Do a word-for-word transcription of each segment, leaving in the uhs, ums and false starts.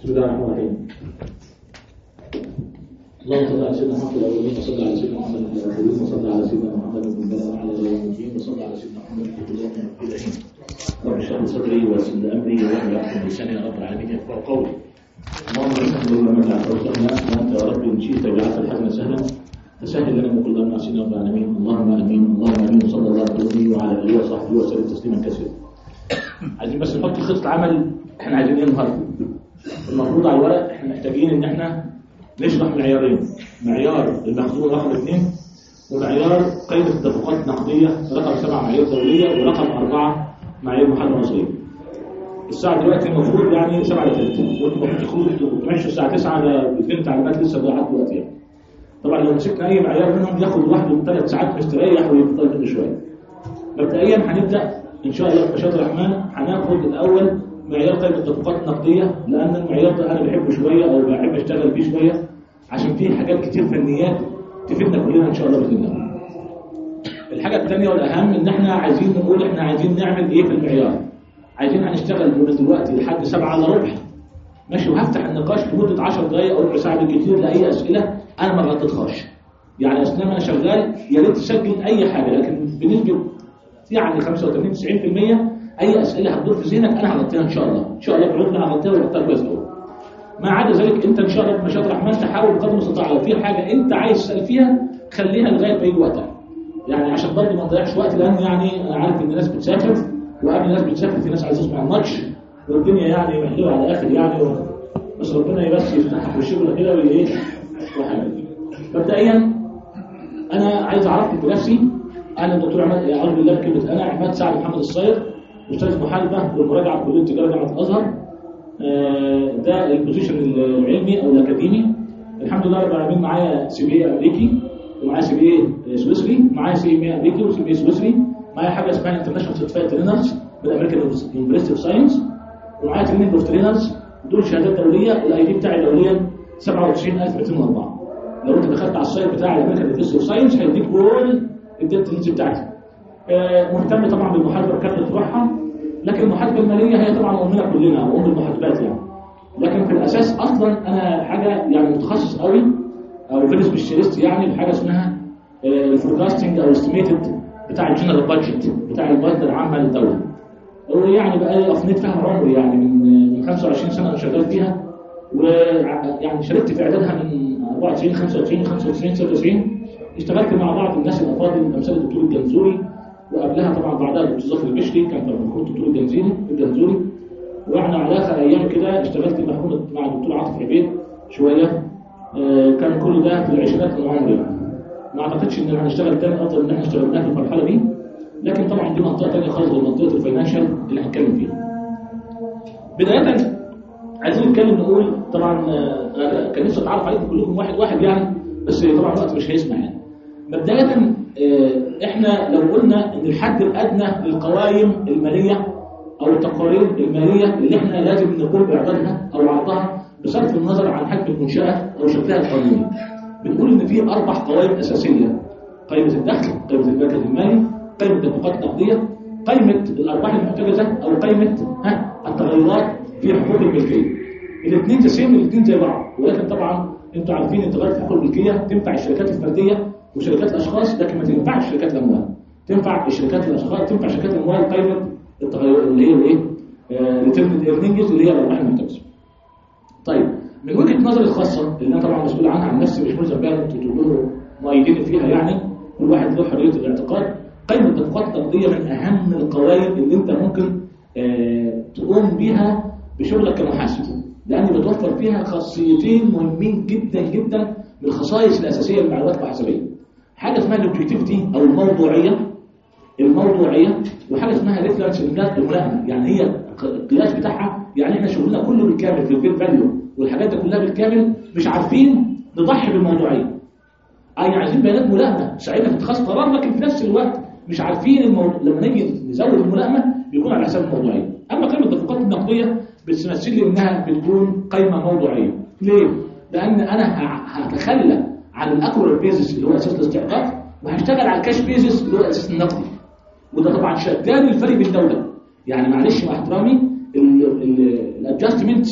بسم الله الرحمن الرحيم. اللهم صل على سيدنا محمد الأولين وصل على سيدنا محمد الآخرين وصل على سيدنا محمد المنبر وعلى يوم الدين وصل على سيدنا محمد الأولين والآخرين. رب اشرح لي صدري ويسر لي أمري واحلل عقدة من لساني يا رب العالمين يفقهوا قولي. اللهم لا سهل إلا ما جعلته سهلا وأنت يا رب إن شئت جعلت الحزن سهلا فسهل لنا وكل أمر سيدنا رب العالمين. اللهم آمين اللهم آمين وصلى الله عليه وعلى آله وصحبه وسلم تسليما كثيرا. عايزين بس نحط خطة عمل احنا عايزين ايه النهارده. المفروض على الورق احنا محتاجين ان احنا نشرح معيارين، معيار المخزون رقم اثنين ومعيار قيد التدفقات النقديه رقم سبعه معايير دوليه ورقم اربعه معايير محاسبه مصريه. الساعه دلوقتي المفروض يعني سبعه الا ثلث وانتم المفروض تخرجوا تمشوا الساعه تسعه ده بتكون تعليمات لسه ضاعت دلوقتي. طبعا لو مسكنا اي معيار منهم ياخد لوحده ثلاث ساعات مستريح ويفضل منه شويه. مبدئيا هنبدا ان شاء الله بشهاده الرحمن هناخد الاول معيار قيد التدفقات النقديه، لان المعيار ده انا بحبه شويه او بحب اشتغل بيه شويه عشان فيه حاجات كتير فنيات تفيدنا كلنا ان شاء الله باذن الله. الحاجه الثانيه والاهم ان احنا عايزين نقول احنا عايزين نعمل ايه في المعيار. عايزين هنشتغل من دلوقتي لحد سبعه الا ربع ماشي، وهفتح النقاش لمده عشر دقائق او ربع ساعه بالكثير لاي اسئله انا ما غطيتهاش. يعني اثناء ما انا شغال يا ريت تسجل اي حاجه، لكن بنسبه يعني خمسه وثمانين تسعين بالمية اي اسئله هتدور في ذهنك انا هغطيها ان شاء الله، ان شاء الله بعودنا هغطيها وغطيها كويس قوي. ما عدا ذلك انت ان شاء الله بمشيئه الرحمن تحاول بقدر المستطاع لو في حاجه انت عايز تسال فيها خليها لغايه ما يجي وقتها. يعني عشان برضه ما نضيعش وقت، لان يعني انا عارف ان الناس بتسافر وقبل الناس بتسافر في ناس عايزه تسمع الماتش والدنيا يعني محلوه على الاخر يعني و... بس ربنا بس يفتحها في الشغل كده وايه وحاجه. مبدئيا انا عايز اعرفكم بنفسي. انا الدكتور عماد اعوذ بالله بكلمه انا عماد سعد محمد الصير، استاذ محاسبه والمراجعه في كليه التجاره جامعه الازهر. ده البوزيشن العلمي او الاكاديمي. الحمد لله رب العالمين معايا سي بي اي امريكي ومعايا سي بي اي سويسري، معايا سي بي اي امريكي وسي بي اي سويسري، معايا حاجه اسمها انترناشونال سيرتيفايد ترينرز من امريكان يونيفرستي اوف ساينس، ومعايا تريننج اوف ترينرز. دول شهادات دوليه، الاي دي بتاعي دوليا سبعه وتسعين الف ومئتين واربعه. لو انت دخلت على السايت بتاع الامريكان يونيفرستي اوف ساينس هيديك كل الديتيلز بتاعتي. مهتم طبعا بالمحاسبه بكافه فروعها، لكن المحاسبه الماليه هي طبعا امنا كلنا وام المحاسبات يعني. لكن في الاساس اصلا انا حاجه يعني متخصص قوي او فيري سبيشاليست يعني في حاجه اسمها الفوركاستنج او استيميتد بتاع الجنرال بادجت بتاع الموازنه العامه للدوله. ويعني بقى لي افنيت فيها عمري يعني من من خمسه وعشرين سنه انا شغال فيها، ويعني شاركت في اعدادها من اربعه وتسعين خمسه وتسعين خمسه وتسعين سته وتسعين. اشتغلت مع بعض الناس الافاضل امثال الدكتور الجنزوري، وقبلها طبعا بعدها الدكتور ظافر البشري كان مرحوم الدكتور الجنزوري الجنزوري واحنا على اخر ايام كده اشتغلت مرحوم مع الدكتور عاطف عبيد شويه. آه كان كل ده في العشرينات من عمري يعني. ما اعتقدش ان هنشتغل تاني افضل ان احنا اشتغلناها في المرحله دي، لكن طبعا دي منطقه ثانيه خالص غير منطقه الفاينانشال اللي هنتكلم فيها. بدايه عايزين نتكلم نقول طبعا انا كان نفسي اتعرف عليكم كلكم واحد واحد يعني، بس طبعا الوقت مش هيسمح يعني. مبدئيا احنا لو قلنا ان الحد الادنى للقوائم الماليه او التقارير الماليه اللي احنا لازم نقوم باعدادها او عرضها بصرف النظر عن حجم المنشاه او شكلها القانوني، بنقول ان في اربع قوائم اساسيه: قائمه الدخل، قائمه المركز المالي، قائمه التدفقات النقديه، قائمه الارباح المحتجزه او قائمه ها التغيرات في حقوق الملكيه. الاثنين تساوي الاثنين زي بعض، ولكن طبعا انتوا عارفين ان تغيرات في حقوق الملكيه تنفع الشركات الفرديه وشركات الاشخاص، لكن ما تنفعش شركات الاموال. تنفع الشركات الاشخاص تنفع شركات الاموال قائمه التغير اللي هي الايه؟ ريتيرن ايرنينجز اللي هي الارباح المحتجزه. طيب من وجهه نظري الخاصه اللي انا طبعا مسؤول عنها عن نفسي مش ملزم بها انتوا تقولوا مؤيدين فيها يعني، كل واحد له حريه الاعتقاد. قائمه التدفقات النقديه من اهم القوائم اللي انت ممكن اه تقوم بيها بشغلك كمحاسب، لان بتوفر فيها خاصيتين مهمين جدا جدا من الخصائص الاساسيه للمعلومات المحاسبيه. حاجه اسمها الاوبجكتيفيتي او الموضوعيه الموضوعيه وحاجه اسمها ريفرنس الملائمه، يعني هي القياس بتاعها. يعني احنا شغلنا كله بالكامل في الفير فاليو والحاجات دي كلها بالكامل، مش عارفين نضحي بالموضوعيه. اي عايزين بيانات ملائمه تساعدنا في اتخاذ قرار، لكن في نفس الوقت مش عارفين الموضوع. لما نيجي نزود الملائمه بيكون على حساب الموضوعيه. اما قائمه التدفقات النقديه بتمثل لي انها بتكون قائمه موضوعيه. ليه؟ لان انا هتخلى عن الاكورال بيزس اللي هو اساس الاستحقاق وهشتغل على الكاش بيزس اللي هو الاساس النقدي، وده طبعا شتان الفرق بين الدوله. يعني معلش مع احترامي الادجستمنتس او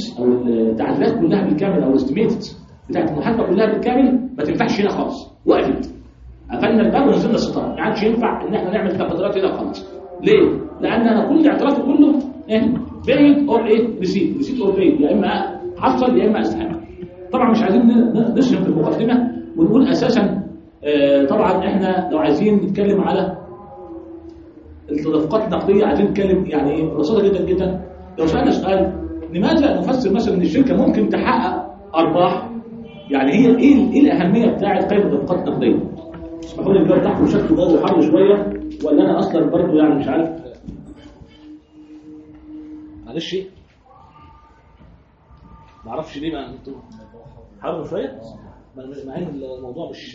التعديلات كلها بالكامل او الاستيميتد بتاعت المحاسبه كلها بالكامل ما تنفعش هنا خالص، وقفت قفلنا الباب ونزلنا الستار، ما عادش ينفع ان احنا نعمل تقديرات هنا خالص. ليه؟ لان انا كل اعترافي كله ايه؟ بيد اور ايه؟ ريسيت، ريسيت اور بيد، يا اما حصل يا اما اسحب. طبعا مش عايزين نشرح في المقدمه ونقول اساسا آه طبعا احنا لو عايزين نتكلم على التدفقات النقديه عايزين نتكلم يعني ايه ببساطه جدا جدا. لو سالنا سؤال لماذا نفسر مثلا ان الشركه ممكن تحقق ارباح؟ يعني هي ايه ايه الاهميه بتاعه قيمه التدفقات النقديه؟ اسمحوا لي الجو بتاعكم شكله جو حر شويه ولا انا اصلا برضه يعني مش عارف. معلش ما اعرفش ليه بقى انتوا حر شويه مع ان الموضوع مش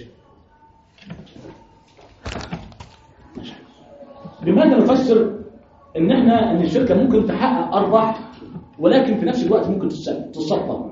لماذا نفسر ان احنا ان الشركه ممكن تحقق ارباح ولكن في نفس الوقت ممكن تسقط؟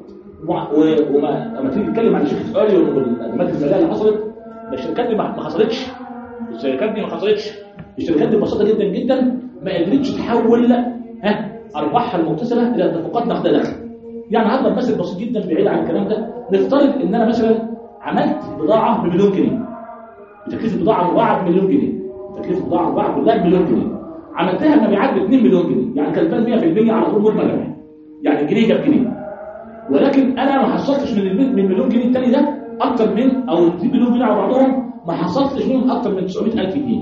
وما لما تيجي تتكلم عن شركه اوريون والازمات الماليه اللي حصلت، الشركات دي ما حصلتش الشركات دي ما حصلتش الشركات دي ببساطه جدا جدا ما قدرتش تحول ها ارباحها المكتسبه الى اتفاقات نقد دخل. يعني هضرب مثل بسيط جدا بعيد عن الكلام ده. نفترض ان انا مثلا عملت بضاعه بمليون جنيه، تكلفه البضاعه مباعه بمليون جنيه، تكلفه البضاعه مباعه كلها بمليون جنيه، عملتها مبيعات ب اتنين مليون جنيه، يعني كسبان مية في المية على طول مجمل، يعني جنيه جاب جنيه. ولكن انا ما حصلتش من من مليون جنيه الثاني ده اكتر من او اتنين مليون جنيه على بعضهم ما حصلتش منهم اكتر من تسعمية ألف جنيه.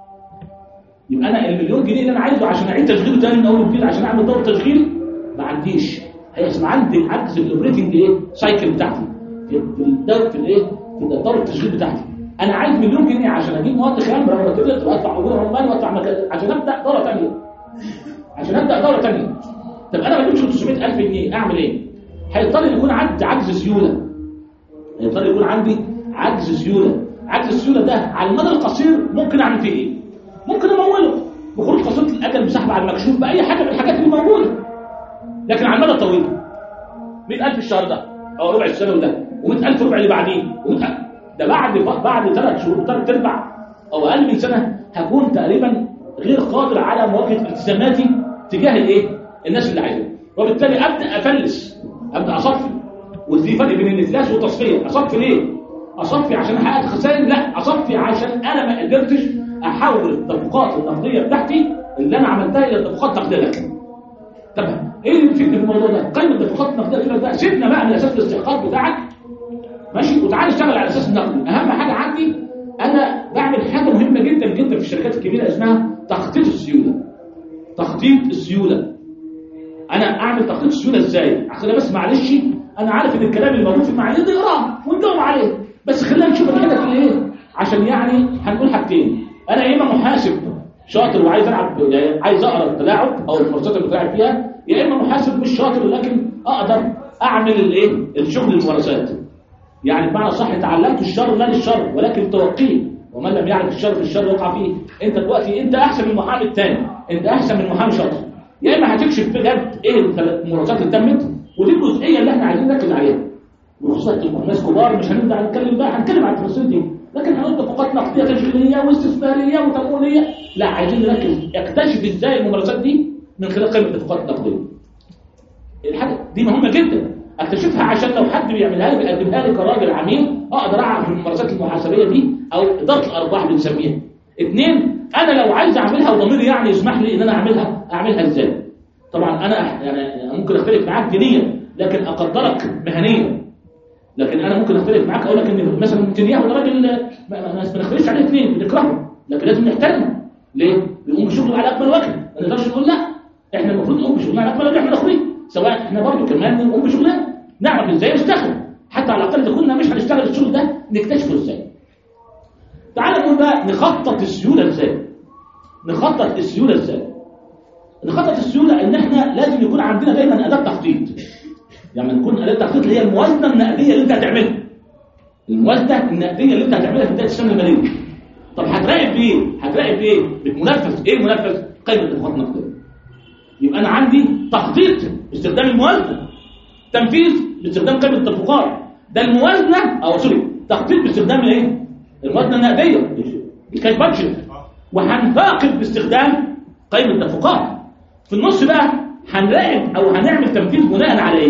يبقى انا المليون جنيه اللي انا عايزه عشان اعيد تشغيله تاني من اول وجديد عشان اعمل دوره تشغيل ما عنديش. هيسمع عندي عجز في الاوبريتنج ايه سايكل بتاعتي في الدوره في الايه في دوره التشغيل بتاعتي. انا عايز مليون جنيه عشان اجيب مواد خام مرتبات وادفع اجور عمال وادفع مكان عشان ابدا دوره ثانيه عشان ابدا دوره ثانيه. طب انا ما بجيبش تسعمية ألف جنيه اعمل ايه؟ هيضطر يكون عندي عجز سيوله هيضطر يكون عندي عجز سيوله عجز السيوله ده على المدى القصير ممكن اعمل فيه ايه؟ ممكن اموله بخروج قصيره الاجل بسحب على المكشوف باي حاجه من الحاجات اللي موجوده. لكن على المدى الطويل مية ألف الشهر ده او ربع السنه وده ومية ألف ربع اللي بعديه ده بعد بعد ثلاث شهور ثلاث ارباع او اقل من سنه هكون تقريبا غير قادر على مواجهه التزاماتي تجاه الايه؟ الناس اللي عايزاه. وبالتالي ابدا افلس ابدا اصفي. وفي فرق بين الافلاس والتصفيه. اصفي ليه؟ اصفي عشان احقق خسائر؟ لا، اصفي عشان انا ما قدرتش احول التدفقات النقديه بتاعتي اللي انا عملتها الى تدفقات نقديه. طب ايه اللي بيفيدني في الموضوع ده؟ قيمه التدفقات النقديه ده سيبنا بقى من اساس الاستحقاق بتاعك ماشي وتعالى اشتغل على اساس النقدي. اهم حاجه عندي انا بعمل حاجه مهمه جدا جدا في الشركات الكبيره اسمها تخطيط السيوله. تخطيط السيوله انا اعمل تخطيط السيوله ازاي؟ عشان بس معلش انا عارف ان الكلام اللي موجود في المعايير ده اقراه ونجاوب عليه، بس خلينا نشوف الحاجه اللي ايه عشان يعني هنقول حاجتين. انا يا اما محاسب شاطر وعايز العب يعني عايز اقرا التلاعب او الفرصات اللي بتلعب فيها، يا اما محاسب مش شاطر لكن اقدر اعمل الايه؟ الشغل الممارسات. يعني بمعنى صح تعلمت الشر لا للشر ولكن توقيه، ومن لم يعرف الشر في الشر يقع فيه. انت دلوقتي انت احسن من المحامي الثاني، انت احسن من المحامي شاطر. يا اما هتكشف بجد ايه الممارسات اللي تمت ودي الجزئيه اللي احنا عايزين نركز عليها. وخصوصا الناس كبار مش هنبدا نتكلم بقى هنتكلم على التفاصيل دي، لكن هنقول اتفاقات نقديه تشغيليه واستثماريه وتمويليه. لا، عايزين نركز اكتشف ازاي الممارسات دي من خلال قيمه الاتفاقات النقديه. الحاجه دي مهمه جدا اكتشفها عشان لو حد بيعملها لي بيقدمها لي كراجل عميل اقدر اعرف الممارسات المحاسبيه دي او اداره الارباح بنسميها. اثنين، انا لو عايز اعملها وضميري يعني يسمح لي ان انا اعملها اعملها ازاي؟ طبعا انا يعني ممكن اختلف معاك دينيا لكن اقدرك مهنيا. لكن انا ممكن اختلف معاك اقول لك ان مثلا نتنياهو ده راجل ما نختلفش عليه اثنين بنكرهه لكن لازم نحترمه. ليه؟ بيقوم بشغله على اكمل وجه. ما نقدرش نقول لا احنا المفروض نقوم بشغلنا على اكمل وجه احنا الاخرين، سواء احنا برضه كمان نقوم بشغلنا نعرف ازاي نشتغل، حتى على الاقل اذا كنا مش هنشتغل الشغل ده نكتشفه ازاي. تعال نقول بقى نخطط السيوله ازاي؟ نخطط السيوله ازاي؟ نخطط السيوله ان احنا لازم يكون عندنا دايما اداه تخطيط. يعني نكون اداه تخطيط اللي هي الموازنه النقديه اللي انت هتعملها. الموازنه النقديه اللي انت هتعملها في بدايه السنه الماليه. طب هتراقب بايه؟ هتراقب بايه؟ بالمنفذ. ايه المنفذ؟ قيمه الاتفاقات النقديه. يبقى انا عندي تخطيط باستخدام الموازنه، تنفيذ باستخدام قيمه التدفقات. ده الموازنه او سوري تخطيط باستخدام الايه؟ الموازنه النقديه الكاش بادجت. وهنراقب باستخدام قيمه التدفقات. في النص بقى هنراقب او هنعمل تنفيذ بناء على ايه؟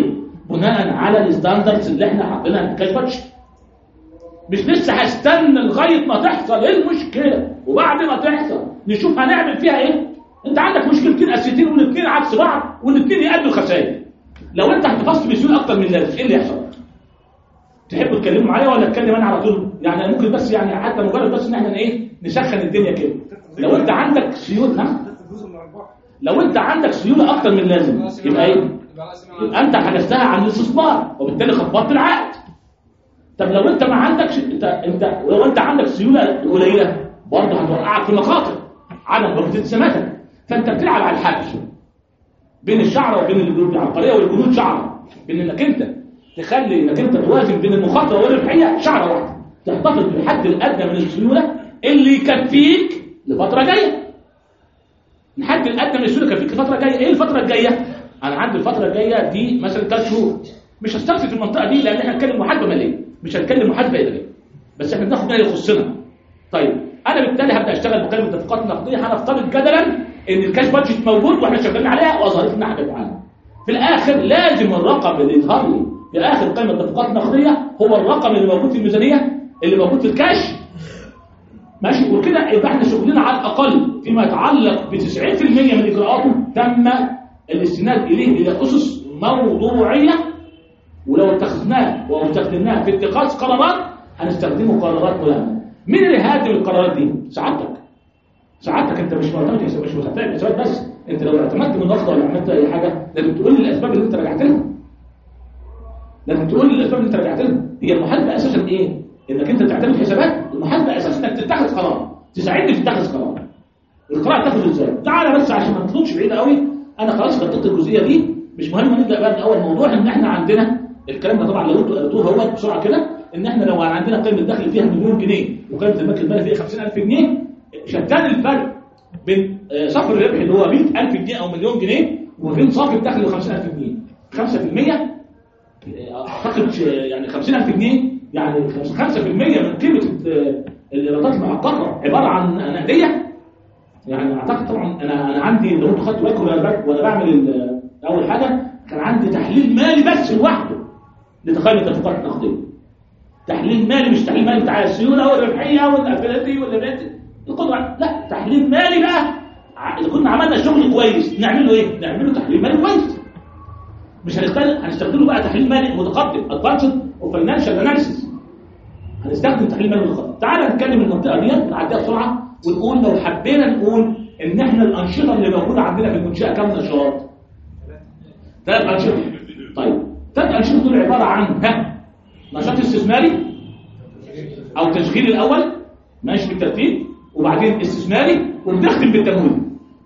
بناء على الستاندردز اللي احنا حاطينها في الكاش بادجت. مش لسه هستنى لغايه ما تحصل المشكله وبعد ما تحصل نشوف هنعمل فيها ايه. انت عندك مشكلتين اساسيتين والاثنين عكس بعض والاثنين يقابلوا خسائر. لو انت هتفصل بسهوله اكتر من اللازم ايه اللي يحصل؟ تحبوا تتكلموا معايا ولا اتكلم انا على طول؟ يعني ممكن بس يعني حتى مجرد بس ان احنا ايه نسخن الدنيا كده. لو انت عندك سيوله ها لو انت عندك سيوله اكتر من اللازم يبقى ايه؟ يبقى انت حجزتها عن الاستثمار وبالتالي خفضت العائد. طب لو انت ما عندكش انت انت لو انت عندك سيوله قليله برضه هتوقعك في مخاطر عدم ضبط التزاماتك. فانت بتلعب على الحبس بين الشعره وبين الجنود العقاريه والجنود شعره، بين انك انت تخلي انك انت توازن بين المخاطره والربحيه شعره واحده، تحتفظ بالحد الادنى من السيوله اللي يكفيك لفتره جايه. الحد الادنى من السيوله يكفيك لفتره جايه. ايه الفتره الجايه؟ انا عندي الفتره الجايه دي مثلا ثلاث شهور، مش هستخدم في المنطقه دي لان احنا هنتكلم محاسبه ماليه، مش هنتكلم محاسبه اداريه، بس احنا بناخد اللي يخصنا. طيب انا بالتالي هبدا اشتغل بقيمه اتفاقات نقديه، هنفترض جدلا ان الكاش بادجت موجود واحنا شغالين عليها واظهرت لنا حاجه عنها. في الاخر لازم الرقم اللي يظهر لي في اخر قيمه اتفاقات نقديه هو الرقم اللي موجود في الميزانيه اللي موجود في الكاش. ماشي؟ وكده يبقى احنا شغلنا على الاقل فيما يتعلق ب تسعين بالمئة من اجراءاته تم الاستناد اليه الى اسس موضوعيه، ولو اتخذناه واستخدمناه في اتخاذ قرارات هنستخدمه قرارات ملائمه. مين اللي هادم القرارات دي؟ سعادتك. سعادتك انت مش معتمد مش معتمد حسابات بس، انت لو اعتمدت من لحظه ولا عملت اي حاجه لازم تقول لي الاسباب اللي انت رجعت لها. لازم تقول لي الاسباب اللي انت رجعت لها. هي المحاسبه اساسا ايه؟ انك انت تعتمد حسابات. المحاسبه اساسا انك تتخذ قرار، تساعدني في اتخاذ قرار. القرار تاخده ازاي؟ تعالى بس عشان ما نطلعش بعيد قوي، انا خلاص خططت الجزئيه دي، مش مهم نبدا بقى من اول موضوع ان احنا عندنا الكلام ده طبعا لو انتوا قريتوه هو بسرعه كده، ان احنا لو عندنا قيمه الدخل فيها مليون جنيه وقيمه البنك المالي فيها خمسين ألف جنيه، شتان الفرق بين صافي الربح اللي هو مئة ألف جنيه او مليون جنيه وبين صافي الدخل اللي هو خمسين ألف جنيه. خمسة بالمئة اعتقد يعني خمسين ألف جنيه يعني خمسة بالمئة من قيمه الايرادات المحققه عباره عن نقديه. يعني اعتقد طبعا انا انا عندي لو انتوا خدتوا بالكم وانا بعمل اول حاجه كان عندي تحليل مالي بس لوحده لتقييم الاتفاقات النقديه. تحليل مالي مش تحليل مالي بتاع السيوله والربحيه والافيلاتي والليبراتي القدره، لا تحليل مالي بقى. اذا كنا عملنا شغل كويس نعمله ايه؟ نعمله تحليل مالي كويس. مش هنستخدم هنستخدمه بقى تحليل مالي متقدم ادفانسد وفاينانشال اناليسيس. هنستخدم تحليل مالي متقدم. تعالى نتكلم المنطقه ديت نعديها بسرعه ونقول لو حبينا نقول ان احنا الانشطه اللي موجوده عندنا في المنشاه كام نشاط؟ ثلاث انشطه. طيب ثلاث انشطه دول عباره عن ها نشاط استثماري او تشغيل الاول ماشي بالترتيب، وبعدين استثماري، وبنختم بالتمويل.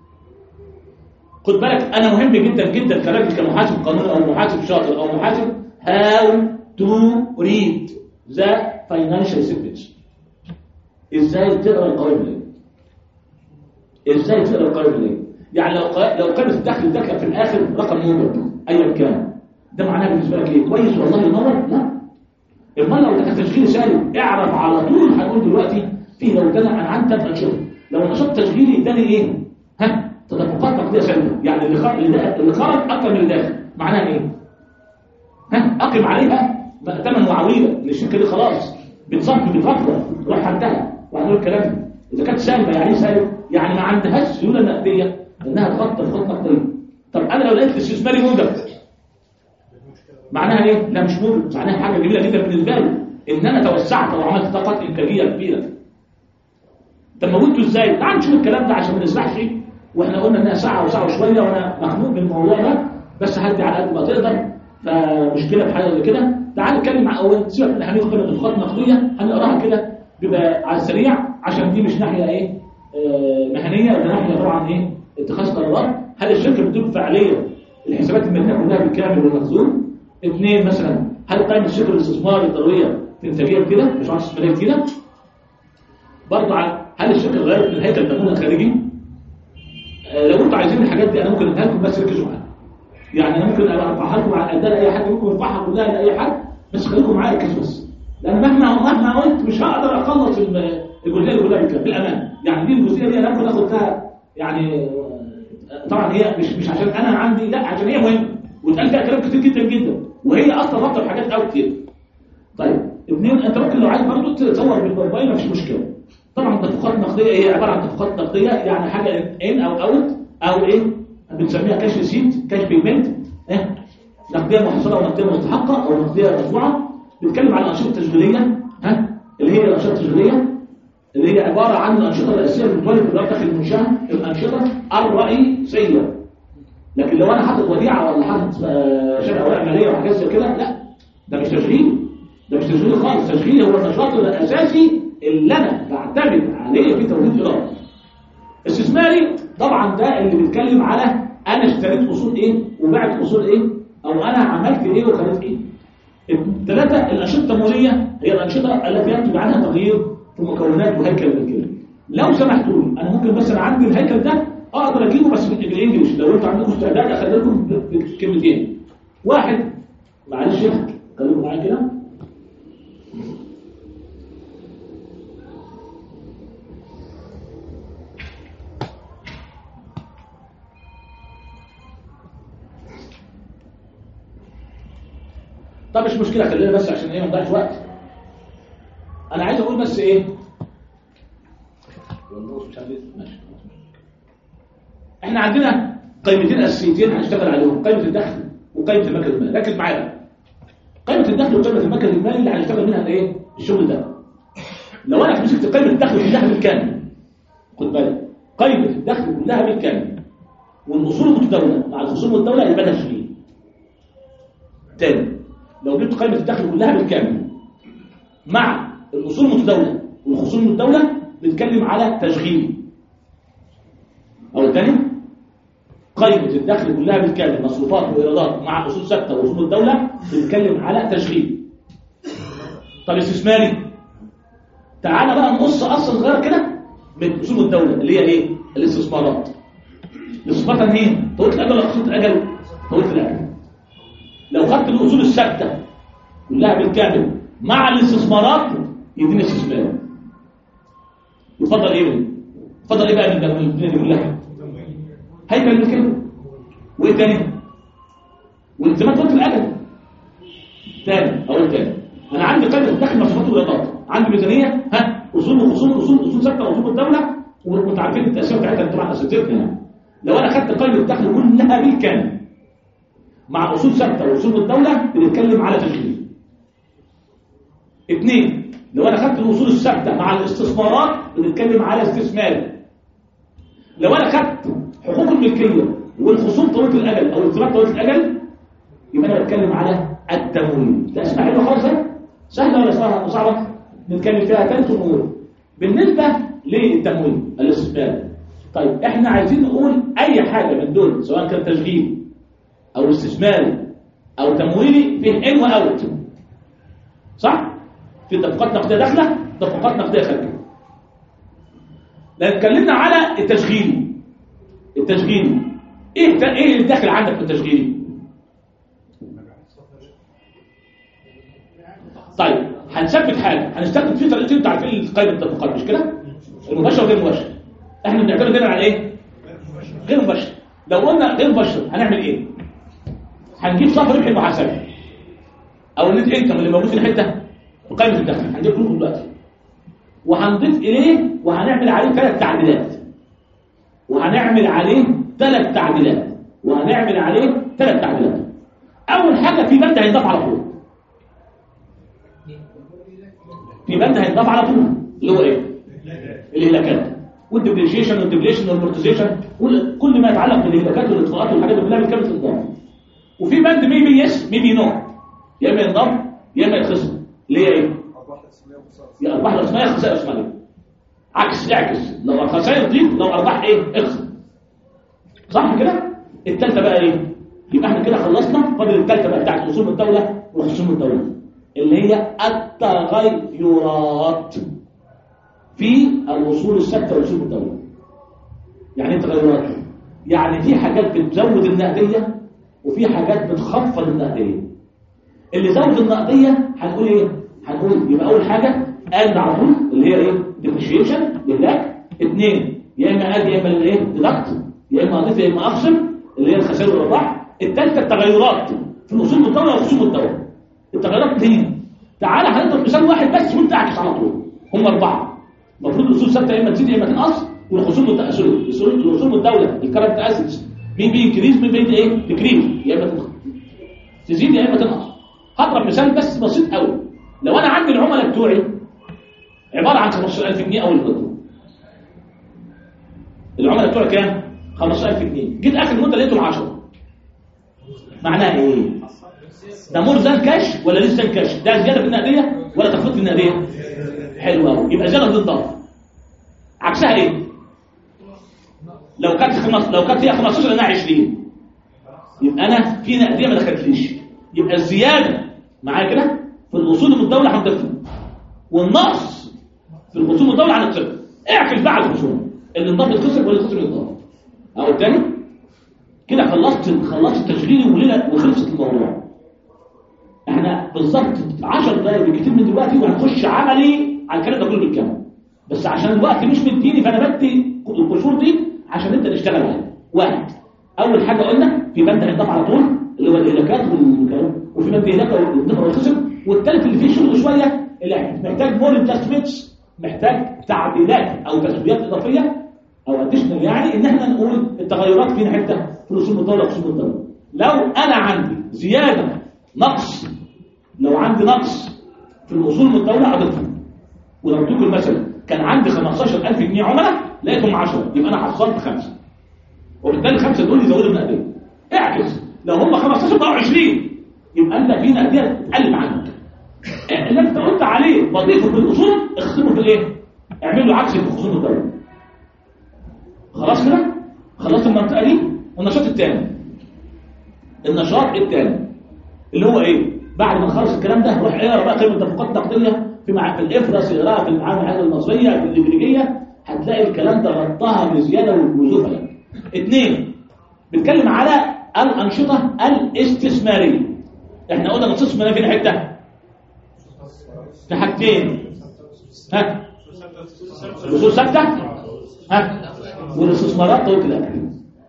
خد بالك انا مهم جدا جدا كراجل كمحاسب قانوني او محاسب شاطر او محاسب هاو تو ريد ذا فاينانشال ستيتمنتس. ازاي تقرا القوائم الماليه؟ ازاي تقرا القوائم الماليه؟ يعني لو لو قيمه الدخل داخله في الاخر رقم موجب ايا كان، ده معناه بالنسبه لك ايه؟ كويس والله ينور؟ لا. امال لو ده تشغيل سالب اعرف على طول. هنقول دلوقتي في لو ده انا عندي ثلاث انشطه، لو نشاط تشغيلي اداني ايه؟ ها تدفقات نقديه سالبه، يعني اللي خرج اللي خرج اكتر من اللي داخل، معناها ايه؟ ها اقيم عليها ثمن وعويله للشركه دي خلاص بتصفي بتفضل راح انتهى. وهنقول الكلام ده اذا كانت سالبه يعني ايه سالب؟ يعني ما عندهاش سيوله نقديه انها تخطط خطه نقديه. طب انا لو لقيت استثماري موجب معناها ايه؟ لا مش موجب، معناها حاجه جميله جدا بالنسبه لي ان انا توسعت وعملت طاقات انتاجيه كبيره. طب موجودته ازاي؟ تعال نشوف الكلام ده عشان ما نسرحش، واحنا قلنا انها ساعه وساعه وشويه وانا مخنوق من الموضوع ده، بس هدي على قد ما تقدر. فمشكله في حاجه زي كده. تعال نتكلم مع اول سيبك من هناخد قيمه الاتفاقات النقديه هنقراها كده بيبقى على السريع عشان دي مش ناحيه ايه آه مهنيه، ولا ناحيه طبعا ايه اتخاذ قرارات. هل الشركه بتدير فعاليه الحسابات الماليه كلها بالكامل والمخزون؟ اثنين مثلا هل قائمه الشركه الاستثمار الضروريه في انتاجيه كده مش عارف استثماريه كده؟ برضه هل الشركه غيرت من هيكل التمويل الخارجي؟ آه لو انتوا عايزين الحاجات دي انا ممكن اديها لكم بس ركزوا معايا. يعني انا ممكن ارفعها لكم على قدها لاي حد، ممكن ارفعها كلها لاي حد، بس خليكم معايا ركزوا بس. لان مهما مهما قلت مش هقدر اخلص الجزئيه اللي كلها بالامان. يعني دي الجزئيه دي انا ممكن اخد فيها يعني طبعا هي مش مش عشان انا عندي، لا عشان هي مهمه واتقال فيها كلام كتير جدا جدا، وهي اصلا رابطه بحاجات قوي كتير. طيب اثنين، انت ممكن لو عايز برضه تصور بالموبايل مفيش مشكله. طبعا اتفاقات نقديه هي عباره عن اتفاقات نقديه، يعني حاجه ان او اوت او ايه بنسميها كاش ريسيت، كاش بيمنت، ايه نقديه محصوله او نقديه مستحقه او نقديه مدفوعه. بنتكلم عن الانشطه التشغيليه، ها اللي هي الانشطه التشغيليه اللي هي عباره عن الانشطه الرئيسيه اللي بتولد في داخل المنشاه، الانشطه الرئيسيه. لكن لو انا حاطط وديعه ولا حاطط شركه اوراق ماليه وحاجات زي كده، لا ده مش تشغيل، ده مش تشغيل خالص. تشغيل هو النشاط الاساسي اللي انا بعتمد عليه في توليد ايراد. استثماري طبعا ده اللي بيتكلم على انا اشتريت اصول ايه وبعت اصول ايه، او انا عملت ايه وخليت ايه. الثلاثه الانشطه التمويليه هي الانشطه التي ينتج عنها تغيير في مكونات وهيكل الكلمه. لو سمحتوا لي انا ممكن مثلا عندي الهيكل ده اقدر اجيبه بس بالانجلش، لو انتوا عندكم استعداد اخلي لكم بكلمتين. واحد، معلش خليكم معايا كده. طب مش مشكله، خلينا بس عشان ايه ما نضيعش وقت. انا عايز اقول بس ايه، ماشي. احنا عندنا قيمتين اساسيتين هنشتغل عليهم، قيمه الدخل وقيمه المكن المالي. ركز معايا، قيمه الدخل وقيمه المكن المالي اللي هنشتغل منها ايه الشغل ده. لو انا مسكت قيمه الدخل كلها بالكامل، خد بالك قيمه الدخل كلها بالكامل والاصول المتداوله مع الخصوم والدوله يبقى تشغيل. تاني، لو جبت قيمه الدخل كلها بالكامل مع الاصول المتداوله والخصوم والدوله بنتكلم على تشغيل. او تاني، قيمه الدخل كلها بالكامل مصروفات وايرادات مع اصول ثابته ورسوم الدوله بنتكلم على تشغيل. طب استثماري، تعالى بقى نقص قصه صغيره كده من اصول الدوله اللي هي ايه؟ الاستثمارات. الاستثمارات هي طولت الاجل ولا قصه الاجل؟ طولت الاجل. لو خدت الاصول الثابته كلها بالكامل مع الاستثمارات يديني استثمار. يفضل ايه؟ يفضل ايه بقى من الدنيا دي كلها؟ هيكل الكلمه. وايه تاني؟ والالتزامات طولت الاجل. تاني اقول تاني، انا عندي قيمه الدخل مصروفات وايرادات، عندي ميزانيه، ها اصول وخصوم اصول اصول ثابته واصول الدوله، وانتوا عارفين التاثير بتاعتها طبعا اساتذتنا يعني. لو انا خدت قيمه الدخل كلها بالكامل مع اصول ثابته واصول الدوله بنتكلم على تشغيل. اثنين، لو انا خدت الاصول الثابته مع الاستثمارات بنتكلم على استثمار. لو انا خدت حقوق الملكيه والخصوم طويله الاجل او الالتزامات طويله الاجل يبقى انا بتكلم على التمويل. ده اسمها حلوه خالص، سهله ولا صعبه؟ نتكلم فيها ثلاث امور بالنسبه للتمويل الاستثمار. طيب احنا عايزين نقول اي حاجه من دول سواء كان تشغيل او استثماري او تمويلي فيه ان واوت، صح؟ في اتفاقات نقديه داخله اتفاقات نقديه خارجيه. لو اتكلمنا على التشغيلي، التشغيلي ايه ايه اللي داخل عندك في التشغيلي؟ طيب هنثبت حاجه، هنستخدم فيه طريقتين تعرفين قائمه الاتفاقات، مش كده؟ المباشر وغير المباشر. احنا بنعتبر كده على ايه؟ غير مباشر. لو قلنا غير مباشر هنعمل ايه؟ هنجيب صافي ربح المحاسبه او النت انكم اللي موجود في الحته في قائمه الدخل، هنجيب كله دلوقتي وهنضيف اليه وهنعمل عليه ثلاث تعديلات وهنعمل عليه ثلاث تعديلات وهنعمل عليه ثلاث تعديلات. اول حاجه في بند هينضاف على طول، في بند هينضاف على طول اللي هو ايه؟ الهلاكات والديبريشيشن والديبليشن والامورتيزيشن وكل ما يتعلق بالهلاكات والاتفاقات والحاجات دي كلها بالكامل تنضاف. وفي بند ميبي يس ميبي نو، يا اما ينضاف يا اما يتخصم اللي هي ايه؟ يا ارباح راسماليه خسائر راسماليه. عكس اعكس، لو الخسائر ضيف لو ارباح ايه؟ اخسر. صح كده؟ الثالثه بقى ايه؟ يبقى احنا كده خلصنا. فاضل الثالثه بقى بتاعت اصول الدوله وخصوم الدوله اللي هي التغيرات في الوصول الثابته ورسوم الدوله. يعني ايه تغيرات؟ يعني في حاجات بتزود النقديه وفي حاجات بتخفض النقديه. اللي زود النقديه هنقول ايه؟ هنقول يبقى اول حاجه اد على طول اللي هي ايه؟ ديبريشيشن اهلاك. اثنين، يا اما اد يا اما الايه؟ ديدكت، يا اما اضيف يا اما اخصم اللي هي الخسائر والارباح. الثالثه التغيرات في الاصول المتداوله والاصول المتداوله. التغيرات اثنين. تعالى هنضرب مثال واحد بس وانت عكس على طول. هم اربعه. المفروض الاصول ثابته يا اما تزيد يا اما تنقص، والخصوم متاثره. الاصول المتداوله الكرنت اسيتس مين بينكريز مين بيد ايه؟ تكريز، يا اما تزيد يا اما تنقص. هضرب مثال بس بسيط قوي. لو انا عندي العملاء بتوعي عباره عن خمستاشر ألف جنيه اول المده. العملاء بتوعي كام؟ خمستاشر ألف جنيه. جيت اخر المده لقيتهم عشرة. معناها ايه؟ ده مور ذان كاش ولا لسه كاش؟ ده زياده في النقديه ولا تخفيض في النقديه؟ حلو قوي. يبقى زياده بالضبط. عكسها ايه؟ لو كانت خمس لو كانت هي خمستاشر لانها عشرين، يبقى انا في نقديه ما دخلتليش. يبقى الزياده معايا كده في الاصول المتداوله هنضيفها، والنقص في الاصول المتداوله هنضيفها. اعكس بقى على الخصوم اللي انضاف يتخسر ولا يتخسر يتضاف. اهو تاني كده خلصت خلصت تشغيلي وليله وخلصت الموضوع. احنا بالظبط عشر دقايق بالكتير من دلوقتي وهنخش عملي على الكلام ده كله بالكامل. بس عشان الوقت مش مديني فانا بدي القشور دي عشان نبدا نشتغل عليها. واحد، اول حاجه قلنا في بند هيضاف على طول اللي هو الاهلاكات والكلام، وفي بند اهلاك والدفع والخصم، والثالث اللي فيه شغل شويه اللي محتاج مور ادجستمنتس، محتاج تعديلات او تسويات اضافيه او اديشنال، يعني ان احنا نقول التغيرات فين حته في الاصول المتداوله والاصول المتداوله. لو انا عندي زياده نقص، لو عندي نقص في الاصول المتداوله اضيفها. ولو تقول مثلا كان عندي خمستاشر ألف جنيه عملاء لقيتهم عشرة، يبقى انا حصلت خمسه، وبالتالي الخمسه دول يزودوا النقديه. اعكس، لو هم خمستاشر بقوا عشرين يبقى انت في نقديه تقلب عنك. اللي انت قلت عليه بضيفه في الاصول اخصمه في الايه؟ اعمل له عكس في الاصول المتداوله. خلاص كده؟ خلصت المنطقه دي. والنشاط الثاني، النشاط الثاني اللي هو ايه؟ بعد ما نخلص الكلام ده روح اقرا بقى قيمه التفوقات النقديه في مع في الافرس، اقراها في المعاهد المصريه في الامريكيه، هتلاقي الكلام ده غطاها بزياده وزفه. اثنين، بنتكلم على الانشطه الاستثماريه. احنا قلنا الاستثماريه فين حته؟ في حاجتين. ها؟ الاصول ثابته؟ ها؟ والاستثمارات طويله الاجل.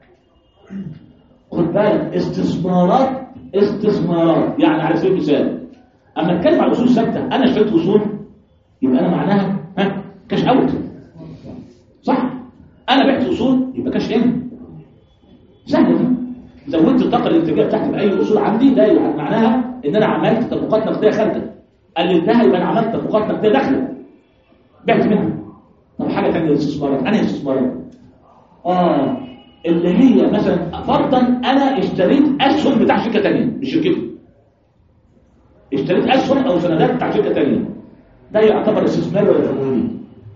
خد بالك، استثمارات استثمارات يعني على سبيل المثال اما اتكلم على الاصول الثابته، انا اشتريت اصول يبقى انا معناها ها كاش اوت، صح؟ انا بعت اصول يبقى كاش ان. سهله دي. زودت الطاقه الانتاجيه بتاعتي باي اصول عندي، ده يعني معناها ان انا عملت تدفقات نقديه خارجه. قللتها يبقى انا عملت تدفقات نقديه داخله بعت منها. طب حاجه ثانيه، الاستثمارات. انا استثمارات اه اللي هي مثلا فرضا انا اشتريت اسهم بتاع شركه ثانيه مش شركتي، اشتريت اسهم او سندات بتاع شركه ثانيه، ده يعتبر استثمار ولا تمويل؟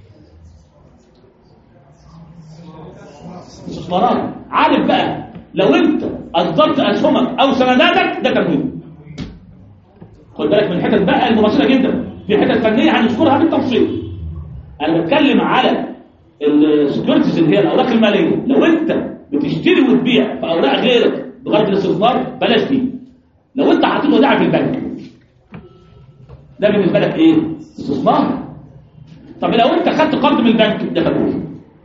استثمارات. عارف بقى لو انت اصدرت اسهمك او سنداتك ده تمويل. خد بالك من الحتت بقى المباشره جدا، في حتت فنيه هنذكرها بالتفصيل. انا بتكلم على السكيورتيز اللي هي الاوراق الماليه. لو انت بتشتري وتبيع في اوراق غيرك بغرض الاستثمار بلاش دي. لو انت حاطط وديعه في البنك ده بالنسبه لك ايه؟ استثمار. طب لو انت خدت قرض من البنك ده تمويل.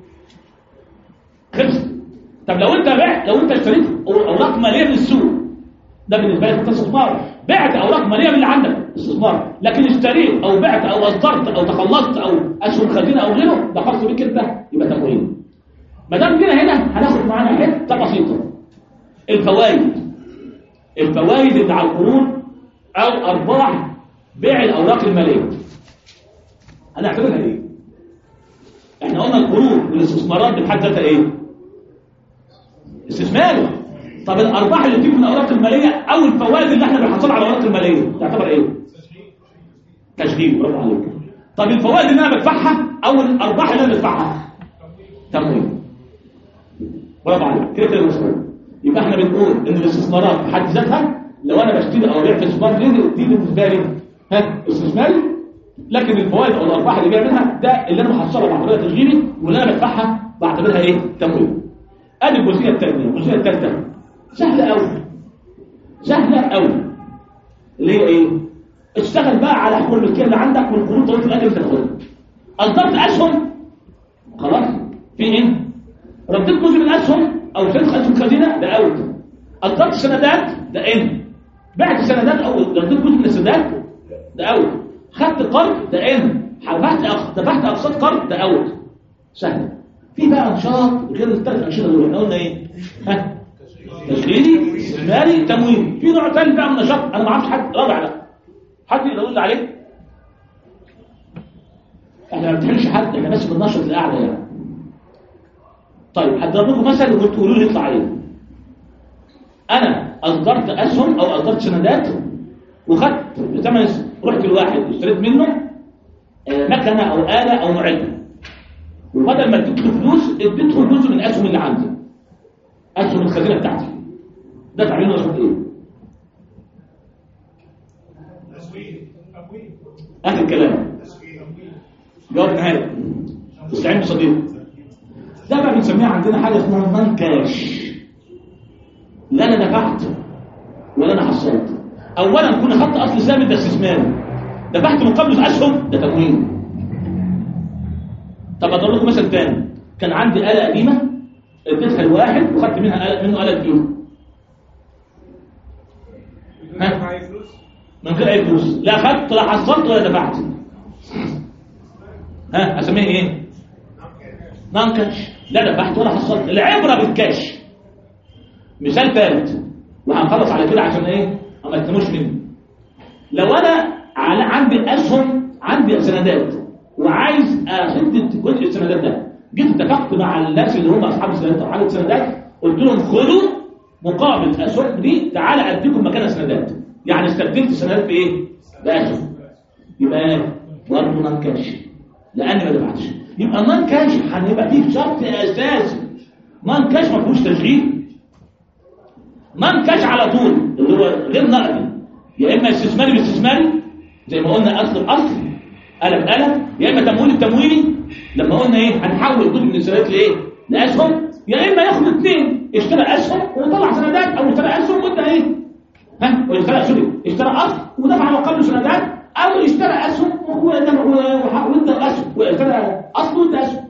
خلص. طب لو انت بعت، لو انت اشتريت اوراق ماليه من السوق ده بالنسبه لك استثمار. بعت اوراق ماليه من اللي عندك استثمار. لكن اشتريت او بعت او اصدرت او تخلصت او اسهم خزينه او غيره ده خاص بيك انت يبقى تمويل. ما دام كده هنا هناخد معانا حته بسيطه، الفوائد. الفوائد اللي على القروض او ارباح بيع الاوراق الماليه هنعتبرها ايه؟ احنا قلنا القروض والاستثمارات بحد ذاتها ايه؟ استثمار. طب الارباح اللي بتيجي من الاوراق الماليه او الفوائد اللي احنا بنحصلها على الاوراق الماليه تعتبر ايه؟ تشغيل. برافو عليك. طب الفوائد اللي انا بدفعها او الارباح اللي انا بدفعها تمويل. برافو عليك. كده كده مسؤول. يبقى احنا بنقول ان الاستثمارات بحد ذاتها لو انا بشتري او ابيع في استثمار دي بالنسبه لي ها استثماري، لكن الفوائد او الارباح اللي جايه منها ده اللي انا محصلها بعتبرها تشغيلي، واللي انا بدفعها بعتبرها ايه؟ تمويل. ادي الجزئيه الثانيه. الجزئيه الثالثه سهله قوي، سهله قوي، اللي هي ايه؟ اشتغل بقى على حقوق الملكيه اللي عندك والقروض طويله الاجل اللي تاخدها. اصدرت اسهم خلاص في ايه؟ رديت جزء من الاسهم او شريت اسهم خزينه ده اوت. اصدرت سندات ده ان، بعت سندات او رديت جزء من السندات ده اوت، خدت قرض ده ان، دفعت دفعت اقساط قرض ده اوت. سهل. في بقى نشاط غير الثلاث انشطه دول، احنا قلنا ايه؟ ها؟ تشغيلي، استثماري، تمويل. في نوع ثاني بقى من النشاط انا ما اعرفش حد رابع ده، حد يقدر يقول عليه؟ احنا ما بنتحلش حد، احنا بس بننشط القعده يعني. طيب هضرب لكم مثل وتقولوا لي يطلع ايه. انا اصدرت اسهم او اصدرت سندات وخدت بثمن، رحت لواحد اشتريت منه مكنه او اله او معده، وبدل ما اديت له فلوس اديت له جزء من الاسهم اللي عندي، اسهم الخزينه بتاعتي. ده تعمل له نشاط ايه؟ اخر كلام جواب نهائي. استعين بصديق. ده بقى بنسميها عندنا حاجه اسمها نون كاش. لا انا دفعت ولا انا حصلت. اولا كنا خدت اصل ثابت ده استثماري، دفعت مقابل الاسهم ده تمويل. طب اضرب لكم مثل ثاني. كان عندي آلة قديمه اديتها لواحد وخدت منها منه آلة جديده. ها؟ من غير اي فلوس. لا خدت ولا حصلت ولا دفعت. ها اسميه ايه؟ نون كاش. لا دفعت ولا حصلت. العبره بالكاش. مثال ثالث وهنخلص على كده عشان ايه؟ ما تنموش مني. لو انا على عندي اسهم، عندي سندات وعايز اسدد جزء السندات ده، جيت اتفقت مع الناس اللي هم اصحاب السندات او حاجه السندات، قلت لهم خدوا مقابل الاسهم دي تعالى اديكم مكانها سندات. يعني استبدلت السندات بايه؟ باسهم. يبقى برضه نون كاش لاني ما دفعتش. يبقى النون كاش هنبقى فيه شرط اساسي. نون كاش ما فيهوش تشغيل. نون كاش على طول اللي هو غير نقدي، يا اما استثماري باستثماري زي ما قلنا اصل باصل، قلب قلب، يا اما تمويل بتمويلي لما قلنا ايه هنحول جزء من السندات لايه؟ لاسهم، يا اما ياخد اثنين اشترى اسهم وطلع سندات، او اشترى اسهم وادى ايه؟ ها؟ واشترى سوري اشترى اصل ودفع مقابل سندات، او اشترى اسهم وادى اسهم واشترى اصل وادى اسهم.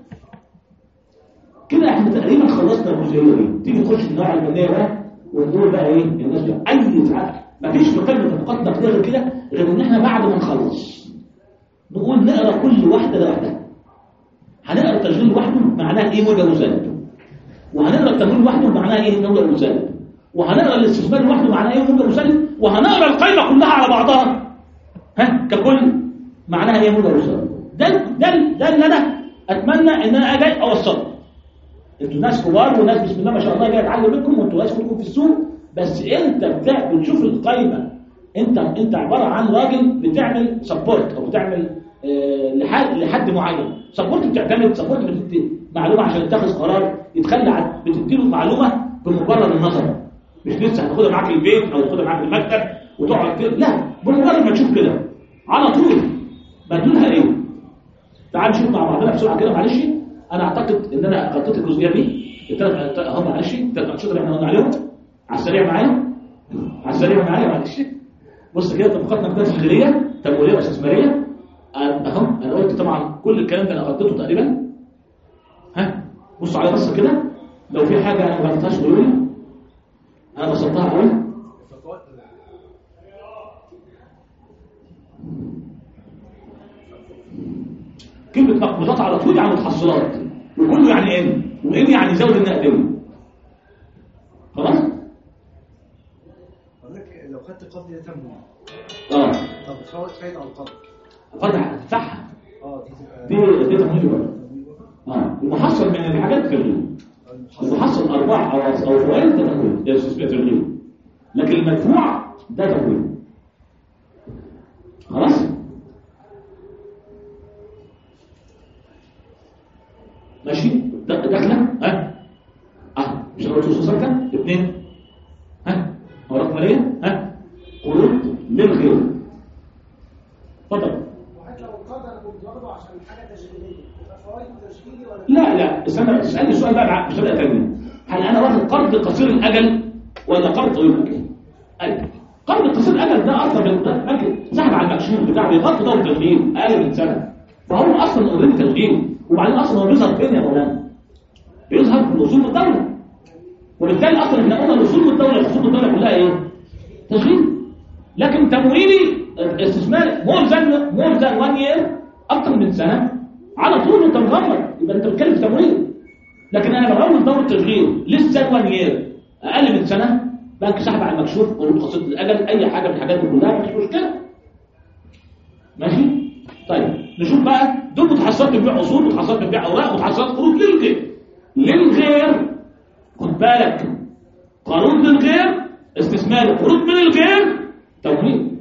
كده احنا تقريبا خلصنا الجزئيه دي. تيجي نخش في النوع الماليه بقى ونقول بقى ايه الناس دي اي تعب. مفيش في قائمه التطبيقات نقديه غير كده، غير ان احنا بعد ما نخلص نقول نقرا كل واحده لوحدها. هنقرا التشغيل لوحده معناها ايه موجب وسالب، وهنقرا التمويل لوحده معناها ايه موجب وسالب، وهنقرا الاستثمار لوحده معناها ايه موجب وسالب، وهنقرا القائمه كلها على بعضها ها ككل معناها ايه موجب وسالب. ده ده ده اللي انا اتمنى ان انا اجي اوصله. انتوا ناس كبار وناس بسم الله ما شاء الله جاي اتعلم منكم، وانتوا ناس كلكم في السوق، بس انت بتاع بتشوف القائمه. انت انت عباره عن راجل بتعمل سبورت او بتعمل آه لحد لحد معين. سبورت بتعتمد سبورت بتدي معلومه عشان تتخذ قرار، يتخلى بتدي له معلومه بمجرد النظر، مش لسه هتاخدها معاك البيت او تاخدها معاك المكتب وتقعد كده، لا بمجرد ما تشوف كده على طول بدونها ايه. تعال نشوف مع بعضنا بسرعه كده. معلش انا اعتقد ان انا غطيت الجزئيه دي الثلاث اهو. معلش الثلاث انشطه اللي احنا قلنا عليهم على السريع معايا على السريع معايا معلش. بص كده تطبيقاتنا كده تشغيليه تمويليه واستثماريه اهو. انا قلت طبعا كل الكلام ده انا غطيته تقريبا. ها بصوا على بصه كده، لو في حاجه انا ما غطيتهاش قولوا لي. انا بسطتها قوي. كلمه مقبوضات على طول يعني متحصلات، وكله يعني ان، وان يعني زود النقديه. خلاص لو خدت قبض ده تمويل. اه طب بتفوت فايده على القبض. فتح تدفعها. اه دي دي تمويل برضه. اه المحصل من الحاجات تغليب. المحصل ارباح او او فوائد ده تمويل، ده استثمار تغليب. لكن المدفوع ده تمويل. خلاص ماشي. داخله ها اه مش قلت وصلت اثنين ها اوراق ماليه ها قروض للغير. اتفضل. وحتى لو القدر كنت واخده عشان حاجه تشغيليه يبقى فوائد تشغيلي ولا لا لا استنى اسالني سؤال بقى بطريقه ثانيه. هل انا واخد قرض قصير الاجل ولا قرض طويل الاجل؟ ايوه قرض قصير الاجل ده اصلا الاجل سحب على المكشوف بتاعه بيغطي دور التشغيل اقل من سنه، فهو اصلا اوريدي تشغيل. وبعدين اصلا هو بيظهر فين يا مولانا؟ بيظهر في اصول الدوله وبالتالي اصلا احنا قلنا الاصول الدوله اصول الدوله كلها ايه؟ تشغيل. لكن تمويلي استثمار مور ذان مور ذان وان يير اكثر من سنه على طول انت مغمض، يبقى انت بتتكلم في تمويل. لكن انا بغمض دوره تشغيل لسه وان يير اقل من سنه، بنك سحب على المكشوف قروض قصيره الاجل، اي حاجه من الحاجات دي كلها مش مشكله. ماشي؟ طيب نشوف بقى دول متحصلات بتبيع اصول، متحصلات بتبيع اوراق، متحصلات قروض للغير. للغير خد بالك، قروض للغير استثمار، قروض من الغير تمويل.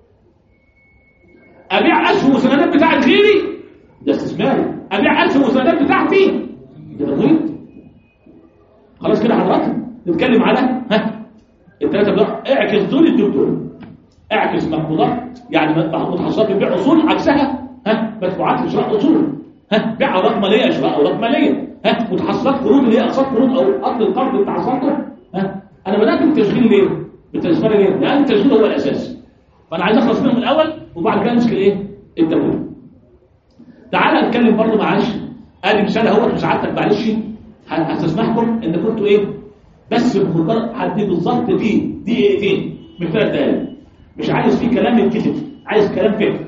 ابيع اسهم وسندات بتاعت غيري ده استثمار، ابيع اسهم وسندات بتاعتي ده تمويل. خلاص كده حضرتك نتكلم على ها الثلاثه بقى. اعكس دول الدكتور، اعكس مقبوضات يعني متحصلات بتبيع اصول، عكسها ها مدفوعات لشراء اصول، ها بيع اوراق ماليه شراء اوراق ماليه، ها متحصلات قروض اللي هي اقساط قروض او اصل القرض اللي حصلته. ها انا بدات بالتشغيل ليه؟ بالتشغيل ليه؟ لان التشغيل هو الاساس، فانا عايز اخلص منه من الاول وبعد كده امسك الايه؟ التمويل. تعالى نتكلم برضه معلش، ادي مثال اهوت مساعدتك معلش هستسمحكم ان كنتوا ايه؟ بس بمجرد هدي بالظبط دي دقيقتين من ثلاث دقايق، مش عايز فيه كلام يتكتب، عايز كلام فهم.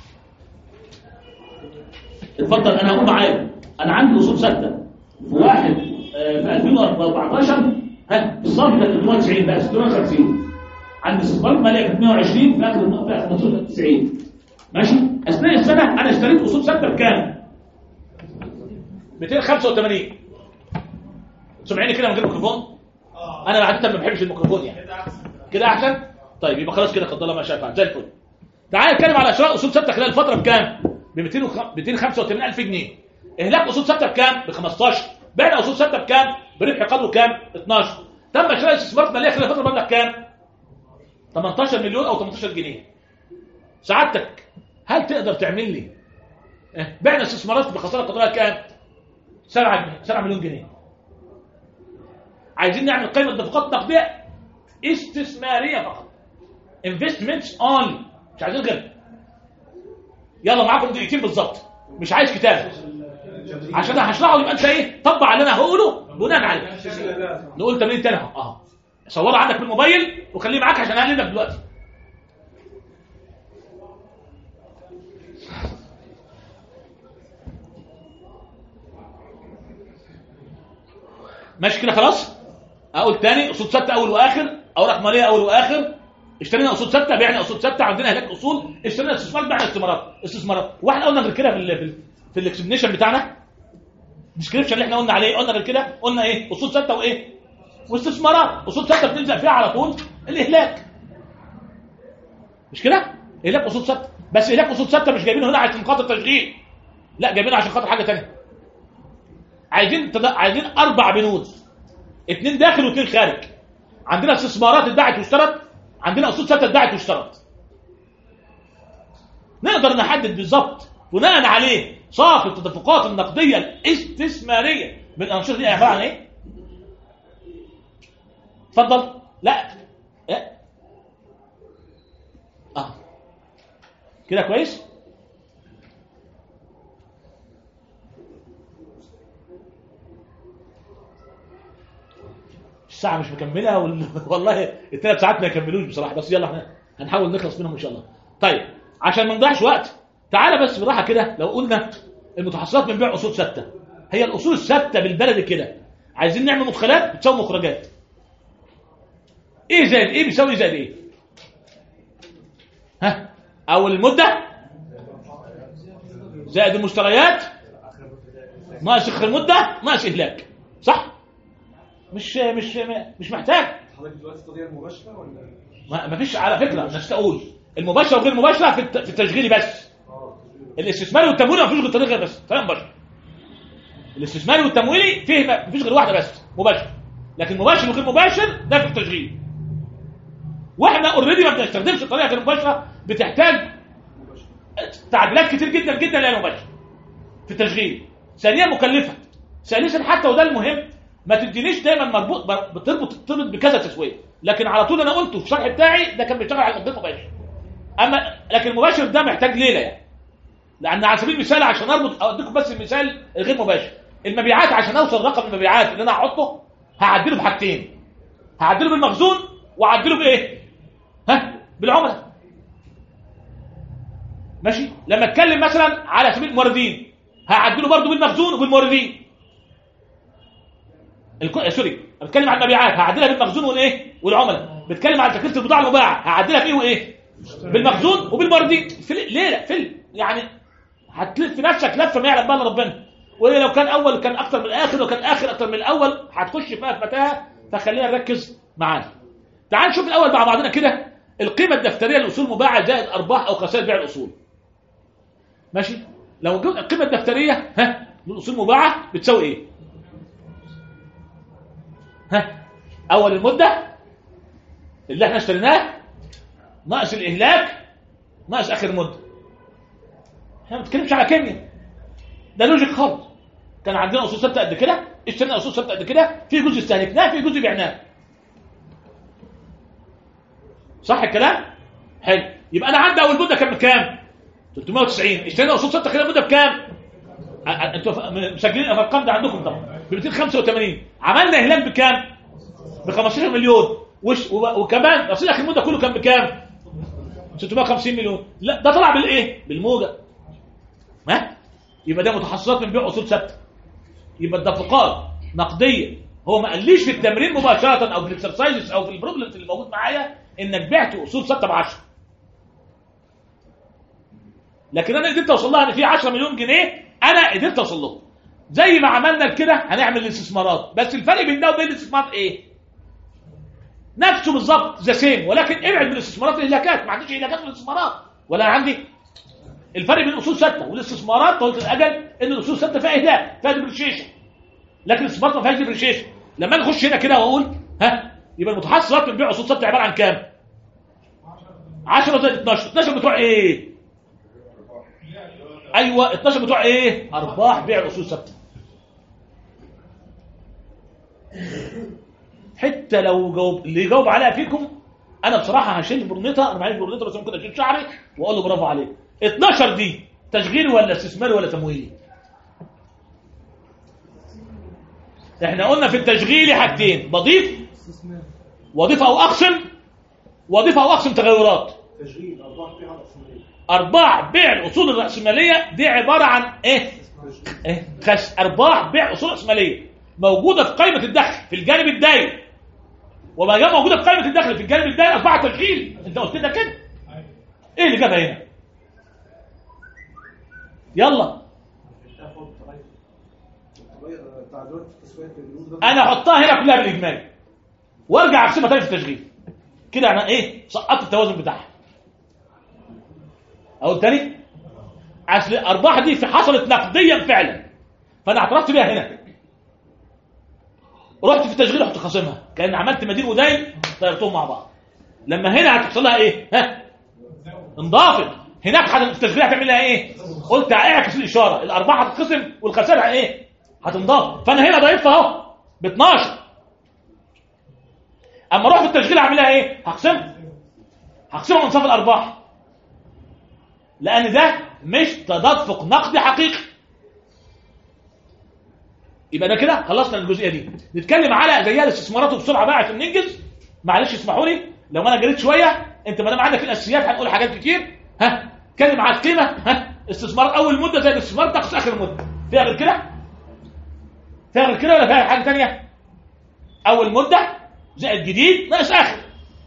اتفضل انا هقول معايا، انا عندي اصول ثابته في واحد آه في ألفين وأربعتاشر ها الصافي كانت ثلاثمائة وتسعين بقى ستمائة وخمسين، عندي استثمارات ماليه كانت مائة وعشرين في اخر في خمسة عشر تسعين. ماشي؟ اثناء السنه انا اشتريت اصول ثابته بكام؟ مئتين وخمسة وثمانين. سمعيني كده من غير ميكروفون؟ انا عاده ما بحبش الميكروفون يعني. كده احسن؟ طيب يبقى خلاص كده قدر الله ما شاء فعل زي الفل. تعال نتكلم على شراء اصول ثابته خلال الفتره بكام؟ ب مئتين وخمسة وثمانين ألف جنيه. اهلاك اصول ثابته بكام؟ ب خمستاشر. بعنا اصول ثابته بكام؟ بربح قدره كام؟ اتناشر. تم شراء استثمارات ماليه خلال الفتره بمبلغ كام؟ تمنتاشر مليون او تمنتاشر جنيه. سعادتك هل تقدر تعمل لي بعنا استثمارات بخساره قدرها كام؟ سبعة مليون جنيه. عايزين نعمل قيمه نفقات نقديه استثماريه فقط، investments only، مش عايزين غير. يلا معاكم دقيقتين بالظبط، مش عايز كتابه عشان انا هشرحه يبقى انت ايه طبق على اللي انا هقوله بناء عليه. نقول تمرين تاني اهو، اه صورها عندك بالموبايل وخليه معاك عشان هقلبك دلوقتي. ماشي كده خلاص. اقول تاني، اصول ثابته اول واخر، اوراق ماليه اول واخر، اشترينا اصول ثابته، بعنا اصول ثابته، عندنا هناك اصول، اشترينا استثمارات، بعنا استثمارات استثمارات. واحنا قلنا غير كده في ال في الاكسبلينيشن بتاعنا، الديسكريبشن اللي احنا قلنا عليه، قلنا غير كده، قلنا ايه؟ اصول ثابته وايه؟ واستثمارات. اصول ثابته بتلزق فيها على طول الاهلاك، مش كده؟ اهلاك اصول ثابته، بس اهلاك اصول ثابته مش جايبينه هنا عشان خاطر تشغيل، لا جايبينه عشان خاطر حاجه ثانيه. عايزين تد... عايزين اربع بنود، اثنين داخل واثنين خارج. عندنا استثمارات اتباعت واشترت، عندنا اصول ثابته اتباعت واشترت. نقدر نحدد بالظبط بناء عليه صافي التدفقات النقديه الاستثماريه من الانشطه دي عباره عن ايه؟ اتفضل. لا لا اه كده كويس. الساعه مش مكمله وال... والله الثلاث ساعات ما يكملوش بصراحه، بس يلا احنا هنحاول نخلص منهم ان شاء الله. طيب عشان ما نضيعش وقت تعالى بس براحه كده، لو قلنا المتحصلات من بيع اصول ثابته، هي الاصول الثابته بالبلد كده عايزين نعمل مدخلات بتساوي مخرجات. ايه زائد ايه بيساوي زائد ايه؟ ها اول المده زائد المشتريات ناقص اخر المده ناقص اهلاك، صح؟ مش مش مش محتاج. حضرتك دلوقتي القضيه المباشره ولا ما فيش؟ على فكره مش تقول المباشره وغير المباشره في في التشغيلي بس. الاستثماري والتمويلي ما فيش غير طريقه بس، طريقه مباشره. الاستثماري والتمويلي فيه ما فيش غير واحده بس مباشر، لكن مباشر وغير مباشر ده في التشغيل. واحنا اوريدي ما بنستخدمش الطريقه غير المباشره، بتحتاج تعديلات كتير جدا جدا لها مباشر في التشغيل. ثانيا مكلفه، ثالثا حتى وده المهم ما تدينيش دايما مربوط بتربط تربط بكذا تسويه، لكن على طول انا قلته في الشرح بتاعي ده كان بيشتغل على القضيه المباشر. اما لكن المباشر ده محتاج ليله يعني، لان على سبيل المثال عشان اربط اديكم بس المثال الغير مباشر، المبيعات عشان اوصل رقم المبيعات اللي انا هحطه هعدله بحاجتين، هعدله بالمخزون وعدله بايه؟ ها بالعملاء. ماشي. لما اتكلم مثلا على سبيل الموردين هعدله برضه بالمخزون وبالموردين. الكو... سوري بتكلم عن المبيعات هعدلها بالمخزون والايه والعملاء. بتكلم عن تكلفه البضاعه المباعه هعدلها بايه وايه؟ بالمخزون وبالموردين. في ليه لا في يعني هتلف نفسك لفه ما يعلم بها ربنا. ولو كان اول كان اكتر من الاخر وكان اخر اكتر من الاول هتخش فيها في متاهه. فخلينا نركز معانا. تعال نشوف الاول مع بعضنا كده القيمه الدفتريه لاصول مباعه زائد ارباح او خسائر بيع الاصول. ماشي. لو جبنا القيمه الدفتريه ها للاصول مباعه بتساوي ايه؟ ها اول المده اللي احنا اشتريناه ناقص الاهلاك ناقص اخر مده. احنا ما بنتكلمش على كيمياء، ده لوجيك خالص. كان عندنا اصول ثابته قد كده، اشترينا اصول ثابته قد كده، في جزء استهلكناه في جزء بعناه. صح الكلام؟ حلو. يبقى انا عندي اول مده كان بكام؟ ثلاثمائة وتسعين. اشترينا اصول ثابته كده مده بكام؟ انتوا مسجلين الارقام ده عندكم طبعا ب مئتين وخمسة وثمانين. عملنا اهلاك بكام؟ ب خمستاشر مليون. وش وكمان رصيد اخر المده كله كان بكام؟ ستمائة وخمسين مليون. لا ده طلع بالايه؟ بالموجب. ها؟ يبقى ده متحصلات من بيع اصول ثابته. يبقى الدفقات نقديه. هو ما قاليش في التمرين مباشره او في الاكسرسايزز او في البروبلمز اللي موجود معايا انك بعت اصول ثابته ب عشرة. لكن انا قدرت اوصل لها ان في عشرة مليون جنيه انا قدرت اوصل لهم. زي ما عملنا كده هنعمل الاستثمارات. بس الفرق بين ده وبين الاستثمار ايه؟ نفسه بالظبط ذا سيم، ولكن ابعد من الاستثمارات الاهلاكات. ما عنديش اهلاكات في الاستثمارات ولا عندي. الفرق بين الاصول ثابته والاستثمارات طويله الاجل ان الاصول ثابته فيها اهلاك فيها ديبريشيشن، لكن الاستثمارات ما فيهاش ديبريشيشن. لما نخش هنا كده واقول ها يبقى المتحصلات من بيع اصول ثابته عباره عن كام؟ عشرة زائد اتناشر. اتناشر بتوع ايه؟ ايوه اتناشر بتوع ايه؟ ارباح بيع الاصول ثابته. حتى لو جاوب اللي يجاوب عليها فيكم انا بصراحه هشيل برنيطه. انا معيش برنيطه بس ممكن اشيل شعري واقول له برافو عليك. اتناشر دي تشغيلي ولا استثماري ولا تمويلي؟ احنا قلنا في التشغيلي حاجتين، بضيف واضيف او اقسم واضيف او اقسم تغيرات. تشغيل ارباح بيع راسماليه. ارباح بيع الاصول الراسماليه دي عباره عن ايه؟ ايه خس ارباح بيع اصول راسماليه موجوده في قائمه الدخل في الجانب الدائري. وما دام موجوده في قائمه الدخل في الجانب الدائري اصبحت تشغيل. انت قلت لنا كده. ايه اللي جابها هنا؟ يلا انا احطها هنا كلها بالاجمالي وارجع اقسمها تاني في التشغيل. كده انا ايه؟ سقطت التوازن بتاعها. اقول تاني اصل الارباح دي في حصلت نقديا فعلا فانا اعترفت بيها هنا. رحت في التشغيل رحت خاصمها كان عملت مدين وداين طيرتهم مع بعض. لما هنا هتحصل لها ايه؟ ها انضافت. هناك حد التشغيل هتعمل لها ايه؟ قلت اعكس الاشاره. الارباح هتتقسم والخسائر ايه؟ هتنضاف. فانا هنا ضايفها اهو ب اتناشر. اما اروح في التشغيل اعمل لها ايه؟ هقسمها هقسمها من صف الارباح لان ده مش تدفق نقدي حقيقي. يبقى ده كده خلصنا الجزئيه دي. نتكلم على زيها الاستثمارات وبسرعه بقى عشان ننجز. معلش اسمحوا لي لو انا جريت شويه. انت ما دام عندك الاساسيات هنقول حاجات كتير. ها اتكلم على القيمه. ها استثمار اول مده زي الاستثمار تقص اخر مده. فيها غير كده؟ فيها غير كده ولا فيها حاجه ثانيه؟ اول مده زائد جديد ناقص اخر.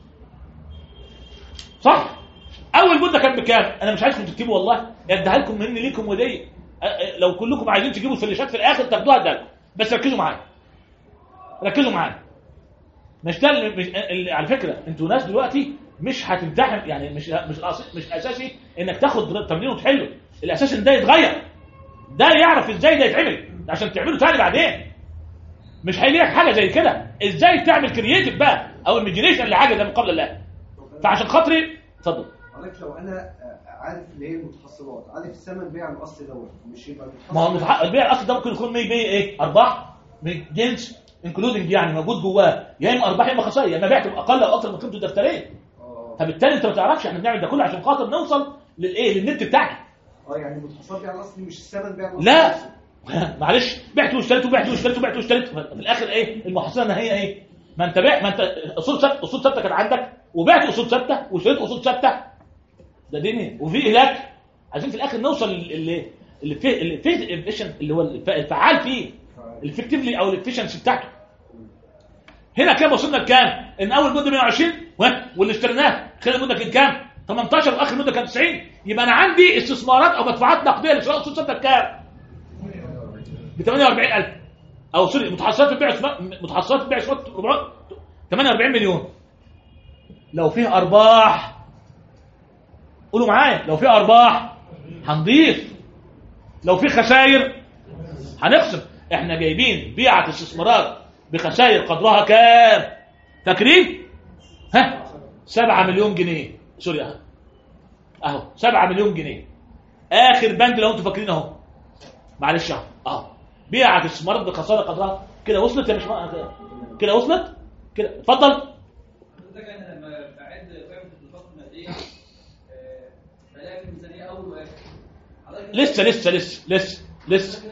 صح؟ اول مده كان بكام؟ انا مش عايزكم تكتبوا والله اديها لكم مني ليكم ودي. لو كلكم عايزين تجيبوا الفلاشات في الاخر تاخدوها اديها. بس ركزوا معايا ركزوا معايا. مش ده مش... على فكره انتوا ناس دلوقتي مش هتمتحن يعني مش مش مش اساسي انك تاخد تمرين وتحله. الاساس ان ده يتغير. ده يعرف ازاي ده يتعمل عشان تعمله تاني بعدين. مش هيليك حاجه زي كده. ازاي تعمل كرييتيف بقى او ايماجينيشن لحاجه ده من قبل الله. فعشان خاطري اتفضل. حضرتك لو انا عارف اللي هي المتحصلات عارف الثمن بيع الاصل دوت مش يبقى ما هو البيع الاصل ده ممكن يكون بيع ايه؟ ارباح من جنس انكلودنج يعني موجود جواه يا اما ارباح يا اما خسائر. يا اما بعت باقل او اكثر من قيمته الدفتريه. فبالتالي انت ما تعرفش احنا بنعمل ده كله عشان خاطر نوصل للايه؟ للنت بتاعك. اه يعني المتحصلات بيع الاصل مش الثمن بيع الاصل. لا معلش بعت واشتريت وبعت واشتريت وبعت واشتريت في الاخر ايه المحصله النهائيه ايه؟ ما انت بيع ما انت اصول ثابته اصول ثابته كانت عندك وبعت اصول ثابته واشتريت اصول ثابته. ده دنيا وفي هلاك. عايزين في الاخر نوصل اللي اللي فيه اللي فيه اللي هو الفعال فيه الافكتيفلي او الافشنسي بتاعته. هنا كام وصلنا لكام؟ ان اول مده مية وعشرين واللي اشتريناه خلال المده كان كام؟ تمنتاشر واخر مده كان تسعين. يبقى انا عندي استثمارات او مدفوعات نقديه لشراء اصول ثابته بكام؟ ب ثمانية وأربعين ألف او سوري متحصلات البيع متحصلات البيع ثمانية وأربعين مليون. لو فيه ارباح قولوا معايا لو فيه ارباح هنضيف، لو فيه خسائر هنقسم. احنا جايبين بيعه استثمارات بخسائر قدرها كام؟ فاكرين؟ ها سبعة مليون جنيه سوري اهو اهو سبعة مليون جنيه اخر بند لو انتوا فاكرين اهو معلش اهو اهو بيعه استثمارات بخسائر قدرها كده وصلت يا مش كده وصلت كده اتفضل. حضرتك انا لما بعد قائمه النشاط الماديه بلاقي الميزانيه اول واخر لسه لسه لسه لسه لسه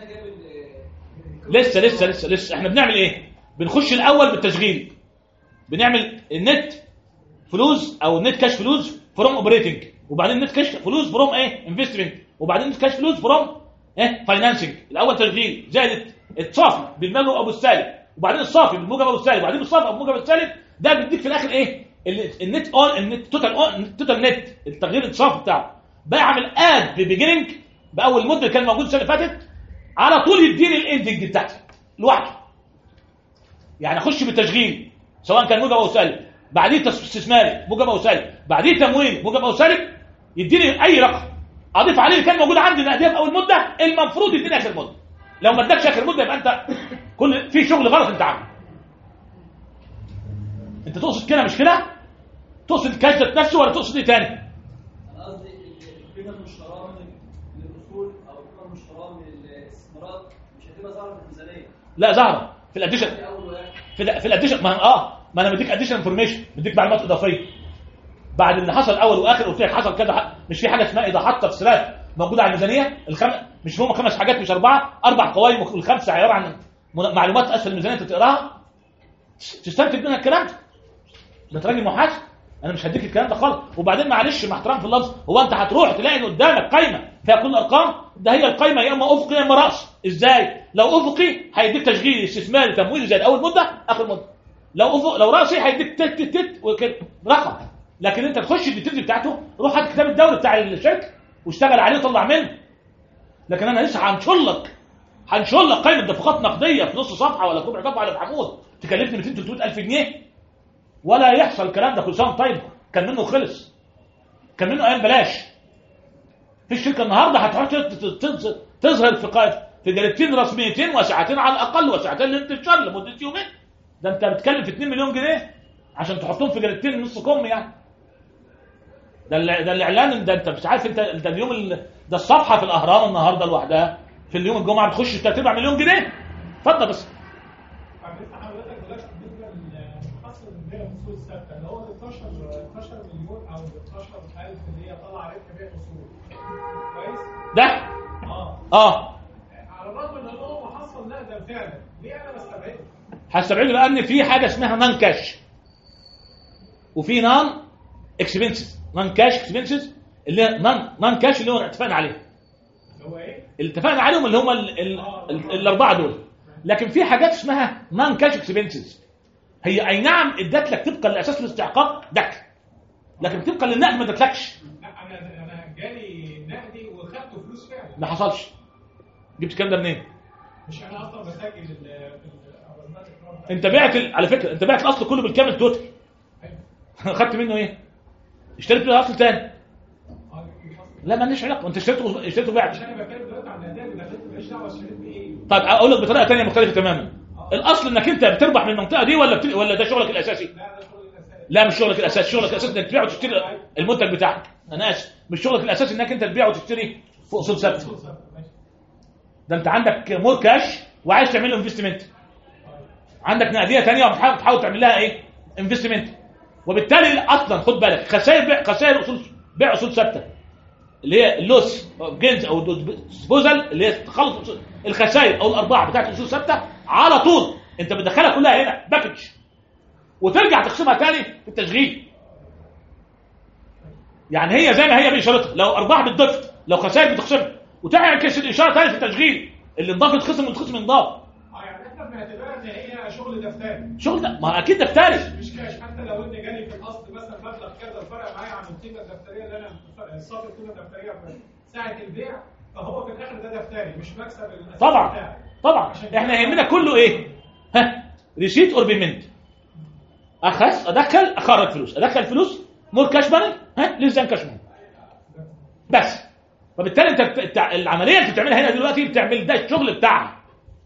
لسه لسه لسه لسه احنا بنعمل ايه؟ بنخش الاول بالتشغيل، بنعمل النت فلوس او النت كاش فلوس فروم اوبريتنج، وبعدين النت كاش فلوس فروم ايه انفستمنت، وبعدين النت كاش فلوس فروم ايه فاينانسنج. الاول تشغيل زائد الصافي بالموجب او بالسالب، وبعدين الصافي بالموجب او بالسالب، وبعدين الصافي او بالموجب بالسالب. ده بيديك في الاخر ايه؟ النت اون النت توتال اون توتال نت التغيير الصافي بتاعه. بعمل اد ببيجيننج باول مده كان موجود السنه اللي فاتت على طول يديني الاندنج بتاعتي لوحده. يعني اخش بالتشغيل سواء كان موجب او سالب، بعديه استثماري موجب او سالب، بعديه تمويل موجب او سالب، يديني اي رقم اضيف عليه اللي كان موجود عندي نقديه في اول مده المفروض يديني اخر مده. لو ما ادكش اخر مده يبقى انت كل في شغل غلط انت عامله. انت تقصد كده مش كده؟ تقصد الكاش ذات نفسه ولا تقصد ايه تاني؟ انا قصدي القيمه المشتراه من الاصول او القيمه المشتراه من الاستثمارات مش هتبقى ظاهره في الميزانيه. لا ظاهره في الاديشن في ال في الاديشن. ما اه ما انا بديك اديشن انفورميشن، بديك معلومات اضافيه بعد اللي حصل اول واخر. قلت لك حصل كذا، مش في حاجه اسمها اضاحات تفسيرات موجوده على الميزانيه الخم... مش هم خمس حاجات مش اربعه، اربع قوائم الخمسه عباره عن معلومات اسفل الميزانيه انت تقراها تستنتج منها الكلام ده. ده راجل محاسب، انا مش هديك الكلام ده خالص. وبعدين معلش مع احترام في اللفظ، هو انت هتروح تلاقي ان قدامك قايمه فيها كل الارقام؟ ده هي القايمه يا اما افقي يا اما راس. ازاي؟ لو افقي هيديك تشغيل استثماري تمويل زي اول مده اخر مده، لو افق لو راسي هيديك تت تت تت وكده رقم. لكن انت تخش الديتيلز بتاعته، روح هات كتاب الدوري بتاع الشركه واشتغل عليه وطلع منه. لكن انا لسه هنشر لك هنشر لك قائمه دفقات نقديه في نص صفحه ولا ربع صفحه ولا في عمود تكلفني مئتين ثلاثمئة الف جنيه ولا يحصل الكلام ده. كل سنه طيب كان منه خلص، كان منه ايام بلاش. في الشركه النهارده هتحط تظهر في قائمه في جريدتين رسميتين وساعتين على الاقل وساعتين للانتشار لمده يومين. ده انت بتتكلم في اتنين مليون جنيه عشان تحطهم في جريدتين نص كم يعني. ده ده الاعلان ده انت مش عارف انت ده اليوم ال... ده الصفحه في الاهرام النهارده لوحدها في اليوم الجمعه بتخش ثلاثة أربعة مليون جنيه. اتفضل بس. حضرتك بلاش بالنسبه للحصر البيع الاصول الثابته اللي هو اتناشر مليون او اتناشر ألف اللي هي طالعه عليك بيع اصول كويس؟ ده اه اه على الرغم ان هو محصل نقدا فعلا، ليه انا بستبعده؟ هستبعده لان في حاجه اسمها نان كاش وفي نان اكسبنسز. نان كاش اكسبنسز اللي هي نان نان كاش اللي هو اتفقنا عليه، اللي هو ايه؟ اللي اتفقنا عليهم اللي هم ال... ال... ال... الاربعه دول. لكن في حاجات اسمها نان كاش اكسبنسز، هي اي نعم ادت لك طبقا لاساس الاستحقاق دك، لكن طبقا للنقد ما ادتلكش. لا انا انا جالي نقدي وخدت فلوس فعلا. ما حصلش. جبت الكلام ده منين؟ مش انا اصلا بسجل في الأوزانات. انت بعت ال... على فكره انت بعت الاصل كله بالكامل توتال. خدت منه ايه؟ اشتريت له اصل تاني. لا ماليش علاقه، انت اشتريته اشتريته بعت. مش انا بتكلم دلوقتي عن الاداء اللي دخلت ماليش دعوه اشتريت بايه. طيب اقول لك بطريقه ثانيه مختلفه تماما. الاصل انك انت بتربح من المنطقه دي ولا بت... ولا ده شغلك الاساسي؟ لا ده شغل الاساسي. لا مش شغلك الاساسي، شغلك الاساسي انك تبيع وتشتري المنتج بتاعك. انا اسف، مش شغلك الاساسي انك انت تبيع وتشتري فوق اصول ثابته. ده انت عندك مور كاش وعايز تعمل له انفستمنت، عندك نقديه ثانيه وبتحاول تحاول تعمل لها ايه؟ انفستمنت. وبالتالي اصلا خد بالك خسائر بيع خسائر اصول بيع اصول ثابته اللي هي اللوس جينز او ديسبوزال اللي هي تخلص الخسائر او الارباح بتاعت الاصول الثابته على طول، انت بتدخلها كلها هنا باكج وترجع تقسمها تاني في التشغيل. يعني هي زي ما هي باشارتها، لو ارباح بتضيف لو خسائر بتخصم وتعكس الاشاره تاني في التشغيل، اللي انضاف يتخصم والخصم ينضاف. اه يعني احنا بنعتبرها ان هي شغل دفتري. شغل ده ما اكيد دفتري مش كاش، حتى لو ان جالي في الاصل مثلا مبلغ كذا فرق معايا عن القيمه الدفتريه اللي انا صافي القيمه الدفتريه في ساعه البيع، فهو في الاخر ده دفتري مش مكسب الاساسي. طبعا طبعا احنا يهمنا كله ايه؟ ها ريسيت اور بيمنت. اخذ ادخل اخرج فلوس، ادخل فلوس مور كاش ماني ها ليس ذان كاش ماني بس. فبالتالي انت العمليه اللي بتعملها هنا دلوقتي بتعمل ده الشغل بتاعها.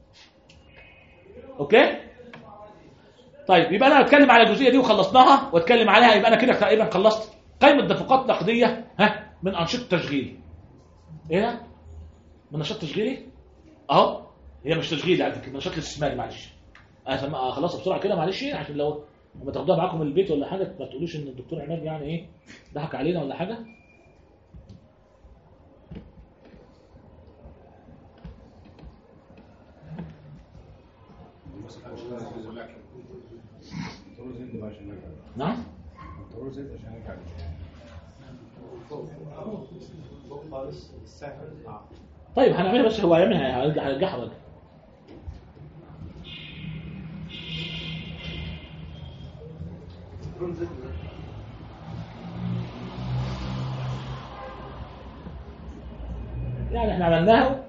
اوكي طيب يبقى انا اتكلم على الجزئيه دي وخلصناها واتكلم عليها، يبقى انا كده تقريبا خلصت قائمه دفقات نقديه ها من انشطه تشغيل. ايه ده؟ من نشاط تشغيلي اهو، هي مش تشغيلي على فكره، نشاط استثماري. معلش انا خلصها بسرعه كده معلش عشان لو لما تاخدوها معاكم من البيت ولا حاجه ما تقولوش ان الدكتور عماد يعني ايه ضحك علينا ولا حاجه. نعم طيب هنعملها بس هو هيعملها هيرجع هيرجعها بقى. يعني احنا عملناها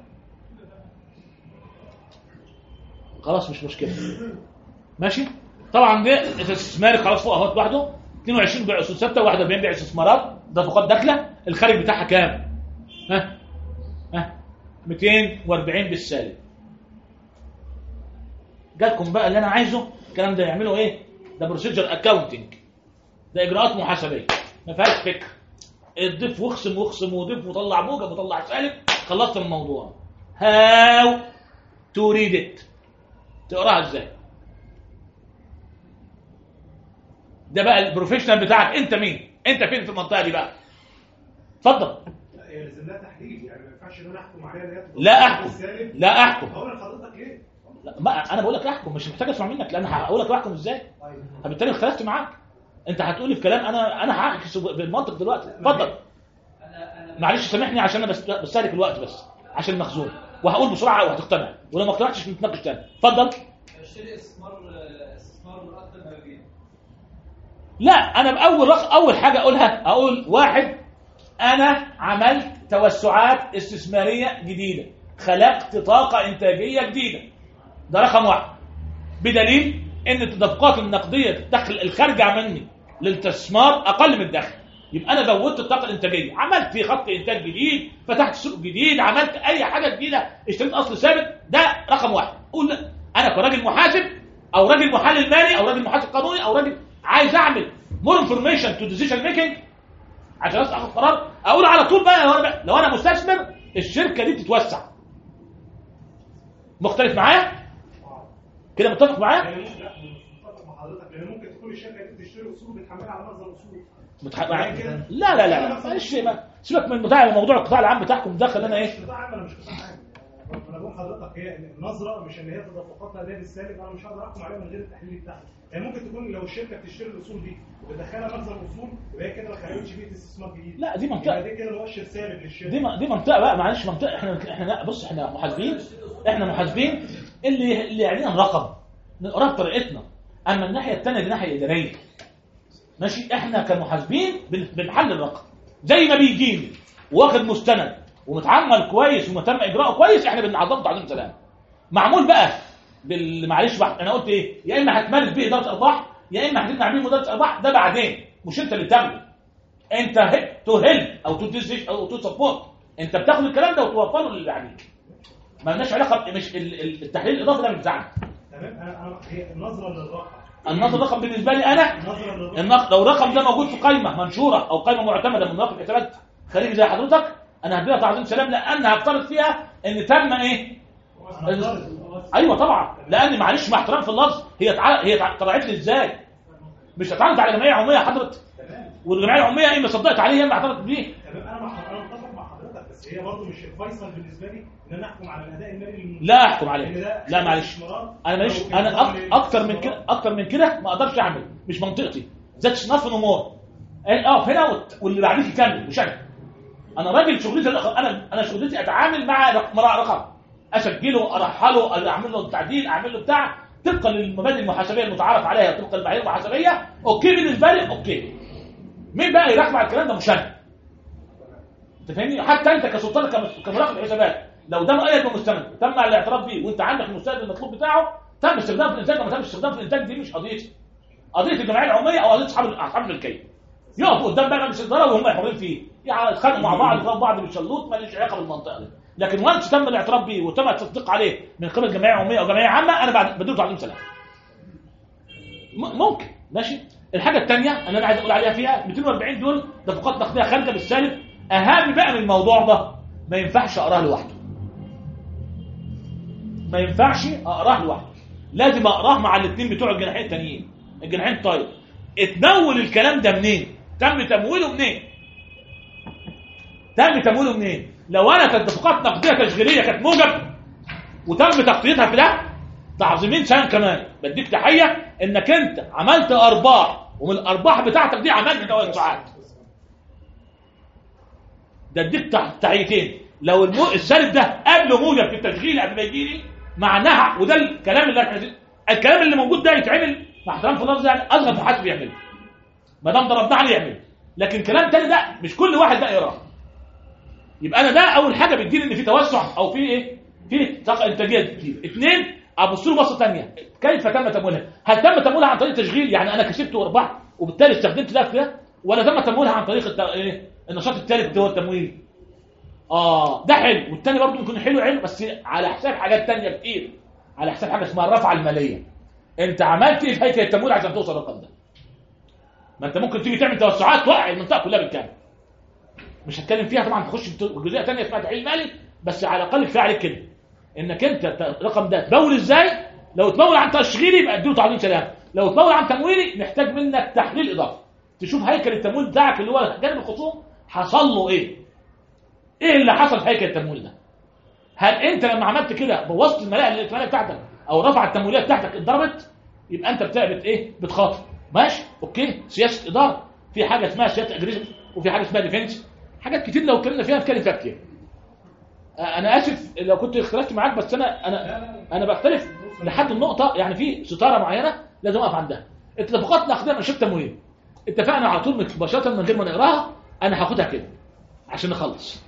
خلاص مش مشكله ماشي. طبعا ده استثماري خلاص فوق اهوت لوحده اثنين وعشرين بيع اصول ثابته واحد وأربعين بيع استثمارات دفقات داخله. الخارج بتاعها كام؟ ها ها مئتين وأربعين بالسالب. جالكم بقى اللي انا عايزه الكلام ده يعملوا ايه؟ ده بروسيجر اكاونتنج، ده اجراءات محاسبيه ما فيهاش فكر. اضيف واخصم واخصم وضيف وطلع موجب وطلع سالب، خلصت الموضوع. هاو تو ريد ات، تقراها ازاي؟ ده بقى البروفيشنال بتاعك. انت مين؟ انت فين في المنطقه دي بقى؟ اتفضل. هي لازم لها تحليل، يعني ما ينفعش ان انا احكم عليها ان هي لا احكم لا احكم هقول لحضرتك ليه؟ لا ما انا بقول لك احكم، مش محتاج اسمع منك لان هقول لك احكم ازاي. فبالتالي اختلفت معاك. انت هتقول لي في كلام انا انا هعكس بالمنطق دلوقتي. اتفضل. معلش سامحني عشان انا بستهلك الوقت بس عشان المخزون، وهقول بسرعه وهتقتنع، ولو ما اقتنعتش نتناقش تاني. اتفضل. اشتري استثمار استثمار مرتب مبين. لا انا باول رق... اول حاجه اقولها اقول واحد انا عملت توسعات استثماريه جديده، خلقت طاقه انتاجيه جديده، ده رقم واحد. بدليل ان التدفقات النقديه الدخل الخارجه مني للاستثمار اقل من الدخل، يبقى انا زودت الطاقه الانتاجيه، عملت في خط انتاج جديد، فتحت سوق جديد، عملت اي حاجه جديده، اشتريت اصل ثابت. ده رقم واحد. قول انا كراجل محاسب او راجل محلل مالي او راجل محاسب قانوني او راجل عايز اعمل مور انفورميشن تو ديسيجن ميكنج عشان اخد قرار، اقول على طول بقى لو انا لو انا مستثمر الشركه دي تتوسع. مختلف معايا كده؟ متفق معايا؟ لا متفق مع حضرتك، لان ممكن تكون الشركه دي بتشتري اصول بتحملها على مخزن اصول. متح... مع... لا لا لا معلش سيبك من بتاع موضوع القطاع العام بتاعكم ده. خلينا ايه؟ مش قطاع عام، انا مش قطاع عام. انا بقول لحضرتك هي النظره مش ان هي تدفقات نقديه بالسالب، انا مش هقدر احكم عليها من غير التحليل بتاعها. يعني ممكن تكون لو الشركه بتشتري الاصول دي وبتدخلها مخزن اصول يبقى هي كده ما خلقتش بيئه استثمار جديد. لا دي منطقه، دي كده مؤشر سالب للشركه. دي م... دي منطقه بقى معلش منطقه. احنا احنا بص احنا محاسبين، احنا محاسبين اللي اللي يعنينا الرقم نقرا بطريقتنا. اما الناحيه الثانيه دي ناحيه اداريه ماشي. احنا كمحاسبين بنحلل الرقم زي ما بيجيني واخد مستند ومتعمل كويس ومتم اجراءه كويس، احنا بنعظمه تعظيم سلام. معمول بقى بال معلش بقى انا قلت ايه؟ يا اما هتمارس بيه اداره ارباح يا اما هتمنع بيه مديريه ارباح، ده بعدين مش انت اللي بتعمله. انت تو هيلب او تو ديزيش او تو سبورت، انت بتاخد الكلام ده وتوفره للي عليك. ما لناش علاقه، مش التحليل الاضافي ده مش بتاعنا. تمام. انا انا هي النظره للرقم، النظر الرقم بالنسبه لي انا النق... لو الرقم ده موجود في قائمه منشوره او قائمه معتمده من مراقب حسابات خارجي زي حضرتك، انا هديها تعظيم سلام لان هفترض فيها ان تم ايه؟ ايوه طبعا، لان معلش مع احترام في اللفظ هي تع... هي طلعت لي ازاي؟ مش هتعرض على جمعيه عموميه حضرتك، والجمعيه العموميه اما صدقت عليه اما اعترضت بيه. تمام. انا انا متفق مع بس هي برضه مش الفيصل بالنسبه لي ان انا احكم على الاداء المالي للمنتج. لا احكم عليه. لا معلش استثمارات انا ماليش، أو انا إنفاق أك- اكتر من كده اكتر من كده ما اقدرش اعمل، مش منطقتي. ذاتس نوت نمور. اقف هنا وت- واللي بعديك يكمل مش انا. انا راجل شغلتي الأخ- انا انا شغلتي اتعامل مع رق- مع رقم، اسجله، ارحله، اعمل له تعديل، اعمل له بتاع طبقا للمبادئ المحاسبيه المتعارف عليها، طبقا للمعايير المحاسبيه. اوكي بالنسبه لي اوكي. مين بقى يراقب على الكلام ده؟ مش انا. انت فاهمني؟ حتى انت كسلطان كم- كمراقب حسابات لو ده مؤيد بمستند تم الاعتراف بيه وانت عندك المستند المطلوب بتاعه تم استخدامه في الانتاج، ما تم استخدامه في الانتاج دي مش قضيتي. قضيه الجمعيه العموميه او قضيه اصحاب اصحاب الملكيه. يقفوا قدام بقى مجلس الاداره وهم حرين فيه، يعني يتخانقوا مع بعض يضربوا بعض بالشلوط، ماليش علاقه بالمنطقه دي. لكن وانس تم الاعتراف بيه وتم التصديق عليه من قبل جمعيه عموميه او جمعيه عامه، انا بعد بديله تعليم سلام. م- ممكن ماشي. الحاجه الثانيه اللي انا عايز اقول عليها فيها مئتين وأربعين دول دفقات نقديه خارجه بالسالب. اهم بقى من الموضوع ده ما ينفعش اقراه لوحده. ما ينفعش اقراه لوحده، لازم اقراه مع الاثنين بتوع الجناحين التانيين. الجناحين طيب اتنول الكلام ده منين؟ تم تمويله منين؟ تم تمويله منين؟ لو انا كانت دفقات نقديه تشغيليه كانت موجب وتم تغطيتها في ده تعظيمين سنه كمان، بديك تحيه انك انت عملت ارباح ومن الارباح بتاعتك دي عملت توسعات. ده اديك تحيتين. لو المو... السالب ده قبله موجب في التشغيل قبل ما يجي لي معناها، وده الكلام اللي احنا الكلام اللي موجود ده يتعمل مع احترام في اللفظ، يعني اصغر محاسب يعمله ما دام ضربنا عليه يعمله. لكن كلام تاني ده مش كل واحد بقى يقراه. يبقى انا ده اول حاجه بتديني ان في توسع او في ايه، في طاقه انتاجيه كتير. اثنين، ابص له بصه ثانيه، كيف تم تمويلها؟ هل تم تمويلها عن طريق تشغيل يعني انا كسبت وربحت وبالتالي استخدمت ده في ده، ولا تم تمويلها عن طريق الت... إيه؟ النشاط الثالث هو التمويل؟ اه ده حلو، والثاني برضه يكون حلو حلو بس على حساب حاجات ثانيه كتير، على حساب حاجه اسمها الرفعه الماليه. انت عملت ايه في هيكل التمويل عشان توصل للرقم ده؟ ما انت ممكن تيجي تعمل توسعات توقع المنطقه كلها بالكامل. مش هتكلم فيها طبعا، تخش في جزئيه ثانيه اسمها تحليل مالي، بس على الاقل كفايه عليك كده انك انت الرقم ده تمول ازاي. لو تمول عن تشغيلي يبقى اديله تعظيم سلام، لو تمول عن تمويلي محتاج منك تحليل اضافي تشوف هيكل التمويل بتاعك اللي هو جانب الخصوم حصل له ايه، ايه اللي حصل في هيكل التمويل ده. هل انت لما عملت كده بوظت الملاءه الائتمانيه بتاعتك او رفع التمويليه بتاعتك اتضربت، يبقى انت بتعمل ايه، بتخاطر. ماشي اوكي، سياسه اداره، في حاجه اسمها سياسه اجريسيف وفي حاجه اسمها ديفنس، حاجات كتير لو اتكلمنا فيها نتكلم فيها كتير. انا اسف لو كنت اختلفت معاك، بس انا انا انا بختلف لحد النقطه، يعني في ستاره معينه لازم اقف عندها. اتفاقات نقديه مش تمويل، اتفقنا على طول مباشره من غير ما نقراها، انا هاخدها كده عشان نخلص.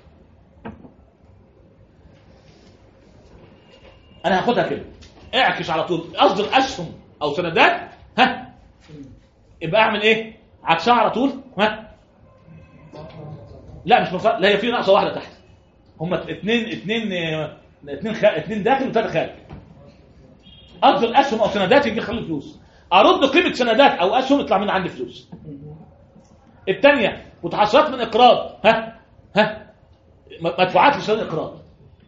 انا هاخدها كده اعكس على طول، اصدر اسهم او سندات، ها يبقى اعمل ايه عكسها على طول. ها لا مش مفرق. لا هي في ناقصه واحده تحت، هم اثنين اثنين اثنين خ... اثنين داخل وثلاثه خارج. اصدر اسهم او سندات يجي يخلي فلوس، ارد قيمه سندات او اسهم يطلع من عندي فلوس. الثانيه متحصلات من اقراض، ها ها مدفوعات لسداد اقراض.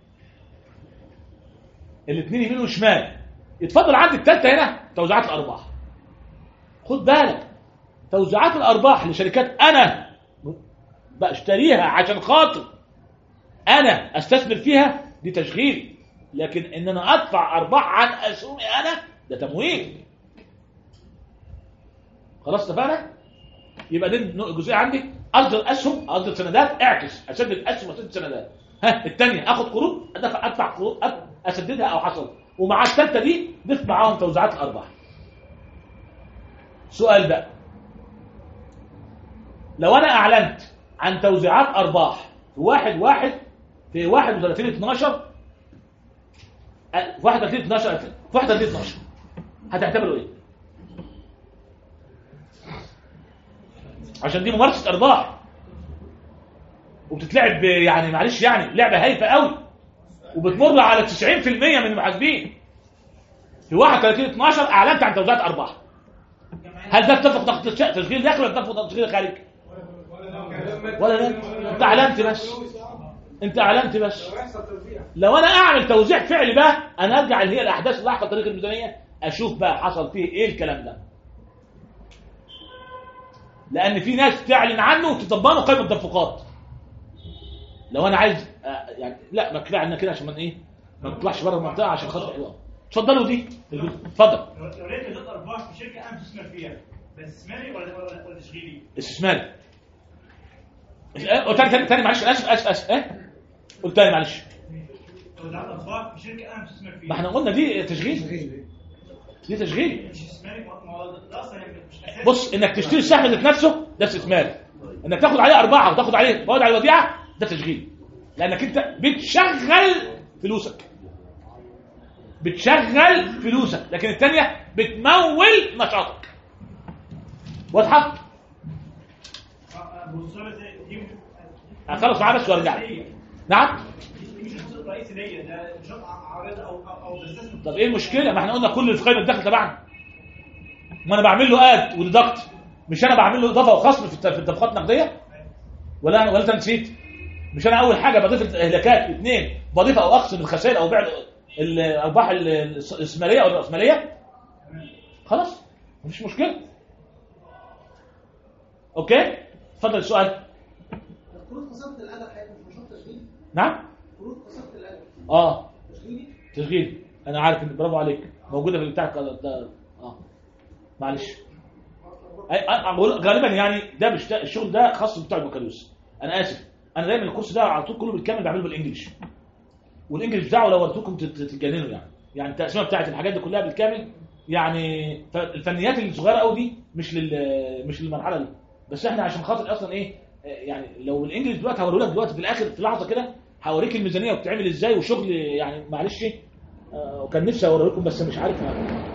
الاثنين يمين وشمال. يتفضل عندي الثالثه هنا توزيعات الارباح. خد بالك توزيعات الارباح لشركات انا بشتريها عشان خاطر انا استثمر فيها دي تشغيل، لكن ان انا ادفع ارباح عن اسهمي انا ده تمويل. خلاص اتفقنا؟ يبقى دي الجزئيه عندي، اصدر اسهم اصدر سندات، اعكس اسدد اسهم واسدد سندات. ها الثانيه اخد قروض ادفع ادفع قروض اسددها او حصل، ومع الثالثه دي ضيف معاهم توزيعات الارباح. سؤال بقى، لو انا اعلنت عن توزيعات ارباح في واحد واحد في واحد وثلاثين اتناشر في واحد وثلاثين اتناشر في واحد وثلاثين اتناشر هتعتبروا ايه؟ عشان دي ممارسه ارباح وبتتلعب يعني معلش يعني لعبه هايفه قوي وبتمر على تسعين في المية من المحاسبين. في واحد وثلاثين اتناشر اعلنت عن توزيعات ارباح، هل ده اتفق تشغيل داخل ولا اتفق تشغيل خارج؟ ولا لا، انت اعلنت بس، انت اعلنت بس. لو انا اعمل توزيع فعلي بقى، انا ارجع اللي هي الاحداث اللي حصلت طريق الميزانيه اشوف بقى حصل فيه ايه الكلام ده، لان في ناس تعلن عنه وتطبقه قائمه التدفقات. لو انا عايز آه يعني لا ما كفايه عنا كده عشان ما ايه ما نطلعش بره المنطقه عشان خاطر الحوار. اتفضلوا دي اتفضل. لو لقيت ضد ارباح في شركه انا بستثمر فيها بس استثماري ولا ولا ولا تشغيلي؟ استثماري. قلت تاني تاني معلش اسف اسف اسف ايه؟ قلت تاني معلش. لو ضد ارباح في شركه انا بستثمر فيها. ما احنا قلنا دي تشغيل. دي تشغيل. مش استثماري ما هو ده اصلا مش اساسي. بص انك تشتري السهم ذات نفسه ده استثماري. انك تاخد عليه ارباح وتاخد عليه فوائد على الوديعه ده تشغيل. لانك انت بتشغل فلوسك. بتشغل فلوسك، لكن الثانيه بتمول نشاطك. واضحه؟ هخلص معاه بس وارجع. نعم؟ مش الجزء الرئيسي ليا ده نشاط عارض او او بستثمر. طب ايه المشكله؟ ما احنا قلنا كل اللي في قائمه الدخل تبعنا. ما انا بعمل له اد وديدكت، مش انا بعمل له اضافه وخصم في الدفقات النقديه؟ ولا انا ولا انت نسيت؟ مش انا اول حاجه بضيف الاهلاكات، اثنين بضيف او اقسم الخسائر او بيع الارباح الاستثماريه او الراسماليه؟ خلاص مفيش مشكله. اوكي اتفضل السؤال. كروت خسارة الأدب حضرتك مش نشاط تشغيلي؟ نعم كروت خسارة الأدب اه تشغيلي؟ تشغيل. انا عارف ان برافو عليك موجوده في بتاعك ده. اه معلش غالبا يعني ده مش الشغل ده خاص بتاع البكالوريوس. انا اسف انا دايما الكورس ده على طول كله بالكامل بعمله بالانجلش، والانجلش بتاعه لو وريتكم تتجننوا يعني. يعني التقسيمه بتاعت الحاجات دي كلها بالكامل يعني. الفنيات الصغيره قوي دي مش لل مش للمرحله دي، بس احنا عشان خاطر اصلا ايه يعني لو الانجلش دلوقتي هوريه لك دلوقتي في الاخر في لحظه كده هوريك الميزانيه وبتتعمل ازاي وشغل يعني معلش آه وكان نفسي اوريه لكم بس مش عارف يعني.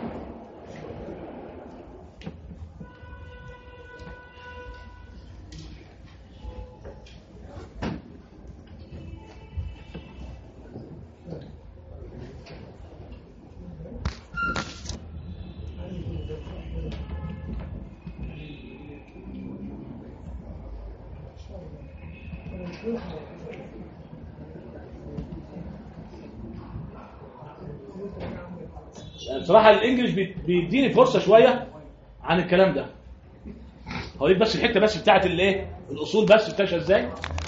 بصراحه الانجليش بيديني فرصه شويه عن الكلام ده. هوريك بس الحته بس بتاعت الايه الاصول بس بتاعتها ازاي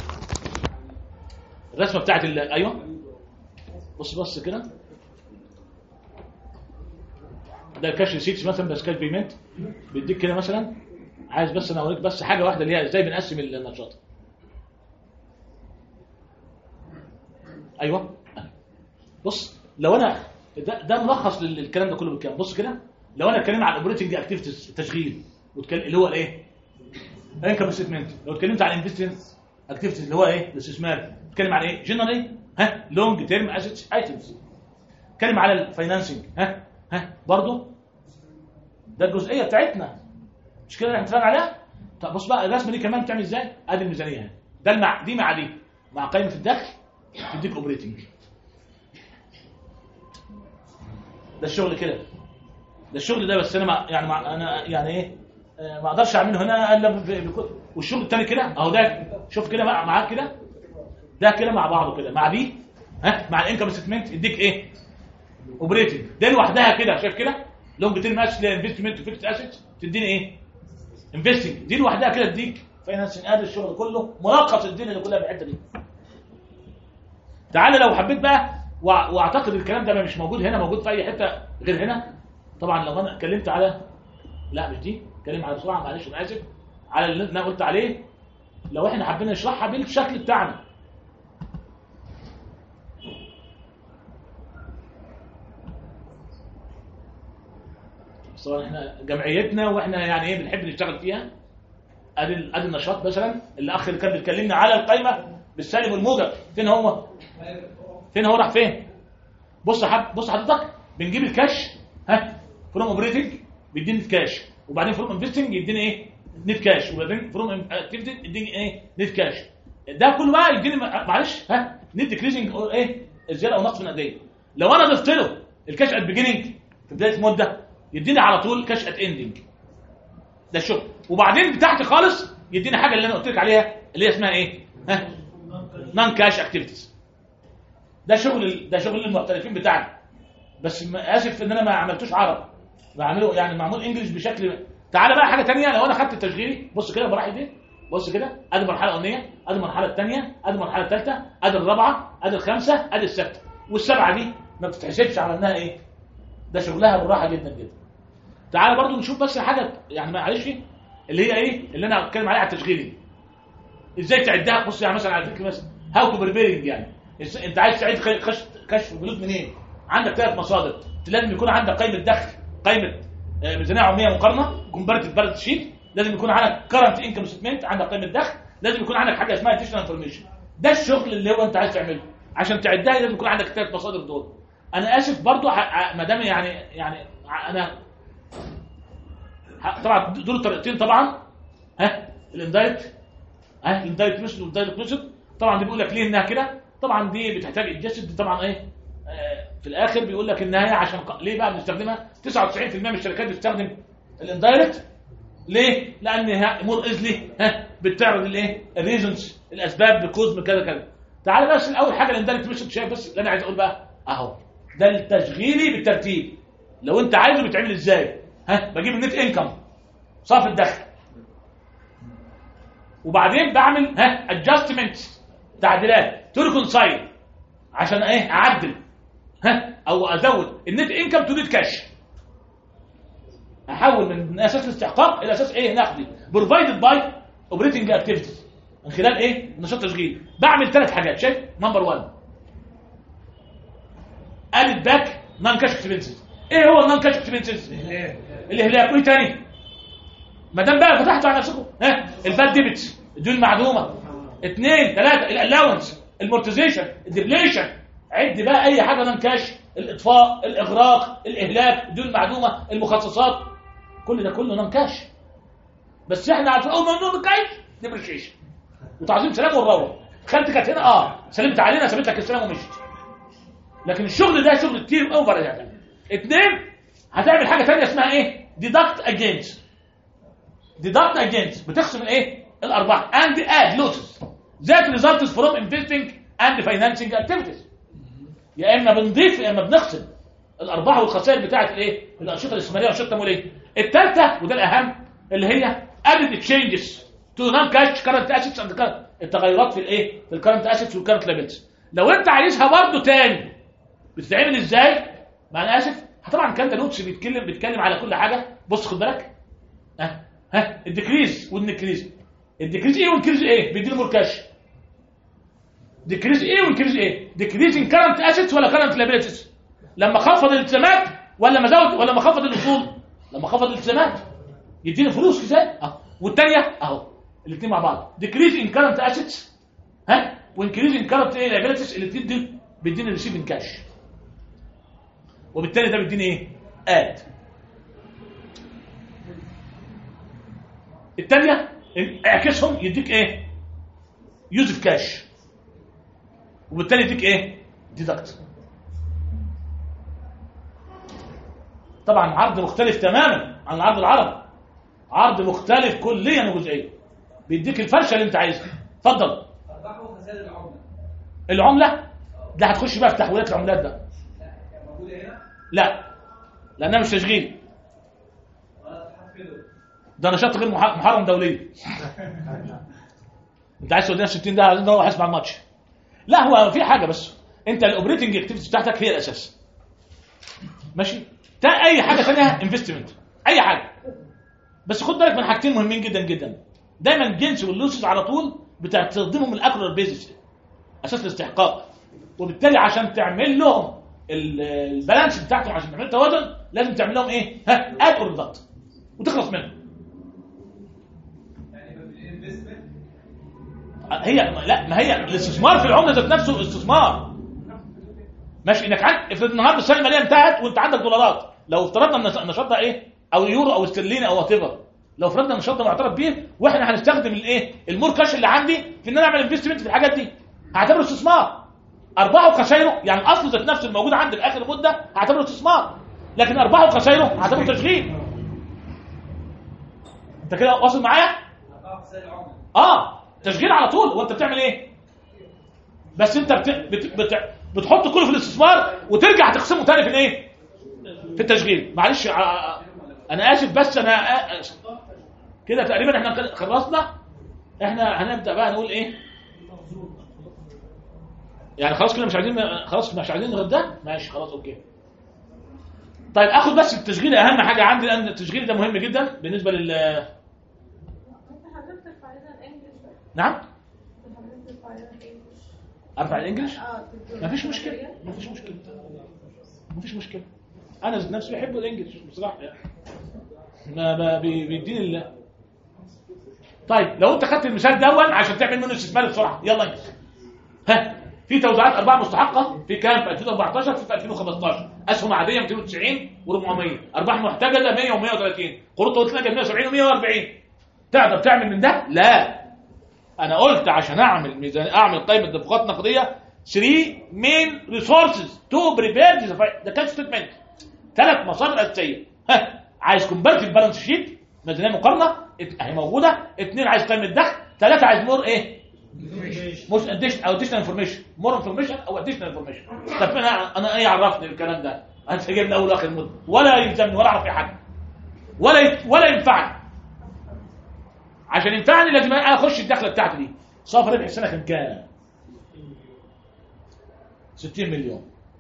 الرسمه بتاعت ايوه بص بص كده ده الكاش ريسيتس مثلا بس كاش بيمنت بيديك كده مثلا. عايز بس انا اوريك بس حاجه واحده اللي هي ازاي بنقسم النشاط. ايوه بص لو انا ده, ده ملخص للكلام ده كله بالكامل. بص كده لو انا اتكلمت عن الاوبريتنج اكتيفيتيز التشغيل واتكلم اللي هو الايه انكم ستمنت. لو اتكلمت عن انفستمنت اكتيفيتيز اللي هو ايه الاستثمار اتكلم عن ايه جنرالي ها لونج تيرم اسيتس ايتمز. اتكلم على الفاينانسنج ها ها برضه ده الجزئيه بتاعتنا مش كده اللي هنتفرج عليها. طب بص بقى الرسمه دي كمان بتعمل ازاي. ادي الميزانيه ده المع... دي مع دي مع قائمه الدخل تديك اوبريتنج. ده الشغل كده ده الشغل ده بس انا ما يعني ما انا يعني ايه ما اقدرش اعمله هنا الا بكتب. والشغل الثاني كده اهو ده شوف كده بقى معاك كده ده كده مع بعضه كده مع دي ها مع الانكم ستمنت يديك ايه اوبريتنج. ده لوحدها كده شايف كده لونج تيرم اسيت انفستمنت وفيكس اسيت تديني ايه انفستنج. دي لوحدها كده تديك فاينانسنج. ادي الشغل كله ملخص الدنيا اللي كلها بالحته دي. تعالى لو حبيت بقى واعتقد الكلام ده مش موجود هنا موجود في اي حته غير هنا. طبعا لو انا اتكلمت على لا مش دي اتكلم على بسرعه معلش انا اسف على اللي انا قلت عليه. لو احنا حابين نشرحها بالشكل بتاعنا طبعا احنا جمعيتنا واحنا يعني ايه بنحب نشتغل فيها. ادي ادي النشاط مثلا الاخ اللي كان بيكلمنا على القائمه بالسالب والموجب فين هو فين هو راح فين. بص حد بص حضرتك بنجيب الكاش ها فروم اوبريتنج بيديني كاش وبعدين فروم انفستنج يديني ايه نت كاش وبعدين فروم اكتيفيتي يديني ايه نت كاش. ده كله بقى يديني معلش ها نت ديكريزنج او ايه زياده او نقص نقديه. لو انا ضفت له الكاش ات بيجيننج في بدايه مده يديني على طول كاش ات اندنج. ده الشغل. وبعدين تحت خالص يديني حاجه اللي انا قلت لك عليها اللي هي اسمها ايه ها نون كاش اكتيفيتيز. ده شغل ده شغل المحترفين بتاعنا بس اسف ان انا ما عملتوش عربي بعمله يعني معمول انجلش بشكل. تعالى بقى حاجه ثانيه لو انا خدت التشغيلي بص كده براحي دي بص كده، ادي المرحله الاولانيه، ادي المرحله الثانيه، ادي المرحله الثالثه، ادي الرابعه، ادي الخامسه، ادي السادسه، والسبعه دي ما بتتحسبش على انها ايه؟ ده شغلها بالراحه جدا جدا. تعال برضو نشوف بس حاجه يعني معلش اللي هي ايه اللي انا بتكلم عليها على التشغيلي. ازاي تعدها؟ بص يعني مثلا على فكره مثلا هاو تو بريبيرنج، يعني انت عايز تعيد كشف بنود منين؟ عندك ثلاث مصادر، لازم يكون عندك قائمه دخل، قائمه ميزانيه عموميه مقارنه كومباريتيف بالانس شيت، لازم يكون عندك كرنت انكم ستمنت، عندك قائمه دخل، لازم يكون عندك حاجه اسمها اديشنال انفورميشن. ده الشغل اللي هو انت عايز تعمله عشان تعدها، لازم يكون عندك الثلاث مصادر دول. انا اسف برضو ما دام يعني يعني انا طبعا دول الطريقتين طبعا، ها الاندايركت، ها الاندايركت ميثود والدايركت ميثود. طبعا دي بيقول لك ليه انها كده، طبعا دي بتحتاج ادجست طبعا ايه آه في الاخر بيقول لك انها هي عشان ق... ليه بقى بنستخدمها؟ تسعة وتسعين بالمئة من الشركات بتستخدم الاندايركت. ليه؟ لانها امور ايزلي ها بتعرض الايه الريزونز، الاسباب بكوز من كذا كذا. تعال بس الاول حاجه الاندايركت ميثود، شايف بس اللي انا عايز اقول بقى اهو ده التشغيلي بالترتيب. لو انت عايزه بيتعمل ازاي؟ ها بجيب النت انكم صافي الدخل، وبعدين بعمل ها ادجستمنت تعديلات تو ريكونسايل عشان ايه اعدل ها او ازود النت انكم تو نت كاش، احول من اساس الاستحقاق الى اساس ايه نقدي بروفايدد باي اوبريتنج اكتيفيتيز من خلال ايه نشاط تشغيل. بعمل ثلاث حاجات، شايف؟ نمبر واحد ادد باك نون كاش اكسبنسز. ايه هو النون كاش اكسبنسز؟ الاهلاك. وايه تاني؟ ما دام بقى فتحتوا على نفسكم ها الباد ديبتس الديون المعدومه، اثنين ثلاثه الالاونس، المورتيزيشن، الديبليشن، عد بقى اي حاجه نون كاش، الاطفاء، الاغراق، الاهلاك، الديون المعدومه، المخصصات، كل ده كله نون كاش. بس احنا عارفين اول ما نقول كاش ديبريشيشن وتعظيم سلام والروح. خالتك كانت هنا اه سلمت علينا سلمت لك السلام ومشيت. لكن الشغل ده شغل كتير اوفر يعني. اثنين هتعمل حاجه ثانيه اسمها ايه؟ ديدكت اجينست. ديدكت اجينست بتخصم الايه؟ الارباح and add losses that results from investing and financing activities. يا اما بنضيف يا اما بنخصم الارباح والخسائر بتاعه الايه؟ الانشطه الاستثماريه والانشطه التمويليه. الثالثه وده الاهم اللي هي added changes to non-cash current assets and current، التغيرات في الايه؟ في الكرنت اسيتس والكرنت ليبلز. لو انت عايزها برضه تاني بتتعمل ازاي؟ مع انا اسف طبعا الكلام ده نوتس بيتكلم بيتكلم على كل حاجه. بص خد بالك ها ها الديكريز والنكريز. الديكريز ايه والانكريز ايه؟ بيديله مور كاش. ديكريز ايه والانكريز ايه؟ ديكريز ان كرنت اسيتس ولا كرنت ليبلز؟ لما خفض الالتزامات ولا ما زود ولا ما خفض الاصول؟ لما خفض الالتزامات يديني فلوس ازاي؟ اه والثانيه اهو الاثنين مع بعض ديكريز ان كرنت اسيتس ها وانكريز ان كرنت ايه ليبلز، الاثنين دول بيديني ريسيف ان كاش، وبالتالي ده بيديني ايه؟ اد. الثانيه اعكسهم يديك ايه؟ يوز كاش، وبالتالي يديك ايه؟ ديدكت. طبعا عرض مختلف تماما عن العرض العربي، عرض مختلف كليا وجزئيا، بيديك الفرشه اللي انت عايزها. اتفضل. ارباح وخسائر العمله. العمله ده هتخش بقى في تحويلات العملات ده. لا موجوده هنا؟ لا لانها مش تشغيل، ولا تحفظه. ده نشاط غير محرم دوليا. انت عايز تودينا ستين ده عايزين نروح نسمع الماتش. لا هو في حاجه بس انت الاوبريتنج اكتيفيتي بتاعتك هي الاساس ماشي. تا اي حاجه ثانيه انفستمنت اي حاجه، بس خد بالك من حاجتين مهمين جدا جدا. دايما الجنس واللوسز على طول بتستخدمهم الاكرر بيزنس اساس الاستحقاق، وبالتالي عشان تعمل لهم البالانس بتاعتهم عشان تعمل توازن لازم تعمل لهم ايه؟ ها اد اور ضغط وتخلص منهم. يعني الانفستمنت هي لا ما هي الاستثمار في العمله ذات نفسه استثمار ماشي. انك عن افرض النهارده السنه الماليه انتهت وانت عندك دولارات، لو افترضنا ان النشاط ده ايه او يورو او استرليني او وات ايفر، لو افترضنا النشاط ده معترف بيه واحنا هنستخدم الايه المور كاش اللي عندي في ان انا اعمل انفستمنت في الحاجات دي، هعتبره استثمار. ارباحه وخسائره يعني الاصل ذات نفسه الموجود عندي في اخر المده هعتبره استثمار، لكن ارباحه وخسائره هعتبره تشغيل. انت كده واصل معايا؟ ارباح وخسائر العمله. اه تشغيل على طول. وانت بتعمل ايه؟ بس انت بت... بت... بت... بتحط كله في الاستثمار وترجع تقسمه تاني في الايه؟ في التشغيل. معلش ع... انا اسف بس انا آسف. كده تقريبا احنا خلصنا. احنا هنبدا بقى نقول ايه يعني. خلاص كده مش عايزين خلاص مش عايزين غير ده. ماشي خلاص اوكي. طيب اخد بس التشغيل اهم حاجه عندي لان التشغيل ده مهم جدا بالنسبه لل نعم ارفع الانجليش. مفيش مشكله مفيش مشكله مفيش مشكله. انا ذات نفسي بحب الانجليش بصراحه يعني. ما بيديني الله. طيب لو انت خدت المثال دون عشان تعمل منه استثمار بسرعه يلا. ها في توزيعات ارباح مستحقه في كام في ألفين وأربعتاشر في ألفين وخمستاشر. اسهم عاديه مئتين وتسعين وأربعمية. ارباح محتجزه مية ومية وتلاتين. قروض توصيل مية وسبعين ومية وأربعين. تقدر تعمل من ده؟ لا. انا قلت عشان اعمل ميزان اعمل قائمه دفقات نقديه ثلاثة مين ريسورسز تو بريبير ذا كاش ستيتمنت. ثلاث مصادر اساسيه. ها عايز كومبارتيف بالانس شيت ميزانيه مقارنه اهي موجوده. اثنين عايز قائمه دخل. ثلاثه عايز مور ايه مش اديشن او اديشنال انفورميشن. مور انفورميشن او اديشنال انفورميشن. طب انا انا ايه عرفني الكلام ده؟ انت جايبني اول واخر مده ولا يلزمني ولا اعرف اي حاجه ولا ي... ولا ينفعني. عشان ينفعني لازم انا اخش الدخله بتاعتي دي. صافي ربح السنه كان كام؟ ستين مليون.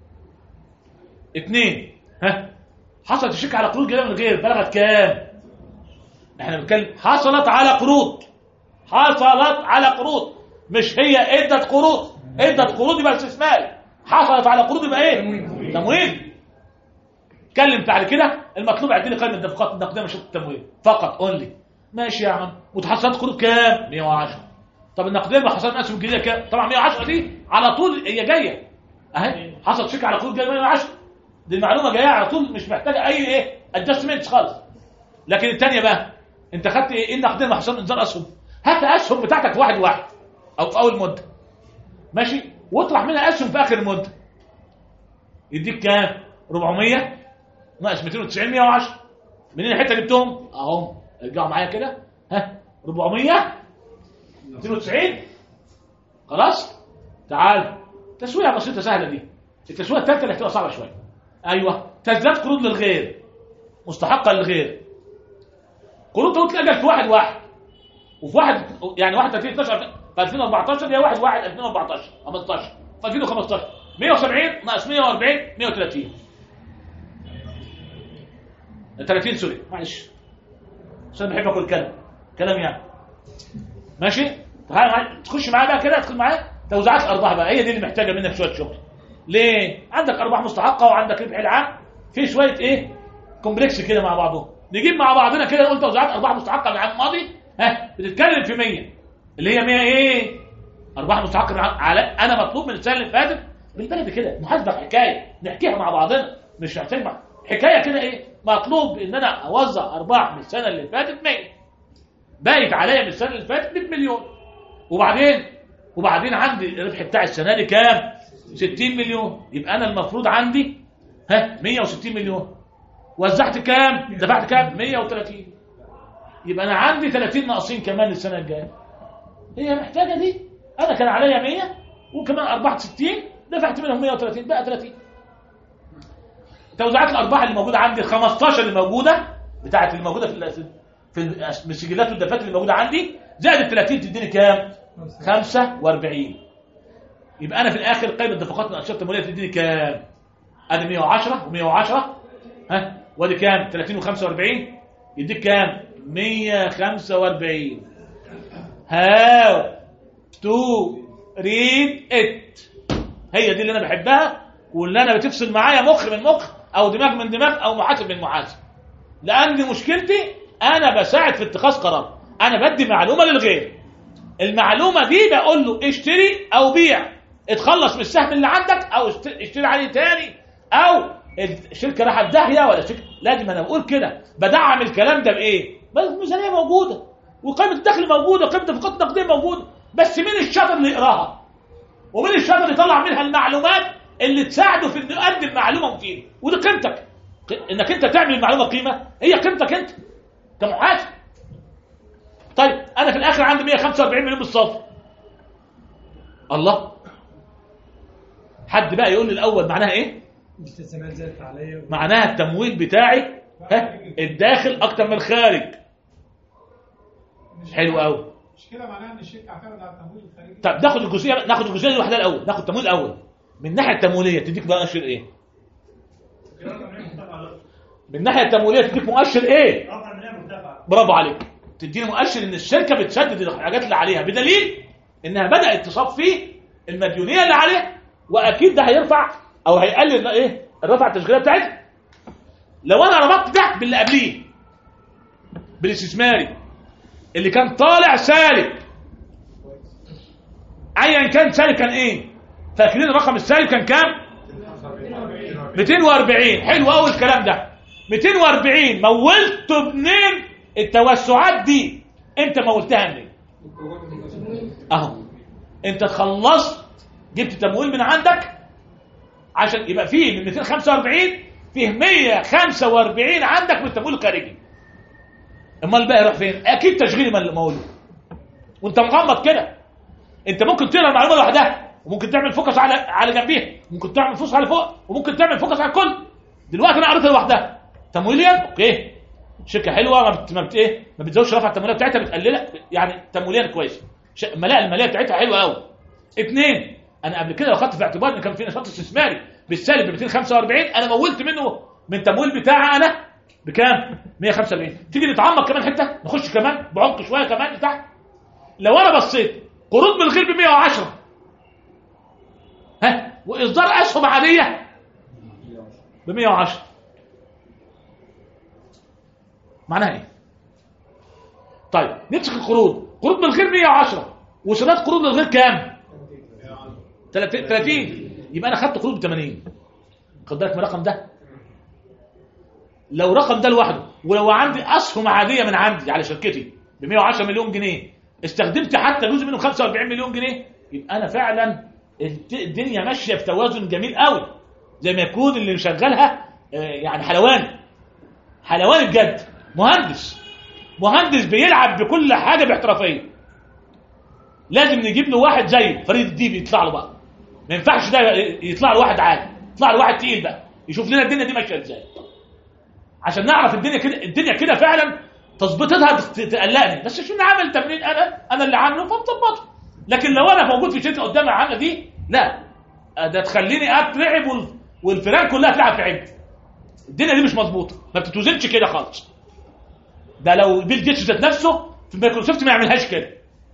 اثنين ها حصلت الشركه على قروض جديده من غير بلغت كام؟ احنا بنتكلم حصلت على قروض. حصلت على قروض مش هي ادت قروض. ادت قروض يبقى استثماري. حصلت على قروض يبقى ايه؟ تمويل. اتكلم بعد كده المطلوب عندنا قائمه الدفقات النقديه من شركه التمويل فقط اونلي. ماشي يا عم. متحصلات قروض كام؟ مية وعشرة. طب النقديه المحصلات الاسهم الجديده كام؟ طبعا مية وعشرة دي على طول هي جايه اهي. حصلت شركه على قروض جايه مية وعشرة. دي المعلومه جايه على طول مش محتاجه اي ايه ادجستمنت خالص. لكن الثانيه بقى انت خدت ايه النقديه المحصلات انذار اسهم. هات اسهم بتاعتك في واحد واحد او في اول مده ماشي واطرح منها اسهم في اخر المده. يديك كام؟ أربعمية ناقص مئتين وتسعين مية وعشرة. منين الحته جبتهم اهم؟ ارجعوا معايا كده. ها أربعمية مئتين وتسعين. خلاص تعال. تسويه بسيطه سهله دي. التسويه الثالثه اللي هتبقى صعبه شويه. ايوه تسديدات قروض للغير مستحقه للغير. قروض توصيل اجل في واحد واحد وفي واحد يعني واحد ثلاثين اتناشر في ألفين وأربعتاشر هي واحد واحد ألفين وأربعتاشر خمستاشر في ألفين وخمستاشر مية وسبعين ناقص مية وأربعين مية وتلاتين. ثلاثين سوري معلش عشان بحب اكل كلام كلام يعني. ماشي تخش معايا بقى كده. ادخل معايا توزيعات ارباح بقى. هي دي اللي محتاجه منك شويه شغل. ليه؟ عندك ارباح مستحقه وعندك ربح العام في شويه ايه كومبلكس كده مع بعضهم. نجيب مع بعضنا كده نقول توزيعات ارباح مستحقه من العام الماضي. ها بتتكلم في مية اللي هي مية ايه ارباح مستحقه على. انا مطلوب من السنه اللي فاتت بالبلد كده محاسبه حكايه نحكيها مع بعضنا مش محتاج مع حكايه كده ايه. مطلوب ان انا اوزع ارباح من السنه اللي فاتت مية باقي عليا من السنه اللي فاتت مية مليون. وبعدين وبعدين عندي الربح بتاع السنه دي كام؟ ستين مليون. يبقى انا المفروض عندي ها مية وستين مليون. وزعت كام؟ دفعت كام؟ مية وتلاتين. يبقى انا عندي تلاتين ناقصين كمان السنه الجايه. هي محتاجه دي. انا كان عليا مية وكمان ارباح ستين دفعت منهم مية وتلاتين بقى تلاتين. توزيعات الارباح اللي موجوده عندي خمستاشر اللي موجوده بتاعت اللي موجوده في في السجلات والدفاتر اللي موجوده عندي زائد ال تلاتين تديني كام؟ خمسة وأربعين. يبقى انا في الاخر قيمه دفقات الانشطه التمويليه تديني كام؟ ادي مية وعشرة ومية وعشرة ها وادي كام؟ تلاتين وخمسة وأربعين يديك كام؟ مية وخمسة وأربعين. هاو تو ريد ات. هي دي اللي انا بحبها واللي انا بتفصل معايا مخ من مخ او دماغ من دماغ او محاسب من محاسب. لان مشكلتي انا بساعد في اتخاذ قرار. انا بدي معلومه للغير. المعلومه دي بقول له اشتري او بيع. اتخلص من السهم اللي عندك او اشتري عليه تاني او الشركه راحت داهيه ولا شركه. لازم انا بقول كده بدعم الكلام ده بايه؟ الميزانيه موجوده وقيمه الدخل موجوده وقيمه الدفقات النقديه موجوده. بس مين الشاطر اللي يقراها؟ ومين الشاطر اللي يطلع منها المعلومات اللي تساعده في انه يقدم معلومه مفيده؟ ودي قيمتك. انك انت تعمل المعلومه قيمه هي قيمتك انت كمحاسب. طيب انا في الاخر عندي مية وخمسة وأربعين مليون بالصافي. الله. حد بقى يقول لي الاول معناها ايه؟ الالتزامات زادت عليا. معناها التمويل بتاعي ها الداخل اكتر من الخارج. حلو قوي. مش كده معناها ان الشركه اعتمد على التمويل الخارجي؟ طب ناخد الجزئيه ناخد الجزئيه دي لوحدها الاول، ناخد التمويل الاول. من الناحيه التمويليه تديك مؤشر ايه؟ من الناحيه التمويليه تديك مؤشر ايه؟ برافو عليك. تديني مؤشر ان الشركه بتسدد الحاجات اللي عليها، بدليل انها بدات تصفي المديونيه اللي عليها، واكيد ده هيرفع او هيقلل ايه؟ الرفعه التشغيليه بتاعتها. لو انا ربطت ده باللي قبليه بالاستثماري اللي كان طالع سالب، ايا كان سالب كان ايه؟ فاكرين الرقم السالب كان كام؟ مئتين وأربعين. حلو قوي الكلام ده. مئتين وأربعين مولته بنين التوسعات دي، انت مولتها منين؟ اهو انت خلصت، جبت تمويل من عندك عشان يبقى فيه من مئتين وخمسة وأربعين فيه مئة وخمسة وأربعين عندك من التمويل الخارجي. امال الباقي يروح فين؟ اكيد تشغيل مولود وانت مغمض كده. انت ممكن تقرا المعلومه لوحدها، وممكن تعمل فوكس على على جنبيها، ممكن تعمل فوكس على فوق، وممكن تعمل فوكس على الكل. دلوقتي انا قريتها لوحدها تمويليا اوكي، شركه حلوه ما بت... ما بت... ايه ما بتزودش رفع التمويليه بتاعتها، بتقللها يعني تمويليا كويس، ش... الملاءه الماليه بتاعتها حلوه قوي. اثنين، انا قبل كده لو خدت في اعتبار ان كان في نشاط استثماري بالسالب ب مئتين وخمسة وأربعين، انا مولت منه من التمويل بتاعي انا بكام؟ مئة وخمسة وأربعين. تيجي نتعمق كمان حته، نخش كمان بعمق شويه كمان لتحت. لو انا بصيت قروض من الغير ب مئة وعشرة، ها، واصدار اسهم عاديه ب مئة وعشرة، معناها ايه؟ طيب نمسك القروض، قروض من الغير مئة وعشرة وسداد قروض من الغير كام؟ ثلاثين. يبقى انا خدت قروض ب ثمانين. خد بالك من الرقم ده. لو رقم ده لوحده، ولو عندي اسهم عاديه من عندي على شركتي ب مئة وعشرة مليون جنيه، استخدمت حتى جزء منهم خمسة وأربعين مليون جنيه، يبقى انا فعلا الدنيا ماشيه في توازن جميل قوي، زي ما يكون اللي مشغلها يعني حلواني حلواني بجد، مهندس مهندس بيلعب بكل حاجه باحترافيه. لازم نجيب له واحد زي فريد الديب يطلع له بقى، ما ينفعش ده يطلع له واحد عادي، يطلع له واحد تقيل بقى يشوف لنا الدنيا دي ماشيه ازاي، عشان نعرف الدنيا كده الدنيا كده فعلا تظبيطها تقلقني. بس عشان عامل تمرين انا انا اللي عامله فمظبطه، لكن لو انا موجود في شركه قدامي عامله دي، لا ده تخليني اترعب والفيران كلها تلعب في عيني. الدنيا دي مش مظبوطه، ما بتتوزنش كده خالص. ده لو بيل جيتس ذات نفسه في مايكروسوفت ما يعملهاش كده.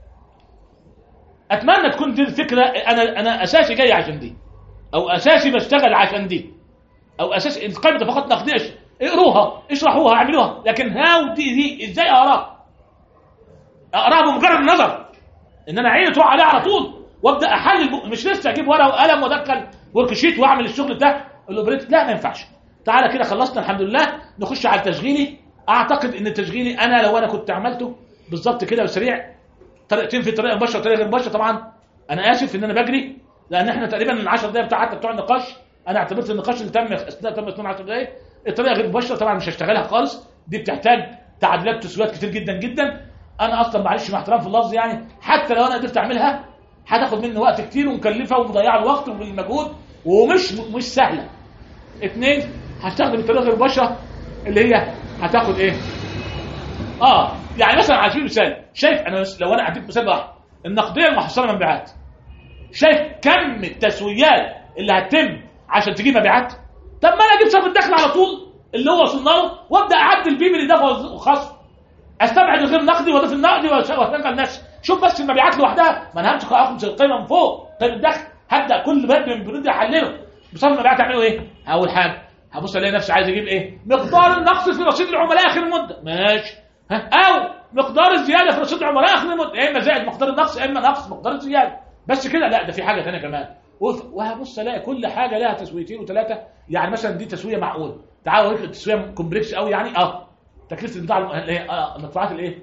اتمنى تكون دي الفكره، انا انا اساسي جاي عشان دي، او اساسي بشتغل عشان دي، او اساسي القائمه اتفاقات نقديه اقروها اشرحوها اعملوها، لكن هاو دي دي ازاي اقراها؟ اقراها بمجرد النظر، ان انا عيني تروح عليها على طول وابدا احلل، مش لسه اجيب ورقه وقلم وادخل ورك شيت واعمل الشغل ده الاوبريت. لا ما ينفعش. تعالى كده خلصنا الحمد لله، نخش على التشغيلي. اعتقد ان التشغيلي انا لو انا كنت عملته بالظبط كده وسريع، طريقتين في طريقه مباشره وطريقه غير مباشره. طبعا انا اسف ان انا بجري، لان احنا تقريبا العشر دقايق بتاع حتى بتوع النقاش انا اعتبرت النقاش اللي تم اثناء تم اثنين عشر دقايق. الطريقه غير مباشره طبعا مش هشتغلها خالص، دي بتحتاج تعديلات وتسويات كتير جدا جدا. انا اصلا معلش مع احترام في اللفظ يعني، حتى لو انا قدرت اعملها هتاخد مني وقت كتير ومكلفه ومضيعه الوقت والمجهود ومش مش سهله. اثنين، هستخدم الطريقه غير مباشره اللي هي هتاخد ايه؟ اه يعني مثلا على سبيل المثال، شايف انا لو انا اديك مثال واحد، النقديه المحصله مبيعات، شايف كم التسويات اللي هتتم عشان تجيب مبيعات؟ طب ما انا اجيب صافي الدخل على طول اللي هو وصلنا له وابدا اعدل بيه من الاضافه والخصم، استبعد الغير نقدي واضيف النقدي واشغل الناس. شوف بس المبيعات لوحدها، ما انا همسك اخد القيمه من فوق قيمه الدخل، هبدا كل بند من البنود احلله. بصافي المبيعات اعمله ايه؟ اول حاجه هبص الاقي نفسي عايز اجيب ايه؟ مقدار النقص في رصيد العملاء اخر المده، ماشي، ها، او مقدار الزياده في رصيد العملاء اخر المده، يا اما زائد مقدار النقص يا اما نقص مقدار الزياده. بس كده؟ لا، ده في حاجه ثانيه كمان. وهبص الاقي كل حاجه لها تسويتين وثلاثه. يعني مثلا دي تسويه معقوله، تعالوا اوريك التسويه كومبلكس قوي يعني. اه تكلفه البضاعه اللي هي اه المدفوعات الايه؟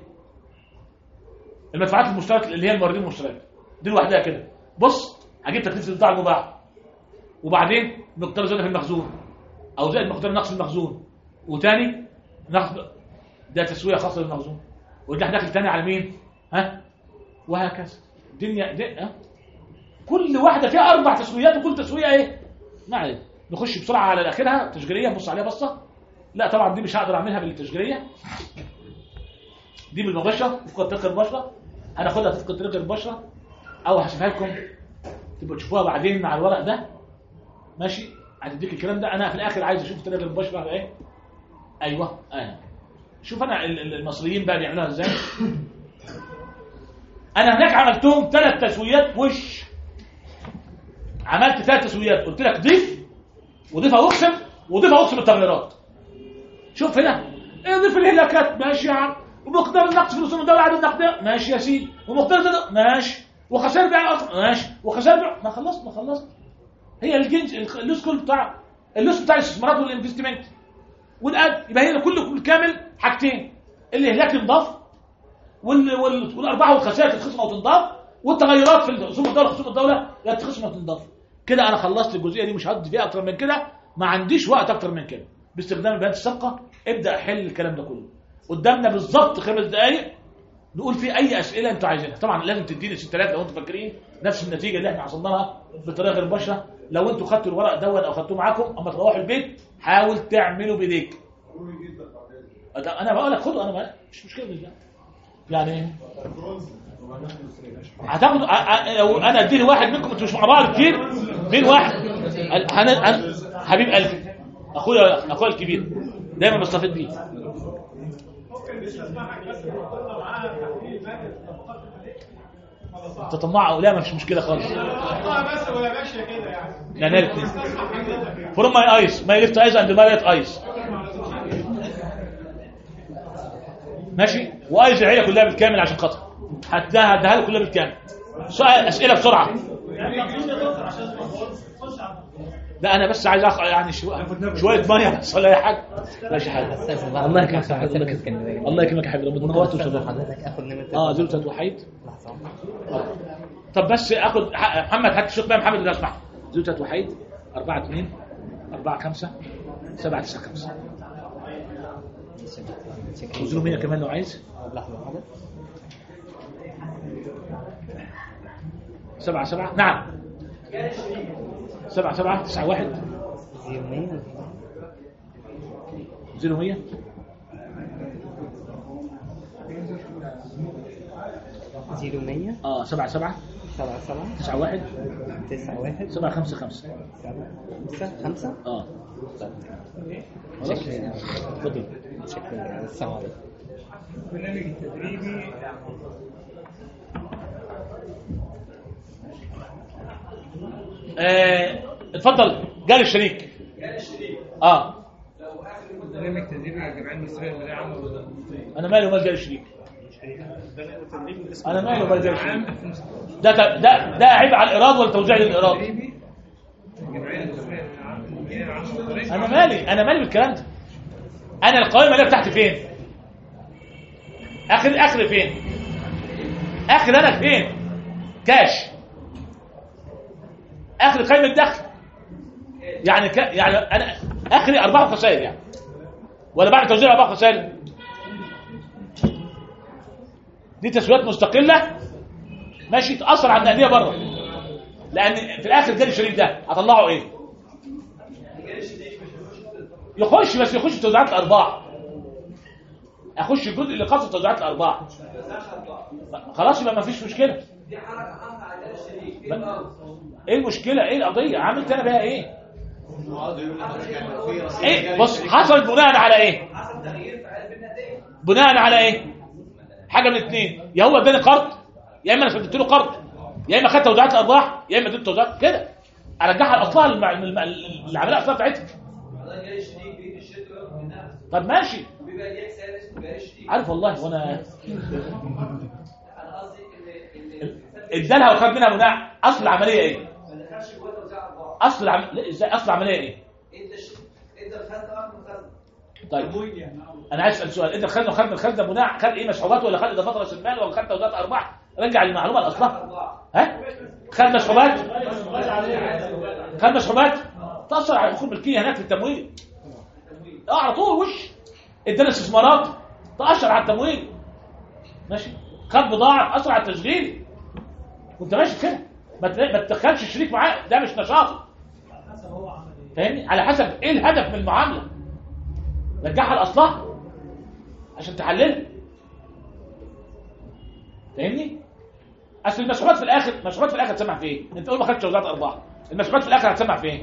المدفوعات المشتركه اللي هي الموردين المشتركه دي لوحدها كده. بص هجيب تكلفه البضاعه المباعه، وبعدين مقدار زياده في المخزون او زائد مقدار نقص المخزون، وثاني ناخد ده تسويه خاصه بالمخزون، وده داخل ثاني على مين؟ ها، وهكذا. الدنيا دي ها؟ كل واحده فيها اربع تسويات، وكل تسويه ايه؟ ما علينا. نخش بسرعه على اخرها تشجيريه، نبص عليها بصه. لا طبعا دي مش هقدر اعملها بالتشجيريه، دي بالمباشره وفق الطريقه المباشره. هناخدها تفقد طريق البشره او هسيبها لكم تبقوا تشوفوها بعدين مع الورق ده ماشي. هتديك الكلام ده. انا في الاخر عايز اشوف طريق البشره على ايه. ايوه انا شوف انا المصريين بقى بيعملوها ازاي. انا هناك عملتهم ثلاث تسويات وش، عملت ثلاث تسويات قلت لك ضيف وضيفها واقسم وضيفها واقسم التغييرات. شوف هنا ضيف الهلاكات ماشي يا عم، ومقدار النقص في رسوم الدوله عدد النقديه ماشي يا سيدي، ومقدار الدولة ماشي، وخسائر بيع الاصل ماشي، وخسائر بيع ما خلصت ما خلصت. هي الجنس اللوس كل بتاع اللوس بتاع الاستثمارات والانفستمنت والاد. يبقى هنا كله بالكامل حاجتين، الاهلاك ينضاف وال... وال... والارباح والخسائر تتخصم او تنضاف، والتغيرات في رسوم الدوله خصوم الدوله تتخصم او تنضاف. كده انا خلصت الجزئيه دي، مش هدي فيها اكتر من كده، ما عنديش وقت اكتر من كده. باستخدام البيانات السابقه ابدا احل الكلام ده كله. قدامنا بالظبط خمس دقائق نقول فيه اي اسئله انتوا عايزينها. طبعا لازم تديني ستة آلاف لو انتوا فاكرين نفس النتيجه اللي احنا حصلنا لها بطريقه المباشره. لو انتوا خدتوا الورق دون او خدتوه معاكم اما تروحوا البيت حاول تعملوا بايديك. انا بقول لك خدوا، انا مش مشكله ده يعني هتاخدوا. لو انا اديني واحد منكم انتوا مش مع بعض كتير، مين واحد انا حبيب قلبي اخويا اخويا الكبير دايما بستفيد بيه. ممكن نستسمحك بس نقولنا معاها تحليل ماده طبقات الخليج. تطمع او لا مش مشكله خالص. والله بس ولا ماشيه كده يعني. يعني الاثنين فروم ماي ايس ماي ليفت ايس اند ماي رايت ايس ماشي. وايز العيله كلها بالكامل عشان خاطر هديها هديها له كلها بالكامل. سؤال اسئله بسرعه. لا انا بس عايز أخ... يعني شو... شويه ميه بس ولا اي حاجه. ماشي حاجه. الله يكرمك الله يكرمك يا حبيبي. ربنا يوفقك حضرتك اخد نمره اه زيرو ثلاثة وحيد. طب بس اخد محمد هات الشوط بقى محمد لو سمحت. زيرو ثلاثة وحيد أربعة اثنين أربعة خمسة سبعة تسعة خمسة. وزيرو مية كمان لو عايز. لحظه واحده. سبعة سبعة نعم سبعة سبعة تسعة واحد زيرو مية زيرو مية زيرو مية اه سبعة سبعة سبعة سبعة تسعة واحد تسعة واحد سبعة خمسة خمسة سبعة خمسة خمسة. اه شكرا اتفضل. شكرا. السلام عليكم. البرنامج التدريبي آه، اتفضل جاري الشريك. جاري الشريك اه لو اخر برنامج تدريبي على الجمعيه المصريه للماليه العامه ولا انا مالي ومال جاري الشريك. انا مالي ومال جاري الشريك. ده ده ده عيب على الايراد ولا توزيع للايراد؟ الجمعيه المصريه للماليه العامه. انا مالي انا مالي بالكلام ده. انا القوائم اللي بتاعتي فين؟ اخر اخر فين؟ اخر انا فين؟ كاش. اخر قائمه الدخل يعني ك... يعني انا اخري ارباح وخسائر يعني، ولا بعد توزيع ارباح وخسائر؟ دي تسويات مستقله ماشي تاثر على النقديه بره، لان في الاخر جاري الشريك ده هطلعه ايه؟ يخش بس يخش في توزيعات الارباح. اخش الجزء اللي خاص بتوزيعات الارباح خلاص يبقى ما فيش مشكله. دي حركه حصل على جاري الشريك. ايه المشكله؟ ايه القضيه؟ عملت انا بيها ايه؟ ايه بص حصلت بناء على ايه؟ حصل تغيير في قلب النتائج بناء على ايه؟ حاجه من الاثنين، يا هو اداني قرض يا اما انا اديت له قرض، يا اما خدت توزيعات الارباح يا اما اديت توزيعات كده ارجعها لاصلها العمليه اصلها بتاعتها. والله جاري الشريك بيدي الشركه رقم منها طب ماشي بيبقى ليه حساب اسمه جاري الشريك. عارف والله وانا انا قصدي ان ان ادالها وخد منها بناء اصل العمليه ايه؟ ما دخلش جوه توزيع ارباح. اصل العم... لا ازاي اصل العمليه ايه؟ ادى ادى الخزنه واخد الخزنه. طيب انا عايز اسال سؤال، انت الخزنه وخد من الخزنه بناء خد ايه مسحوبات ولا خد اضافات راس المال ولا خد توزيعات ارباح؟ رجع المعلومه لاصلها. ها؟ خد مسحوبات؟ خد مسحوبات؟ تاثر على حقوق الملكيه هناك في التمويل. اه على طول وش ادانا استثمارات تاثر على التمويل ماشي. خد بضاعه تاثر على التشغيل وانت ماشي كده ما تدخلش الشريك معاه، ده مش نشاط. فاهمني؟ على حسب ايه الهدف من المعامله رجعها لاصلها عشان تحللها. فاهمني؟ اصل المسحوبات في الاخر المسحوبات في الاخر هتسمع في ايه؟ انت تقول ما خدتش توزيعات ارباح، المسحوبات في الاخر هتسمع في ايه؟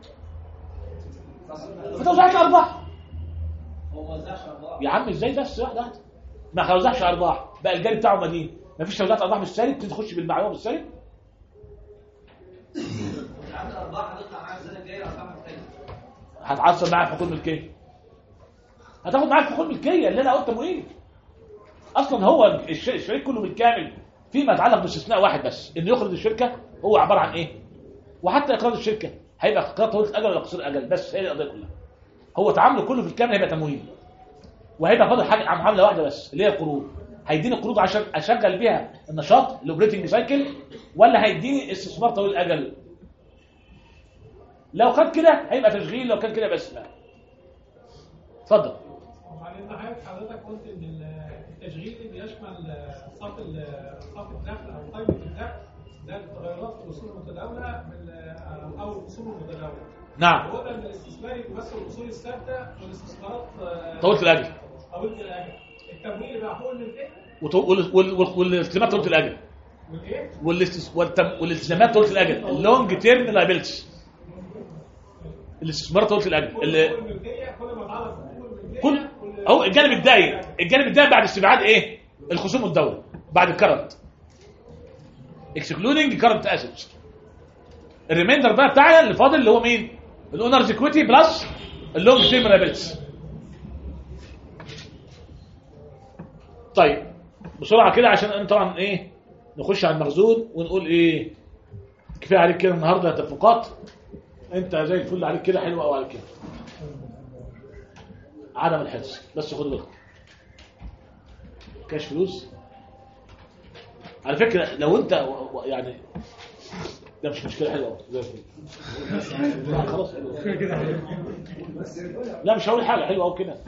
في توزيعات الارباح. هو ما وزعش ارباح يا عم ازاي بس واحده واحده؟ ما توزعش ارباح، بقى الجاري بتاعه مدين، ما فيش توزيعات ارباح بالسالب، تخش بالمعلومه بالسالب. توزيعات الارباح هتطلع معاك السنه الجايه ارباح مختلفه. هتعصب معاك حقوق ملكيه، هتاخد معاك حقوق ملكيه اللي انا قلت تمويل. اصلا هو الش- الشريك كله بالكامل فيما يتعلق باستثناء واحد بس، انه يخرج الشركه هو عباره عن ايه؟ وحتى اقراض الشركه هيبقى اقراض طويله الاجل ولا قصير الاجل، بس هي القضيه كلها. هو تعامله كله في الكامل هيبقى تمويل، وهيبقى فاضل حاجه عن معامله واحده بس اللي هي القروض. هيديني قروض عشان اشغل بيها النشاط الاوبريتنج سايكل، ولا هيديني استثمار طويل الاجل؟ لو خد كده هيبقى تشغيل، لو كان كده بس لا. اتفضل. وبعدين حضرتك حضرتك قلت ان التشغيل بيشمل صافي ال- صافي الدخل او قيمه الدخل ده التغيرات في الاصول المتداوله بال- او الاصول المتداوله. نعم. وقلنا ان الاستثماري بيمثل الاصول الثابته والاستثمارات آه، طويله الاجل طويله الاجل. التمويل بقى حقوق الملكيه وط- وال- وال- وال- والالتزامات طويله الاجل والايه؟ والاستس- والتم- والالتزامات طويله الاجل، اللونج تيرم لايبيلتيز، الاستثمار طويله الاجل اللي حقوق الملكيه كل ما تعرف حقوق الملكيه كل اهو الجانب الدائري. الجانب الدائري بعد استبعاد ايه؟ الخصوم والدوله بعد الكرنت، اكسكلودنج كرنت اسيتس. الريميندر بقى بتاعنا اللي فاضل اللي هو مين؟ الاونرز ايكويتي بلس اللونج تيرم لايبيلتيز. طيب بسرعه كده عشان انا طبعا ايه نخش على المخزون ونقول ايه كفايه عليك كده النهارده تدفقات، انت زي الفل عليك كده، حلو قوي عليك كده. عدم الحفظ بس خد بالك. كاش فلوس على فكره لو انت و- و- يعني ده مش مشكله، حلوه قوي زي الفل. لا، خلاص حلو. لا مش هقول حاجه حلوه قوي كده.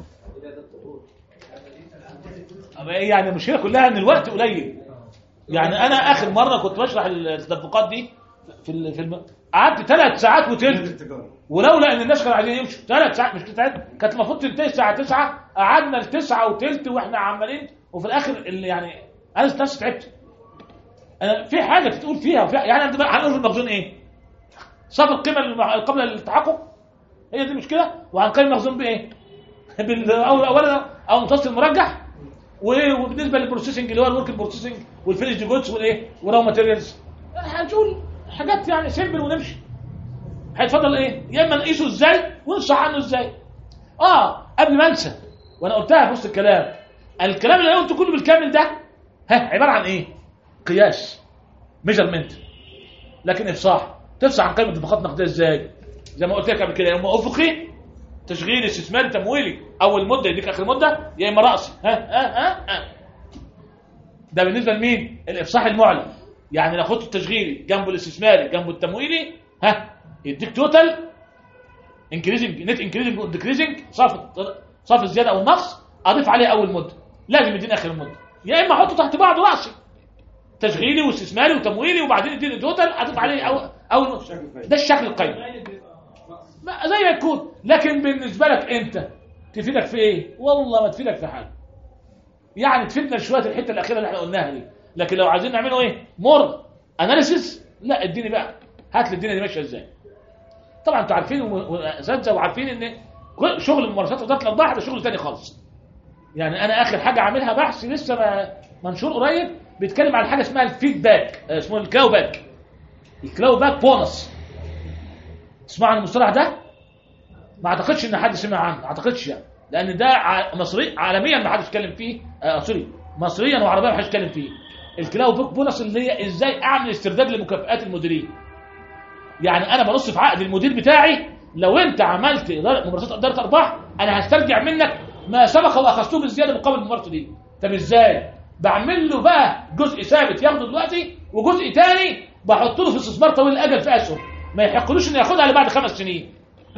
يعني المشكله كلها ان الوقت قليل. يعني انا اخر مره كنت بشرح التدفقات دي في ال- في الم... قعدت ثلاث ساعات وتلت، ولولا ان الناس كانوا عايزين يمشوا ثلاث ساعات مش تسعة، كانت المفروض تنتهي الساعه تسعة، قعدنا لتسعة وتلت واحنا عمالين، وفي الاخر اللي يعني انا نفسي تعبت. انا في حاجه تقول فيها وفي يعني انت بقى هنقول في المخزون ايه؟ صافي القيمه الم- قبل التحقق، هي دي المشكله. وهنقيم المخزون بايه؟ بال او اولا او متوسط المرجح، و- وبالنسبه للبروسيسنج اللي هو الورك بروسيسنج والفينيش جودز والايه وراو ماتيريالز، هنقول حاجات يعني سيمبل ونمشي. هيتفضل ايه؟ يا اما نقيسه ازاي ونشرح عنه ازاي. اه قبل ما انسى وانا قلتها في وسط الكلام، الكلام اللي انا قلته كله بالكامل ده ها عباره عن ايه؟ قياس، ميجرمنت، لكن افصاح. تفصح عن قيمه النفقات النقديه ازاي؟ زي ما قلت لك قبل كده، يا اما افقي تشغيل استثماري تمويلي اول مده يديك اخر مده، يا اما راسي. ها ها ها, ها. ده بالنسبه لمين؟ الافصاح المعلن. يعني لو خدت التشغيلي جنبه الاستثماري جنبه التمويلي ها يديك توتال انكريزنج نت انكريزنج وديكريزنج، صافي صافي الزياده او النقص، اضيف عليه اول مده، لازم يديني اخر المده، يا اما احطه تحت بعض راسي تشغيلي واستثماري وتمويلي وبعدين يديني توتال اضيف عليه اول اول ده الشكل القيمي ما- زي ما يكون. لكن بالنسبه لك انت تفيدك في ايه؟ والله ما تفيدك في حاجه. يعني تفيدنا شويه الحته الاخيره اللي احنا قلناها دي، لكن لو عايزين نعمله ايه؟ مور اناليسيس، لا اديني بقى هات لي الدنيا دي ماشيه ازاي. طبعا انتوا عارفين واساتذه وعارفين ان كل شغل الممارسات واداره الارباح ده شغل ثاني خالص. يعني انا اخر حاجه عاملها بحث لسه ما- منشور قريب بيتكلم عن حاجه اسمها الفيدباك، اسمه الكلاو باك، الكلاو باك بونص. تسمع عن المصطلح ده؟ ما اعتقدش ان حد سمع عنه، ما اعتقدش يعني، لان ده ع- مصري عالميا ما حدش اتكلم فيه، آه سوري مصريا وعربيا ما حدش اتكلم فيه. الكلاو باك بونص اللي هي ازاي اعمل استرداد لمكافآت المديرين. يعني انا بنص في عقد المدير بتاعي، لو انت عملت إدارة- ممارسات اداره ارباح انا هسترجع منك ما سبق واخذته بالزياده مقابل الممارسه دي. طب ازاي؟ بعمل له بقى جزء ثابت ياخده دلوقتي، وجزء ثاني بحط له في استثمار طويل الاجل في اسهم ما يحقلوش انه ياخدها الا بعد خمس سنين.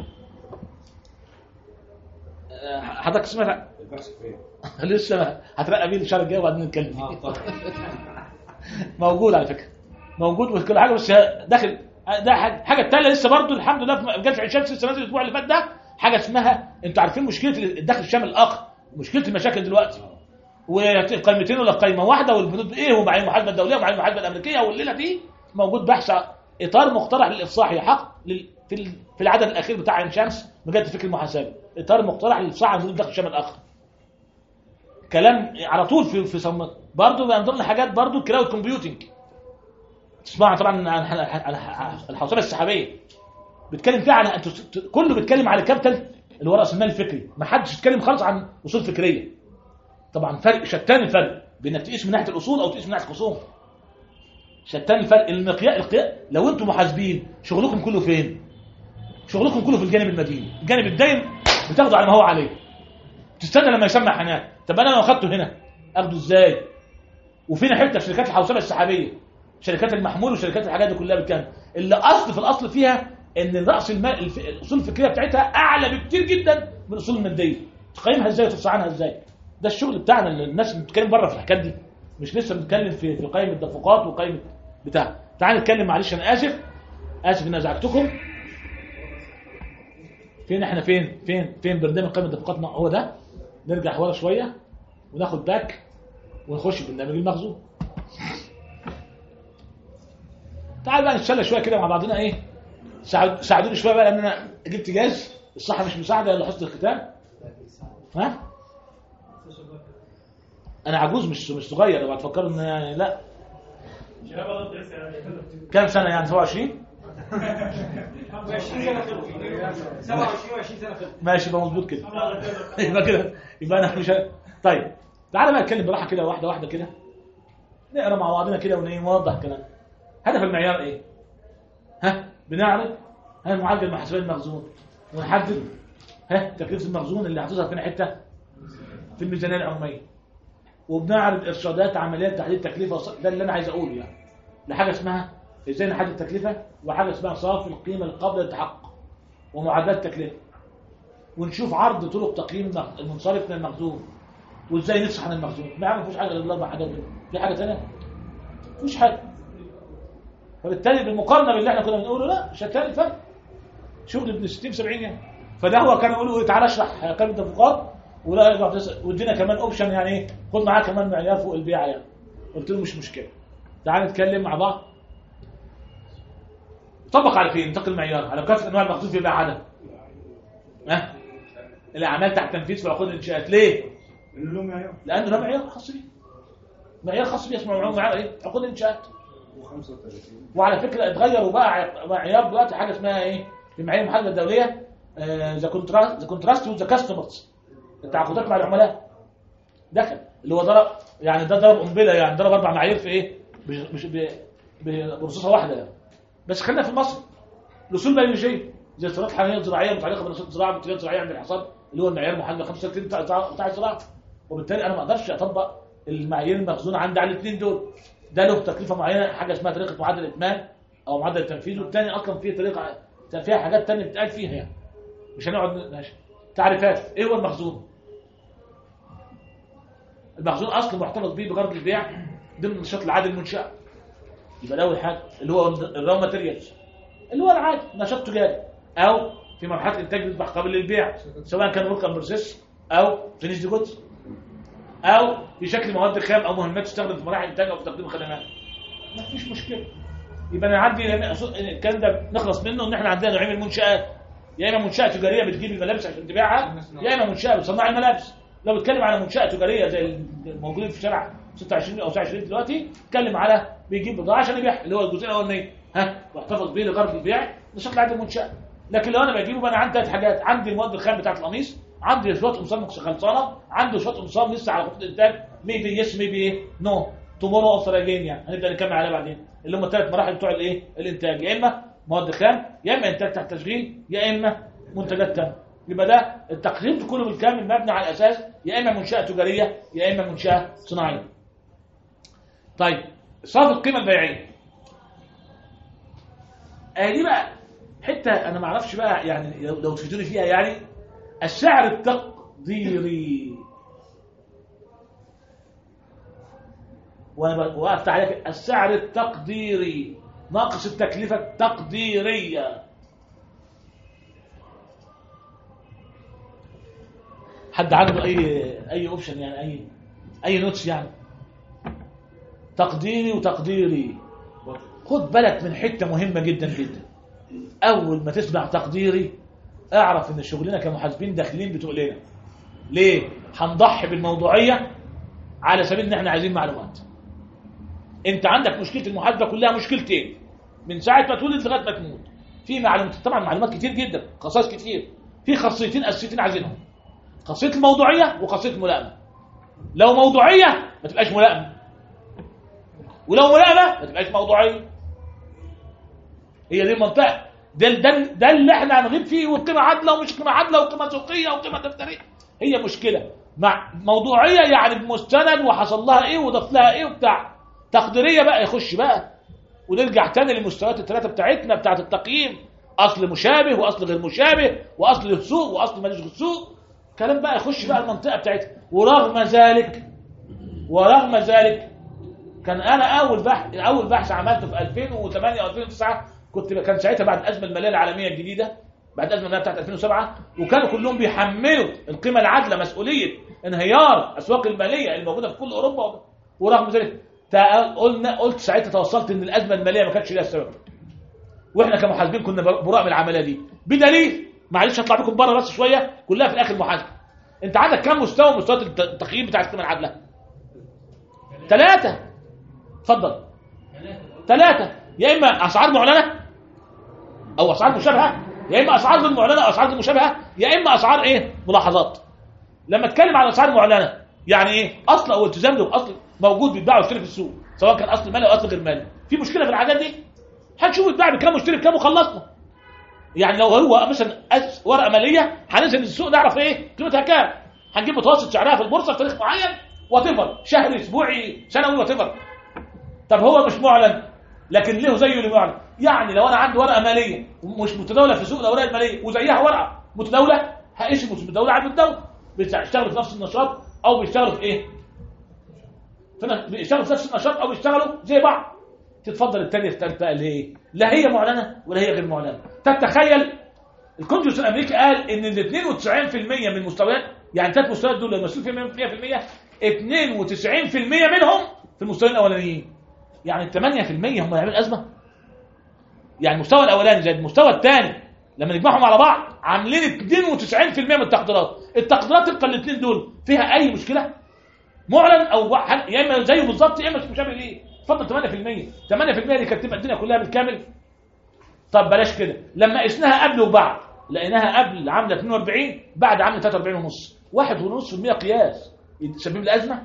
آه، حضرتك سمعت لسه هترقى بيه الشهر الجاي وبعدين نتكلم فيه. موجود على فكره، موجود وكل حاجه، بس داخل ده حاجه حاجه الثانيه لسه برضو الحمد لله في جلسه عين شمس السنه دي الاسبوع اللي فات ده، حاجه اسمها انتوا عارفين مشكله الدخل الشامل الاخر، مشكله المشاكل دلوقتي وقائمتين ولا قائمه واحده والبنود ايه ومعايير المحاسبه الدوليه ومعايير المحاسبه الامريكيه والليله دي موجود بحث اطار مقترح للافصاح يحق لل... في ال... في العدد الاخير بتاع عين شمس مجله فكر المحاسبه اطار مقترح للافصاح عن وجود دخل الشام الاخر كلام على طول في في صم... برضه من ضمن الحاجات برضه الكلاود كومبيوتنج تسمع طبعا عن الحوسبه السحابيه بيتكلم فيها على كله بيتكلم على كابيتال اللي هو راس المال الفكري ما حدش يتكلم خالص عن اصول فكريه طبعا فرق شتان الفرق بين انك تقيس من ناحيه الاصول او تقيس من ناحيه الخصوم شتان الفرق المقياس القياس لو انتم محاسبين شغلكم كله فين شغلكم كله في الجانب المدين الجانب الداين بتاخده على ما هو عليه تستنى لما يسمع هناك طب انا لو اخدته هنا اخده ازاي وفينا حته في شركات الحوسبه السحابيه شركات المحمول وشركات الحاجات دي كلها بالكامل اللي اصل في الاصل فيها ان راس المال الف... الاصول الفكريه بتاعتها اعلى بكتير جدا من الاصول الماديه تقيمها ازاي وتفصل عنها ازاي ده الشغل بتاعنا اللي الناس بتتكلم بره في الحاجات دي مش لسه بنتكلم في في قائمه الدفقات وقائمه بتاع تعال نتكلم معلش انا اسف اسف ان ازعجتكم فين احنا فين فين فين برنامج قائمه دفقاتنا هو ده نرجع ورا شويه وناخد باك ونخش في برنامج المخزون تعال بقى نتسلى شويه كده مع بعضنا ايه ساعد... ساعدوني شويه بقى لان انا جبت جاز الصحه مش مساعده الا حسن الختام ها انا عجوز مش مش صغير اوعى تفكروا ان يعني لا كام سنه يعني سبعة وعشرين سبعة وعشرين وعشرين سنه كده ماشي يبقى مظبوط كده يبقى كده يبقى انا مش طيب تعالى بقى نتكلم براحه كده واحده واحده كده نقرا مع بعضنا كده ونوضح كلام هدف المعيار ايه ها بنعرض ها معالجه المحاسبيه المخزون ونحدد ها تكلفه المخزون اللي هتظهر فينا حته في الميزانيه العموميه وبنعرض ارشادات عمليات تحديد تكلفه ده اللي انا عايز اقوله يعني لحاجه اسمها ازاي نحدد التكلفه وحاجه اسمها صافي القيمه اللي قبل التحقق ومعادلات التكلفه ونشوف عرض طرق تقييم المنصرف من المخزون وازاي نفصح عن المخزون ما مفيش حاجه غير الاربع حاجات دول في حاجه ثانيه مفيش حاجه فبالتالي بالمقارنه باللي احنا كنا بنقوله لا شتان الفرق شغل ابن ستين سبعين يعني فده هو كان يقول تعالى اشرح قائمه الدفقات ولا ودينا كمان اوبشن يعني ايه خد معاه كمان معيار فوق البيع يعني قلت له مش مشكله تعالى نتكلم مع بعض طبق على فين ننتقل المعيار على كافه انواع المخزون في بيع عدد ها الاعمال تحت تنفيذ في عقود الانشاءات ليه لانه له معيار لانه له معيار خاص بيه معيار خاص بيه اسمه معيار ايه عقود الانشاءات وعلى فكره اتغير وبقى معيار دلوقتي حاجه اسمها ايه في معايير المحاسبه الدوليه ذا كونتراست ذا كونتراست وذا كاستمرز التعاقدات مع العملاء دخل اللي هو ضرب يعني ده ضرب قنبله يعني ضرب اربع معايير في ايه مش برصاصه واحده يعني. بس خلينا في مصر الاصول البيولوجيه زي الصناعات الحيوانيه الزراعيه متعلقه بالنشاط الزراعي والتجاره الزراعيه عند الحصاد اللي هو المعيار محدد خمسة وثلاثين بتاع بتاع الزراعه وبالتالي انا ما اقدرش اطبق المعايير المخزونه عندي على الاثنين دول ده له تكلفه معينه حاجه اسمها طريقه معدل الاتمام او معدل التنفيذ والثاني اصلا فيه طريقه فيها حاجات ثانيه بتقال فيها يعني مش هنقعد ماشي تعريفات ايه هو المخزون المخزون اصلا محتفظ به بغرض البيع ضمن النشاط العادي المنشأ يبقى ده اول حاجه اللي هو الرو ماتيريالز اللي هو العادي نشاط تجاري او في مرحله انتاج يصبح قابل للبيع سواء كان ورك بروسيس او فينيش جودز او في شكل مواد خام او مهمات تستخدم في مراحل الانتاج او في تقديم خدمات ما فيش مشكله يبقى انا عندي الكلام ده نخلص منه ان احنا عندنا نوعين من المنشآت يا اما منشأة تجاريه بتجيب الملابس عشان تبيعها يا اما منشأة بتصنع الملابس لو بتكلم على منشأة تجاريه زي الموجودين في شارع ستة وعشرين او تسعة وعشرين دلوقتي اتكلم على بيجيب بضاعه عشان يبيعها اللي هو الجزء الاولاني ها واحتفظ بيه لغرض البيع نشاط العادي المنشأ لكن لو انا بجيبه انا عندي ثلاث حاجات عندي المواد الخام بتاعه القميص عندي شويه قمصان خلصانه عندي شويه قمصان لسه على خطوط الانتاج ميبي يس ميبي نو تومورو او فراجين يعني هنبدا نكمل عليها بعدين اللي هم الثلاث مراحل بتوع الايه الانتاج يا اما مواد خام يا اما انتاج تحت تشغيل يا اما منتجات ثانيه يبقى ده التقسيم كله بالكامل مبني على اساس يا اما منشاه تجاريه يا اما منشاه صناعيه. طيب صافي القيمه البيعيه ادي دي بقى حته انا ما اعرفش بقى يعني لو تفيدوني فيها يعني السعر التقديري وانا وقفت عليك السعر التقديري ناقص التكلفه التقديريه حد عنده اي اي اوبشن يعني اي اي نوتس يعني؟ تقديري وتقديري. خد بالك من حته مهمه جدا جدا. اول ما تسمع تقديري اعرف ان شغلنا كمحاسبين داخلين بتقلنا. ليه؟ هنضحي بالموضوعيه على سبيل ان احنا عايزين معلومات. انت عندك مشكله المحاسبه كلها مشكلتين من ساعه ما تولد لغايه ما تموت. في معلومات، طبعا معلومات كتير جدا، خصائص كتير. في خاصيتين اساسيتين عايزينهم، خاصيه الموضوعيه وخاصيه الملائمه. لو موضوعيه ما تبقاش ملائمه، ولو ملائمه ما تبقاش موضوعيه. هي دي المنطقه، ده ده ده اللي احنا هنغيب فيه. والقيمه عادله ومش قيمه عادله، وقيمه سوقيه وقيمه دفتريه، هي مشكله. مع موضوعيه يعني بمستند وحصل لها ايه وضاف لها ايه وبتاع. تقديريه بقى يخش بقى ونرجع تاني للمستويات الثلاثه بتاعتنا بتاعت التقييم، اصل مشابه واصل غير مشابه واصل له سوق واصل مالوش سوق. كلام بقى يخش بقى المنطقه بتاعتنا. ورغم ذلك ورغم ذلك كان انا اول بحث اول بحث عملته في ألفين وثمانية ألفين وتسعة، كنت كان ساعتها بعد الازمه الماليه العالميه الجديده، بعد الازمه الماليه بتاعت ألفين وسبعة، وكانوا كلهم بيحملوا القيمه العادله مسؤوليه انهيار اسواق الماليه الموجوده في كل اوروبا. ورغم ذلك قلنا قلت ساعتها توصلت ان الازمه الماليه ما كانتش لها السبب، واحنا كمحاسبين كنا براء من العمليه دي. بدليل، معلش هطلع بكم بره بس شويه، كلها في الاخر محاسبه. انت عندك كم مستوى مستويات التقييم بتاع القيمه العادله؟ ثلاثه. اتفضل. ثلاثه، يا اما اسعار معلنه او اسعار مشابهه، يا اما اسعار غير معلنه او اسعار غير مشابهه، يا اما اسعار ايه؟ ملاحظات. لما اتكلم عن اسعار معلنه يعني ايه؟ اصل او التزام له باصل موجود بيتباع ويشتري في السوق، سواء كان اصل مالي او اصل غير مالي. في مشكله في الحاجات دي؟ هنشوف يتباع بكام ويشتري بكام وخلصنا. يعني لو هو مثلا ورقه ماليه هننزل السوق نعرف ايه قيمتها كام، هنجيب متوسط سعرها في البورصه في تاريخ معين وتفر شهري اسبوعي سنوي وتفر. طب هو مش معلن لكن له زيه اللي معلن. يعني لو انا عندي ورقه ماليه مش متداوله في سوق الاوراق الماليه وزيها ورقه متداوله، هقيس مش متداوله على المتداول. بيشتغلوا في نفس النشاط او بيشتغلوا في ايه؟ بيشتغلوا في نفس النشاط او بيشتغلوا زي بعض. تتفضل الثانيه الثالثه اللي هي لا هي معلنه ولا هي غير معلنه. تتخيل الكونجرس الامريكي قال ان ال اثنين وتسعين بالمئة من المستويات، يعني ثلاث مستويات دول لما يصير فيهم مئة بالمئة، اثنين وتسعين بالمئة منهم في المستويين الاولانيين. يعني ال ثمانية بالمئة هم يعملوا ازمه. يعني المستوى الاولاني زي المستوى الثاني لما نجمعهم على بعض عاملين اثنين وتسعين بالمئة من التقديرات. التقديرات تبقى الاثنين دول فيها اي مشكله؟ معلن او يا اما زيه بالظبط يا اما مش مشابه ليه. اتفضل ثمانية بالمئة. ثمانية بالمئة دي كانت تبقى الدنيا كلها بالكامل. طب بلاش كده، لما قسناها قبل وبعد لقيناها قبل عامله اثنين وأربعين، بعد عامله ثلاثة وأربعين ونص. واحد ونص بالمئة قياس يسبب لي ازمه؟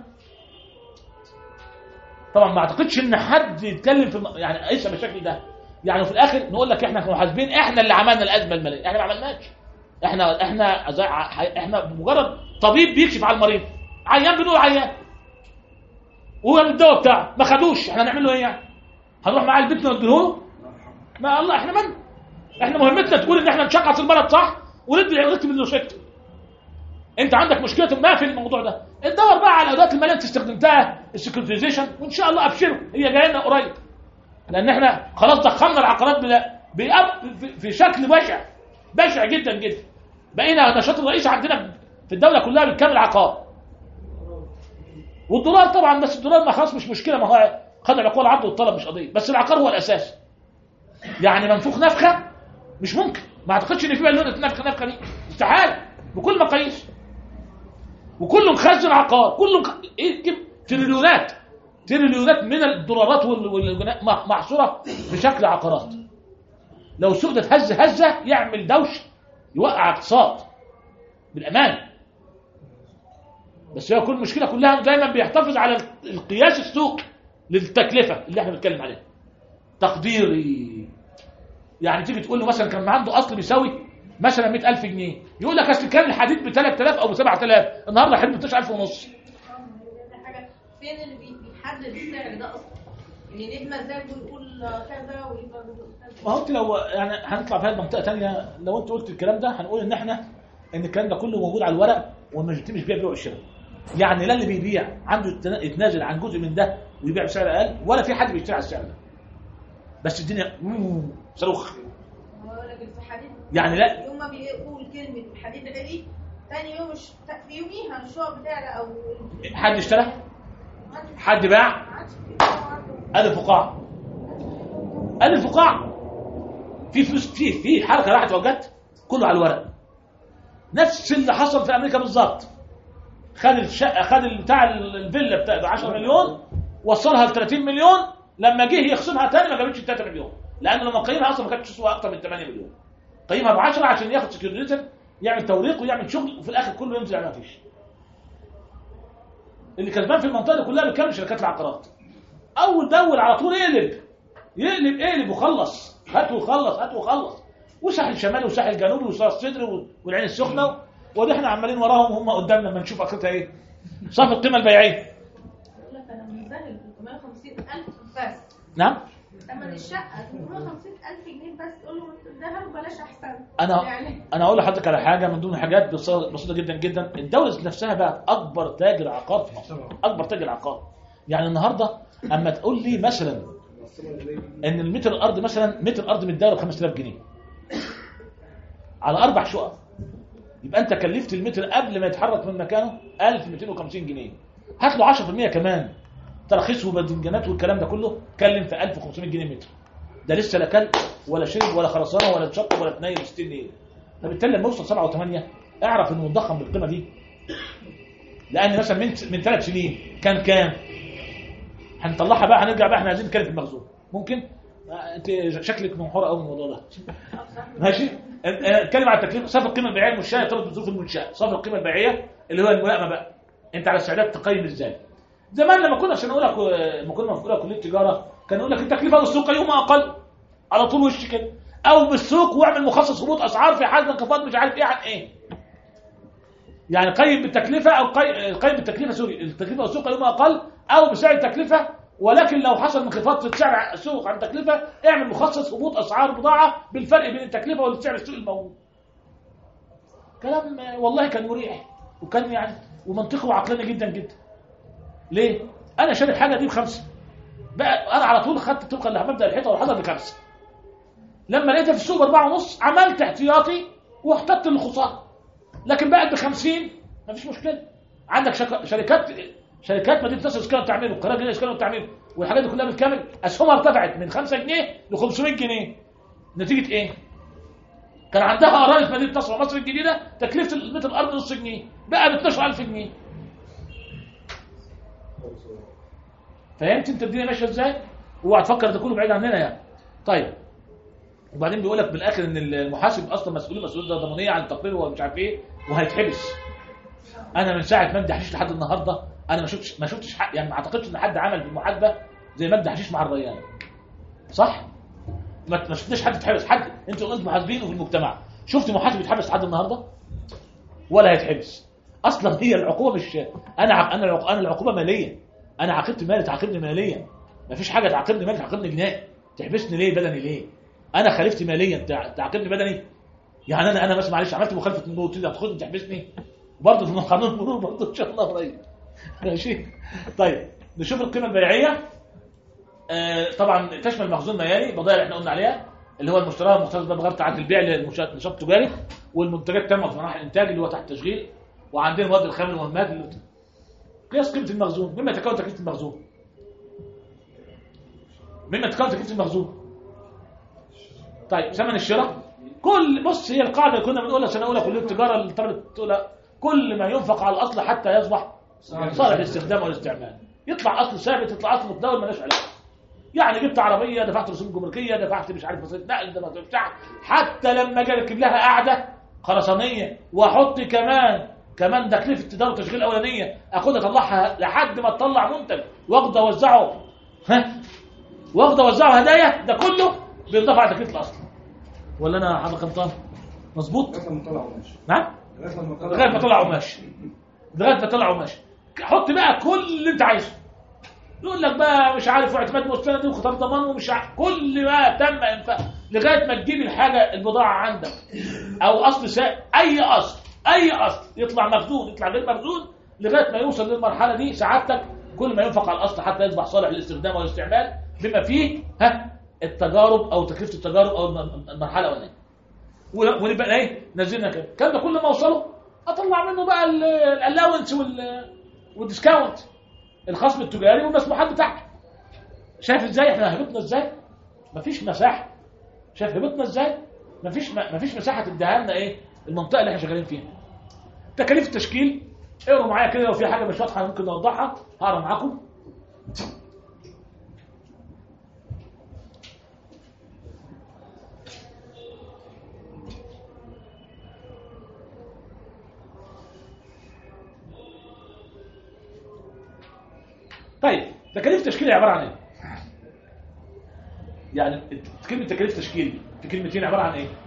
طبعا ما اعتقدش ان حد يتكلم في يعني قيسها بالشكل ده. يعني في الاخر نقول لك احنا كمحاسبين احنا اللي عملنا الازمه الماليه، احنا ما عملناش. احنا احنا احنا مجرد طبيب بيكشف على المريض، عيان بنقول عيان وهو الدواء بتاعه ما خدوش، احنا هنعمل له ايه يعني؟ هنروح معاه البيت نديه له؟ ما الله احنا من احنا مهمتنا تقول ان احنا نشخص المرض صح وندي ونكتب الروشته. انت عندك مشكله ما في الموضوع ده، ندور بقى على الادوات الماليه انت استخدمتها السكيورتيزيشن، وان شاء الله ابشروا هي جايه لنا قريب. لان احنا خلاص ضخمنا العقارات في شكل بشع بشع جدا جدا. بقينا النشاط الرئيسي عندنا في الدوله كلها بالكامل عقار. والدولار طبعا، بس الدولار ما خلاص مش مشكله، ما هو خد العقول العرض والطلب مش قضيه، بس العقار هو الاساس. يعني منفوخ نفخه مش ممكن، ما اعتقدش ان في بالونه تنفخ نفخه دي، استحاله بكل مقاييس. وكله مخزن عقار، كله مخ... ايه تريليونات تريليونات من الدولارات والجنيه محصوره بشكل عقارات. لو السوق ده اتهز هزه يعمل دوشه يوقع اقتصاد بالامان. بس هي كل المشكله كلها دايما بيحتفظ على القياس السوق للتكلفه اللي احنا بنتكلم عليها. تقديري يعني تيجي تقول له مثلا كان عنده اصل بيساوي مثلا مئة ألف جنيه، يقول لك اصل كان الحديد ب ثلاثة آلاف او ب سبعة آلاف، النهارده الحديد ب اثناشر ألف ونص. حاجه فين اللي بيحدد السعر ده اصلا؟ يعني نجمه ازاي بنقول كذا ويبقى ما هو انت لو يعني هنطلع في منطقه ثانيه، لو انت قلت الكلام ده هنقول ان احنا ان الكلام ده كله موجود على الورق وما بيتمش بيع بيع والشراء. يعني لا اللي بيبيع عنده يتنازل عن جزء من ده ويبيع بسعر اقل، ولا في حد بيشتري على السعر ده. بس الدنيا صاروخ. يعني لا يوم ما بيقول كلمه الحديد غالي ثاني يوم مش في يوميها الشقق بتاعنا او حد اشترى؟ حد باع ادي الفقاعه، ادي الفقاعه في فلوس كتير، في حركه راحت وجت كله على الورق. نفس اللي حصل في امريكا بالظبط. خد الشقه، خد بتاع الفيلا بتاع ب عشرة مليون وصلها ل ثلاثين مليون، لما جه يخصمها تاني ما جابتش ثلاثة مليون، لان لما قيمها اصلا ما كانتش تسوى اكتر من ثمانية مليون. قيمها ب عشرة عشان ياخد سكيورتيزم، يعمل توريق ويعمل شغل، وفي الاخر كله ينزل على ما فيش. اللي كسبان في المنطقه دي كلها بالكامل شركات العقارات. اول باول على طول يقلب يقلب يقلب وخلص، هات وخلص هات وخلص، وساحل الشمالي وساحل الجنوبي وصار الصدر والعين السخنه، وده احنا عمالين وراهم وهم قدامنا لما نشوف اخرتها ايه. صافي القيمه البيعيه. يقول لك انا منزل ثلاثمائة وخمسين ألف بس. نعم. ثمن الشقه ثلاثمائة وخمسين ألف جنيه بس، تقول له الذهب بلاش احسن. انا يعني. انا اقول لحضرتك على حاجه من ضمن الحاجات بسيطه جدا جدا. الدوله نفسها بقت اكبر تاجر عقار في مصر، اكبر تاجر عقار. يعني النهارده اما تقول لي مثلا ان المتر الارض مثلا متر الارض من الدوله ب خمسة آلاف جنيه على اربع شقق، يبقى انت كلفت المتر قبل ما يتحرك من مكانه ألف ومئتين وخمسين جنيه. هات له عشرة بالمئة كمان ترخيص وبدنجانات والكلام ده كله، كلم في ألف وخمسمائة جنيه متر. ده لسه لا كل ولا شرب ولا خرسانه ولا تشطب ولا تنيل ستين جنيه. فبالتالي لما يوصل سبعة وثمانية اعرف انه مضخم بالقيمه دي. لان مثلا من من ثلاث سنين كان كام؟ هنطلعها بقى، هنرجع بقى احنا عايزين نتكلم في المخزون. ممكن؟ انت شكلك منحوره قوي من الموضوع ده. ماشي؟ اتكلم على التكليف. صافي القيمه البيعيه المنشاه يرتبط بظروف المنشاه. صافي القيمه البيعيه اللي هو الملائمه بقى. انت على استعداد تقيم ازاي؟ زمان لما كنا عشان اقول لك لما كنا في اولى كليه تجاره كان يقول لك التكلفه والسوق يوم اقل على طول وش كده، او بالسوق واعمل مخصص هبوط اسعار في حال انخفاض مش عارف ايه عن ايه. يعني قيم بالتكلفه او قيم بالتكلفه سوري التكلفه والسوق يوم اقل او بسعر التكلفه، ولكن لو حصل انخفاض في سعر السوق عن التكلفه اعمل مخصص هبوط اسعار بضاعه بالفرق بين التكلفه والسعر السوق الموجود. كلام والله كان مريح وكان يعني ومنطقي وعقلاني جدا جدا. ليه؟ انا شاري الحاجه دي بخمسه بقى، انا على طول خدت طبقا لمبدا الحيطه والحجر بخمسه. لما لقيتها في السوق باربعه ونص عملت احتياطي واحتطت للخساره، لكن بقت بخمسين مفيش مشكله. عندك شك... شركات شركات مدينه نصر اسكان تعمله، قناه جنيه اسكان تعمله، والحاجات دي كلها بالكامل اسهمها ارتفعت من خمسة جنيه ل خمسمائة جنيه. نتيجه ايه؟ كان عندها اراضي في مدينه نصر ومصر الجديده تكلفه المتر الارض نص جنيه، بقى ب اثناشر ألف جنيه. فهمت انت الدنيا ماشيه ازاي؟ اوعى تفكر ده كله بعيد عننا يعني. طيب وبعدين بيقول لك بالاخر ان المحاسب اصلا مسؤول مسؤوليه ضمانيه عن التقرير ومش عارف ايه وهيتحبس. انا من ساعه مجدي حشيش لحد النهارده انا ما شفتش ما شفتش حق يعني، ما اعتقدش ان حد عمل بالمحاسبه زي مجدي حشيش مع الريان. صح؟ ما شفتش حد يتحبس. حد انتوا قلت محاسبين وفي المجتمع شفت محاسب يتحبس لحد النهارده؟ ولا هيتحبس. اصلا هي العقوبه مش انا انا انا العقوبه ماليه. انا عاقبت مالي تعاقبني ماليا. مفيش حاجه تعاقبني مالي تعاقبني جنائي. تحبسني ليه بدني ليه؟ انا خالفت ماليا تعاقبني بدني. يعني انا انا بس معلش عملت مخالفه مرور تيجي تاخدني تحبسني برضه في قانون المرور برضه ان شاء الله قريب. ماشي. طيب نشوف القيمه البيعيه. آه طبعا تشمل مخزون ميالي البضائع اللي احنا قلنا عليها اللي هو المشترى المختص بغير تعديل البيع للنشاط التجاري، والمنتجات تامه في مراحل الانتاج اللي هو تحت التشغيل، وعندنا المواد الخام والمهمات اللي قياس قيمه المخزون. مما يتكون تكلفه المخزون؟ مما يتكون تكلفه المخزون؟ طيب ثمن الشراء. كل بص هي القاعده اللي كنا بنقولها سنه اولى كليه التجاره اللي طلبت تقولها، كل ما ينفق على الاصل حتى يصبح صالح للاستخدام والاستعمال. يطلع اصل ثابت، يطلع اصل متداول مالهاش علاقه. يعني جبت عربيه دفعت رسوم جمركيه دفعت مش عارف مصاريف نقل ده بتاع، حتى لما اجي اركب لها قاعده خرسانيه واحط كمان كمان تكلفه التداول والتشغيل الاولانيه اخدها اطلعها لحد ما تطلع منتج واخد اوزعه ها واخد اوزعه هدايا، ده كله بيضاف على تكلفه الاصل. ولا انا حضرتك غلطان؟ مظبوط؟ لغايه ما طلع قماش. نعم؟ لغايه ما طلع قماش. لغايه ما طلع قماش. حط بقى كل اللي انت عايزه. يقول لك بقى مش عارف واعتماد مستند وخطر ضمان ومش عارف كل ما تم انفاق لغايه ما تجيب الحاجه البضاعه عندك او اصل سائل، اي اصل اي اصل يطلع مخزون يطلع غير مخزون لغايه ما يوصل للمرحله دي سعادتك كل ما ينفق على الاصل حتى يصبح صالح للاستخدام والاستعمال بما فيه ها التجارب او تكلفه التجارب او المرحله الاولانيه. ونبقى ايه نزلنا كده الكلام ده كل ما اوصله اطلع منه بقى الالاونس والديسكاونت. الخصم التجاري والمسموحات بتاعته. شايف ازاي احنا هبطنا ازاي؟ مفيش مساحه. شايف هبطنا ازاي؟ مفيش مفيش مساحه تديها لنا ايه المنطقه اللي احنا شغالين فيها. تكاليف التشكيل اقروا معايا كده، لو في حاجه مش واضحه ممكن نوضحها هقرا معاكم. طيب تكاليف التشكيل عباره عن ايه؟ يعني كلمه تكاليف تشكيل في كلمتين عباره عن ايه؟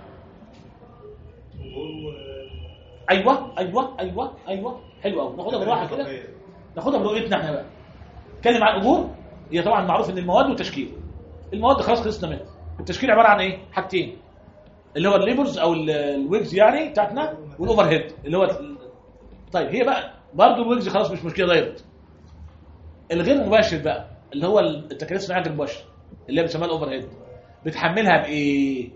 ايوه ايوه ايوه ايوه حلو قوي. ناخدها بالراحه كده، ناخدها برؤيتنا احنا بقى. نتكلم عن الاجور. هي طبعا معروف ان المواد والتشكيل. المواد خلاص خلصنا منها. التشكيل عباره عن ايه؟ حاجتين، اللي هو الليبرز او الويجز يعني بتاعتنا، والاوفر هيد اللي هو. طيب هي بقى برضه الويجز خلاص مش مشكله دايركت. الغير مباشر بقى اللي هو التكاليف الصناعيه غير مباشره اللي هي بنسميها الاوفر هيد، بتحملها بايه؟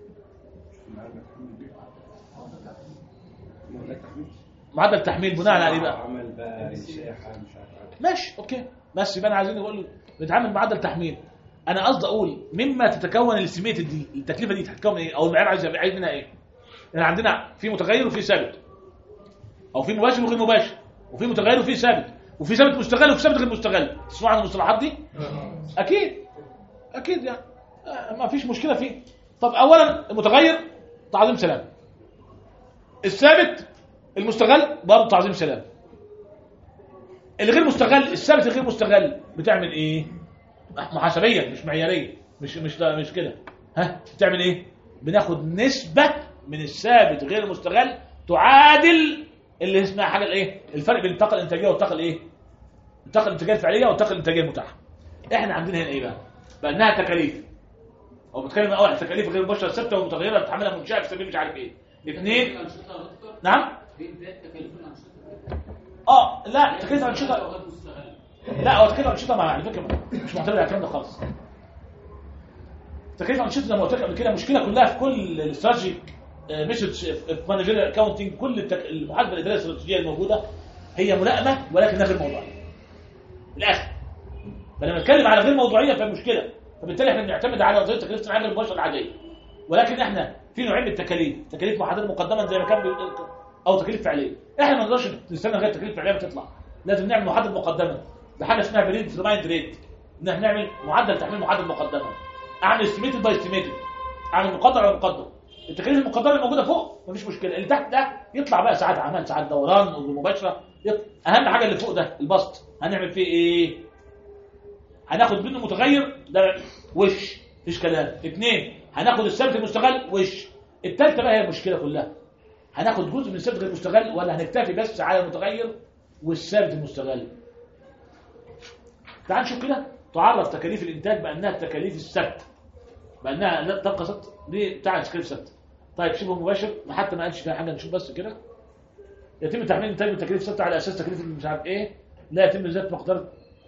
معدل التحميل بناء على ايه بقى؟ عمل بقى مساحه مش عارف. ماشي اوكي، بس يبقى انا عايزين نقول بنتعامل معدل تحميل. انا قصدي اقول مما تتكون الاستيميتد دي، التكلفه دي تتكون ايه او المعيار عايز عايز منها ايه؟ يعني عندنا في متغير وفي ثابت، او في مباشر وغير مباشر، وفي متغير وفي ثابت، وفي ثابت مستغل وفي ثابت غير مستغل. تسمعوا عن المصطلحات دي؟ اكيد اكيد يعني ما فيش مشكله فيه. طب اولا المتغير تعظيم سلام، الثابت المستغل برضه تعظيم سلام، الغير مستغل الثابت الغير مستغل بتعمل ايه؟ محاسبيا مش معياريا، مش مش مش كده. ها بتعمل ايه؟ بناخد نسبه من الثابت غير المستغل تعادل اللي اسمها حاجه الايه؟ الفرق بين الطاقه الانتاجيه والطاقه الايه؟ الطاقه الانتاجيه الفعليه والطاقه الانتاجيه المتاحه. احنا عندنا هنا ايه بقى؟ بانها تكاليف، او بتكلم اول عن تكاليف غير مباشره ثابته ومتغيره بتحملها منشاه في سبيل مش عارف ايه. اثنين نعم اه لا تكاليف الانشطه لا هو تكاليف الانشطه مع على فكره مش معتمد على الكلام ده خالص. تكاليف الانشطه زي ما قلت لك قبل كده مشكله كلها في كل الاستراتيجيك ميثودز في مانجيريال اكاونتنج، كل التك... المحاسبه الاداريه الاستراتيجيه الموجوده هي ملائمه ولكنها غير موضوعيه. الاخر فلما نتكلم على غير موضوعيه فمشكله، فبالتالي احنا بنعتمد على وظيفه التكاليف الصناعيه غير المباشره العاديه. ولكن احنا في نوعين من التكاليف، تكاليف محدده مقدما زي ما كان بي... او تكاليف فعليه. احنا ما نقدرش نستنى لغايه التكاليف الفعليه بتطلع، لازم نعمل محدد مقدما بحاجه اسمها بريد ريمايند ريت، ان احنا نعمل معدل تحميل محدد مقدما، اعمل استيميتد باي استيميتد، اعمل مقدر على مقدر. التكاليف المقدره اللي موجوده فوق مفيش مشكله، اللي تحت ده يطلع بقى ساعات عمل ساعات دوران ومباشره. اهم حاجه اللي فوق ده البسط هنعمل فيه ايه؟ هناخد منه متغير ده وش مفيش كلام. اثنين هناخد الثابت المستغل وش. الثالثه بقى هي المشكله كلها، هناخد جزء من الثابت المستغل ولا هنكتفي بس على المتغير والثابت المستغل؟ تعال نشوف كده. تعرف تكاليف الانتاج بانها التكاليف الثابته، بانها لا تبقى ثابته دي بتاع تكاليف ثابته. طيب شبه مباشر حتى ما قالش فيها حاجه، نشوف بس كده. يتم تحميل الانتاج من تكاليف ثابته على اساس تكاليف مش عارف ايه، لا يتم زياده مقدار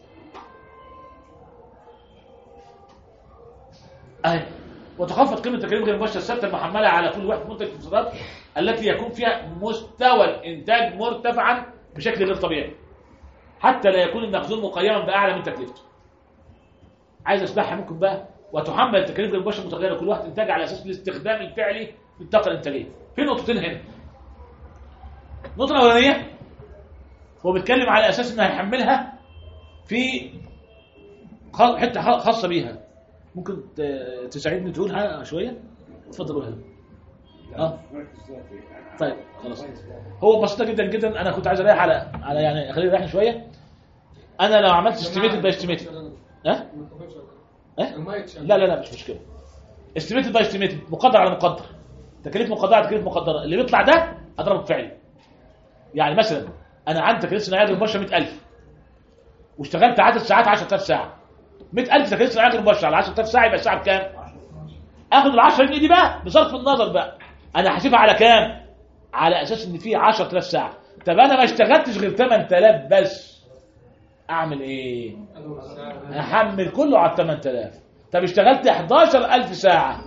اهي. وتخفض قيمه التكاليف غير المباشره الثابته المحمله على كل وحده منتج في الصادرات التي يكون فيها مستوى الانتاج مرتفعا بشكل غير طبيعي، حتى لا يكون المخزون مقيما باعلى من تكلفته. عايز اسمعها ممكن بقى. وتحمل التكاليف غير المباشره المتغيره كل وحده انتاج على اساس الاستخدام الفعلي للطاقه الانتاجيه. في نقطتين هنا. النقطه الاولانيه هو بيتكلم على اساس انه هيحملها في حته خاصه بيها. ممكن تساعدني تقولها شويه؟ اتفضل قولها. اه طيب خلاص. هو بسيطه جدا جدا. انا كنت عايز اريح على على يعني خليني اريح شويه. انا لو عملت استيميتد باي استيميتد ها ها لا لا لا مش مشكله. استيميتد باي استيميتد مقدر على مقدر، تكاليف مقدره على تكاليف مقدره، اللي بيطلع ده اضربه بفعلي. يعني مثلا انا عندي تكاليف صناعيه غير مباشره مئة ألف واشتغلت عدد ساعات عشرة آلاف ساعه. مئة ألف تكاليف صناعيه غير مباشره على عشرة آلاف ساعه يبقى الساعه بكام؟ اخد ال عشرة جنيه دي بقى بصرف النظر بقى انا هحاسبها على كام؟ على اساس ان في عشرة آلاف ساعه. طب انا ما اشتغلتش غير ثمانية آلاف بس، اعمل ايه؟ احمل كله على ثمانية آلاف. طب اشتغلت احداشر ألف ساعه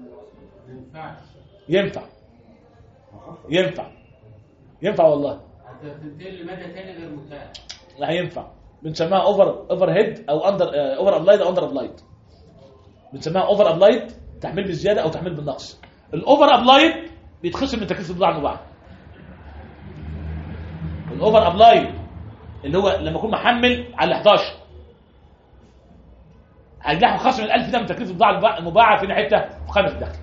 ينفع ينفع ينفع والله هتنتقل لمدى تاني غير متاح. لا هينفع، بنسميها اوفر اوفر هيد او اندر اوفر ابلايد او اندر ابلايد. بنسميها اوفر ابلايد تحميل بالزياده او تحميل بالنقص. الاوفر ابلايد بيتخصم من تكلفه البضاعه المباعه. الاوفر ابلايد اللي هو لما اكون محمل على احداشر هيجي خصم ال ألف ده من تكلفه البضاعه المباعه في حته في قائمه الدخل.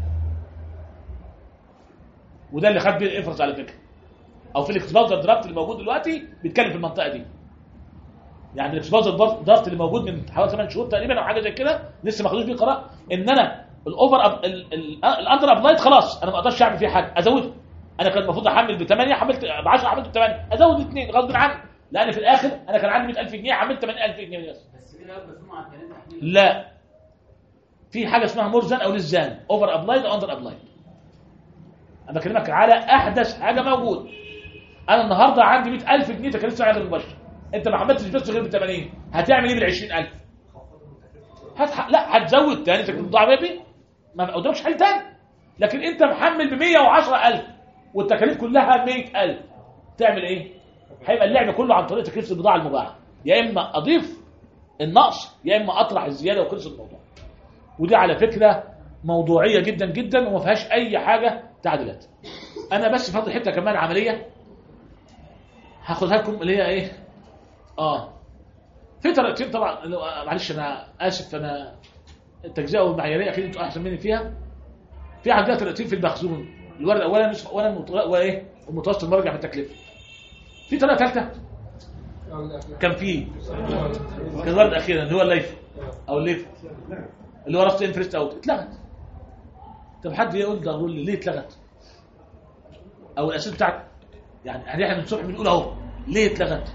وده اللي خد بيه الانفرس على فكره، او في الاكسبوزر درافت اللي موجود دلوقتي بيتكلم في المنطقه دي. يعني الاكسبوزر درافت اللي موجود من حوالي ثمانية شهور تقريبا او حاجه زي كده لسه ما خدوش بيه قرار ان انا الاوفر الاندر ابلايد خلاص انا ما اقدرش اعمل فيه حاجه ازوده. انا كان المفروض احمل ب ثمانية حملت ب عشرة حملت ب ثمانية ازود اثنين غصب عني، لان في الاخر انا كان عندي مئة ألف جنيه عملت ثمانين ألف جنيه بس. بس كده مسموع على الثلاثه تحميل. لا في حاجه اسمها مورزان او للزان، اوفر ابلايد او اندر ابلايد. انا بكلمك على احدث حاجه موجود. انا النهارده عندي مئة ألف جنيه تكلفه سعر المباشر، انت ما عملتش بس غير ب ثمانين، هتعمل ايه بال عشرين ألف؟ هتح... لا هتزود تاني تكلفه البضاعه بيه، ما قدامكش حل تاني. لكن انت محمل ب مئة وعشرة ألف والتكاليف كلها مئة ألف، تعمل ايه؟ هيبقى اللعب كله عن طريق تكلفه البضاعه المباعه، يا اما اضيف النقص يا اما اطرح الزياده وخلص الموضوع. ودي على فكره موضوعيه جدا جدا وما فيهاش اي حاجه تعديلات. انا بس فاضل حته كمان عمليه هاخدها لكم اللي هي ايه؟ اه في طريقتين طبعا، معلش انا اسف، انا التجزئه والمعياريه اكيد انتوا احسن مني فيها. في عندنا طريقتين في المخزون، الورد اولا نصف اولا وايه المتوسط المرجع في التكلفه. في طريقه ثالثه كان في كان الورد اخيرا اللي هو الليف او الليف اللي هو راس انفرست اوت اتلغت. طب حد يقول ده يقول لي ليه اتلغت؟ او الاساس بتاعك يعني احنا من الصبح بنقول اهو ليه اتلغت؟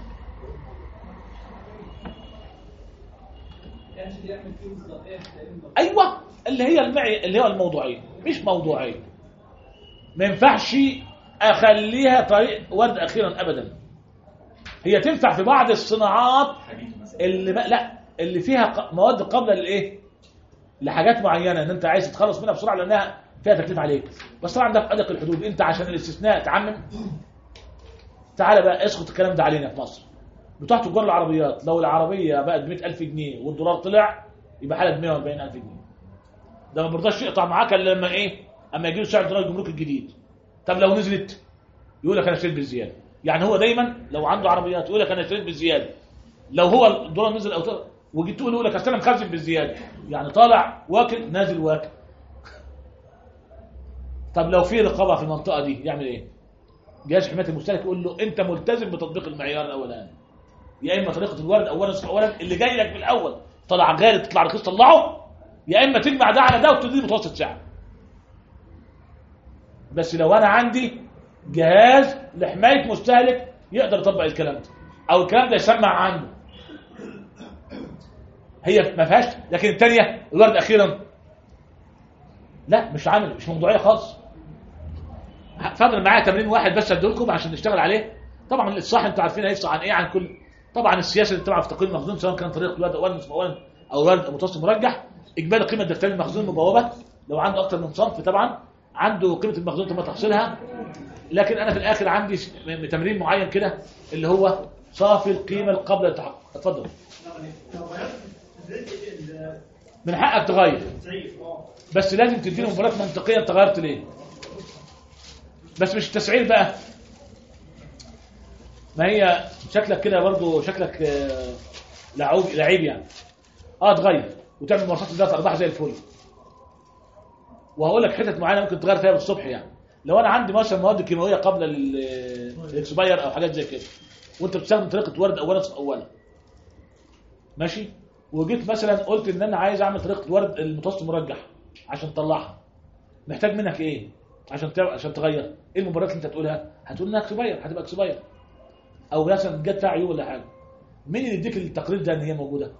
ايوه اللي هي المعي اللي هو الموضوعيه مش موضوعيه. ما ينفعش اخليها طريق ورد اخيرا ابدا. هي تنفع في بعض الصناعات اللي ما لا اللي فيها مواد قابله للايه؟ لحاجات معينه ان انت عايز تتخلص منها بسرعه لانها فيها تكلفه عليك. بس طبعا ده في ادق الحدود. انت عشان الاستثناء تعمم. تعالى بقى اسقط الكلام ده علينا في مصر. بتوع تجار العربيات لو العربيه بقت ب مئة ألف جنيه والدولار طلع يبقى حالك ب مئة وأربعين ألف جنيه. ده ما برضاش يقطع معاك الا لما ايه؟ اما يجي له سعر دولار الجمرك الجديد. طب لو نزلت يقول لك انا اشتريت بالزياده. يعني هو دايما لو عنده عربيات يقول لك انا اشتريت بالزياده. لو هو الدولار نزل او طلع وجيت تقول يقول لك اصل انا مخزن بالزياده. يعني طالع واكل نازل واكل. طب لو في رقابه في المنطقه دي يعمل ايه؟ جهاز حمايه المستهلك يقول له انت ملتزم بتطبيق المعيار الاولاني. يا اما طريقه الورد اولا اولا اللي جاي لك من الاول طلع غالي تطلع رخيص طلعه، يا اما تجمع ده على ده وتدي متوسط سعر. بس لو انا عندي جهاز لحمايه مستهلك يقدر يطبق الكلام ده او الكلام ده يسمع عنه هي ما فيهاش. لكن الثانيه الورد اخيرا لا مش عامل مش موضوعيه خالص. فاضل معايا تمرين واحد بس ادولكم عشان نشتغل عليه. طبعا الصح انتوا عارفين هيفصل عن ايه عن كل طبعا السياسه اللي بتبع في تقييم المخزون سواء كان طريقه الورد اولا نصف اولا او الورد متوسط مرجح. اجمالي قيمه دفتري المخزون مبوبه لو عنده اكتر من صنف طبعا عنده قيمه المخزون ثم تحصيلها. لكن انا في الاخر عندي تمرين معين كده اللي هو صافي القيمه قبل التحقق. اتفضل. من حقك تغير بس لازم تديله مبررات منطقيه انت غيرت ليه. بس مش التسعير بقى. ما هي شكلك كده برضو شكلك لعوب لعيب يعني. اه تغير وتعمل مواصفات ذات ارباح زي الفل. وهقول لك حتت معينه ممكن تغير فيها بالصبح يعني. لو انا عندي مثلا مواد كيماويه قبل الاكسباير او حاجات زي كده وانت بتستخدم طريقه ورد اولا صف اولا ماشي، وجيت مثلا قلت ان انا عايز اعمل طريقه ورد المتوسط مرجح عشان تطلعها، محتاج منك ايه عشان عشان تغير؟ ايه المبررات اللي انت هتقولها؟ هتقول انها اكسباير هتبقى اكسباير او مثلا جت فيها عيوب ولا حاجه. مين اللي يديك التقرير ده ان هي موجوده؟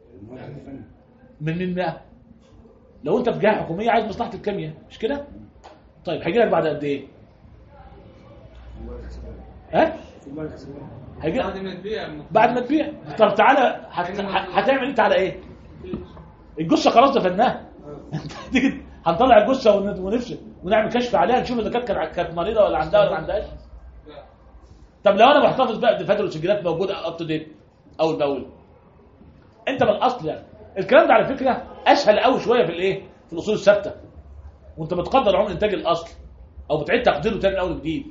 من مين بقى؟ لو انت في جهه حكوميه عايز مصلحه الكيمياء مش كده؟ طيب هيجي لك بعد قد ايه؟ ها؟ هيجي بعد ما تبيع. بعد ما تبيع. طب تعالى هت... هتعمل انت على ايه؟ الجثه خلاص دفناها. تيجي هنطلع الجثه ونفسد ونعمل كشف عليها نشوف اذا كانت كانت مريضه ولا عندها ولا ما عندهاش. طب لو انا محتفظ بقى بدفاتر وسجلات موجوده اب تو ديت اول باول، انت من الاصل يعني الكلام ده على فكره اسهل قوي شويه في الايه في الاصول الثابته، وانت بتقدر عمر انتاج الاصل او بتعيد تقديره تاني من اول وجديد.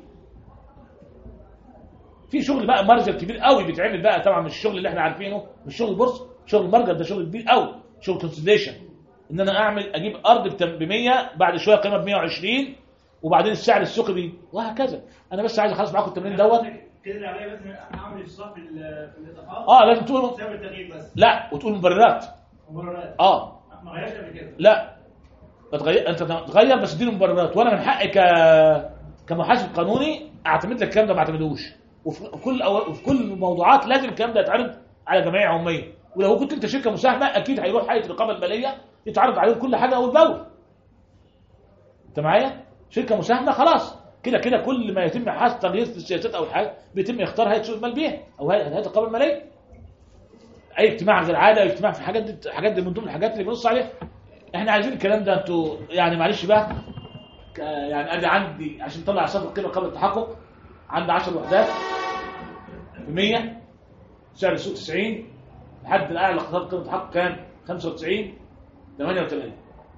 في شغل بقى مرجر كبير قوي بيتعمل بقى، طبعا مش الشغل اللي احنا عارفينه، مش شغل البورصه، شغل المرجر ده شغل كبير قوي، شغل كونسوليديشن، ان انا اعمل اجيب ارض ب مية بعد شويه قيمه ب مية وعشرين وبعدين السعر السوقي بيه وهكذا. انا بس عايز اخلص معاكم التمرين دوت كده اللي عليا بس اعمل اصلاح في في الاضافات. اه لازم تقول سبب التغيير بس. لا وتقول مبررات. مبررات اه ما غيرش قبل كده. لا بتغير، انت تغير بس اديله مبررات، وانا من حقي ك كمحاسب قانوني اعتمد لك الكلام ده ما اعتمدوش. وفي كل أو... وفي كل الموضوعات لازم الكلام ده يتعرض على جمعيه عموميه، ولو كنت انت شركه مساهمه اكيد هيروح هيئه الرقابه الماليه يتعرض عليهم كل حاجه اول باول. انت معايا؟ شركه مساهمه خلاص كده كده كل ما يتم حاسب تغيير في السياسات او الحاجه بيتم اختار هيئه سوق المال بيها او هيئه الرقابه الماليه. اي اجتماع غير عاده، اي اجتماع في الحاجات دي، الحاجات دي من ضمن الحاجات اللي بنص عليها. احنا عايزين الكلام ده انتوا يعني معلش بقى يعني ادي عندي عشان نطلع حساب القيمه قبل التحقق عندي عشر وحدات ب مية، سعر السوق تسعين، الحد الاعلى لقطات قيمه التحقق كام؟ خمسة وتسعين، ثمانية وثمانين.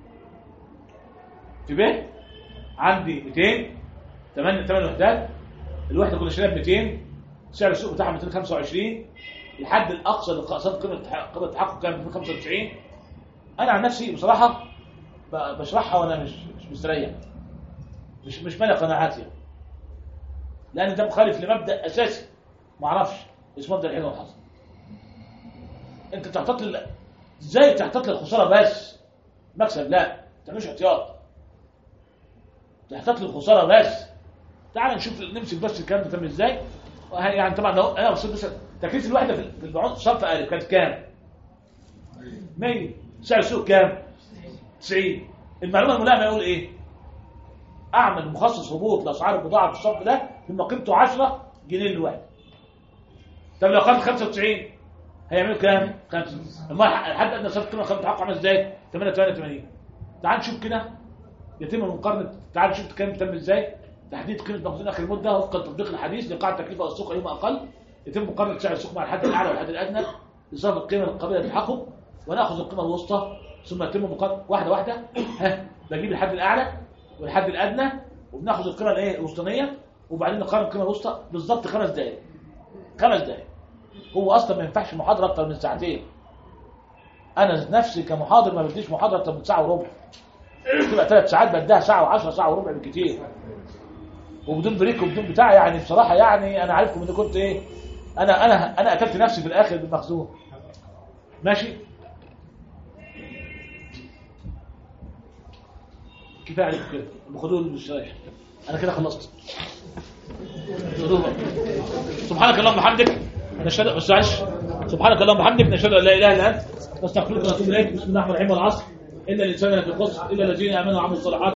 في ب عندي مئتين، ثمانية ثمانية وحدات، الوحده كنا شاريها ب مئتين، سعر السوق بتاعها مئتين وخمسة وعشرين، الحد الاقصى لقطات قيمه قيمه التحقق كام؟ مئتين وخمسة وتسعين. انا عن نفسي بصراحه بشرحها وانا مش مش مستريح، مش مش مالي قناعاتي، لان ده مخالف لمبدا اساسي ما اعرفش اسمه مبدا الحين والحظ. انت تعتقد ال... ازاي تعتقد الخساره بس مكسب؟ لا ما تعملش احتياط، تحتاط للخساره بس. تعال نشوف نمسك بس الكلام ده تم ازاي. يعني طبعا لو انا وصلت بس تكلفه الوحده في البعوض صرف الف كانت كام؟ مية. سعر السوق كام؟ تسعين. المعلومه الملائمه يقول ايه؟ اعمل مخصص هبوط لاسعار البضاعه في الصف ده بما قيمته عشرة جنيه للوحده. طب لو قيمته خمسة وتسعين هيعملوا كام؟ خمسة. اما الحد ادنى صرف قيمه خمسة تحقق عامل ازاي؟ ثمانية وثمانين. تعال نشوف كده يتم مقارنه، تعال نشوف الكلام تم ازاي. تحديد قيمه مخزون اخر المده وفقا للتطبيق الحديث لقاعده التكلفه والسوق ايهما اقل. يتم مقارنه سعر السوق مع الحد الاعلى والحد الادنى لصرف القيمه القابله للتحقق، وناخذ القيمه الوسطى ثم يتم مقارنه واحده واحده. ها بجيب الحد الاعلى والحد الادنى وبناخذ القيمه الايه الوسطانيه وبعدين نقارن القيمه الوسطى بالظبط خمس دقائق. خمس دقائق. هو اصلا ما ينفعش محاضره اكتر من ساعتين. انا نفسي كمحاضر ما بديش محاضره اكتر من ساعه وربع. تبقى ثلاث ساعات بديها ساعه وعشرة، ساعه وربع بالكثير، وبدون بريك وبدون بتاع. يعني بصراحه يعني انا عارفكم ان كنت ايه، انا انا انا قتلت نفسي في الاخر بالمخزون. ماشي كفايه عليكم كده، خدوا الشرايح. انا كده خلصت. سبحانك اللهم وبحمدك نشهد ان سبحانك اللهم وبحمدك نشهد ان لا اله الا انت نستغفرك ونتوب اليك. بسم الله الرحمن الرحيم. والعصر ان الانسان لفي خسر الا الذين امنوا وعملوا الصالحات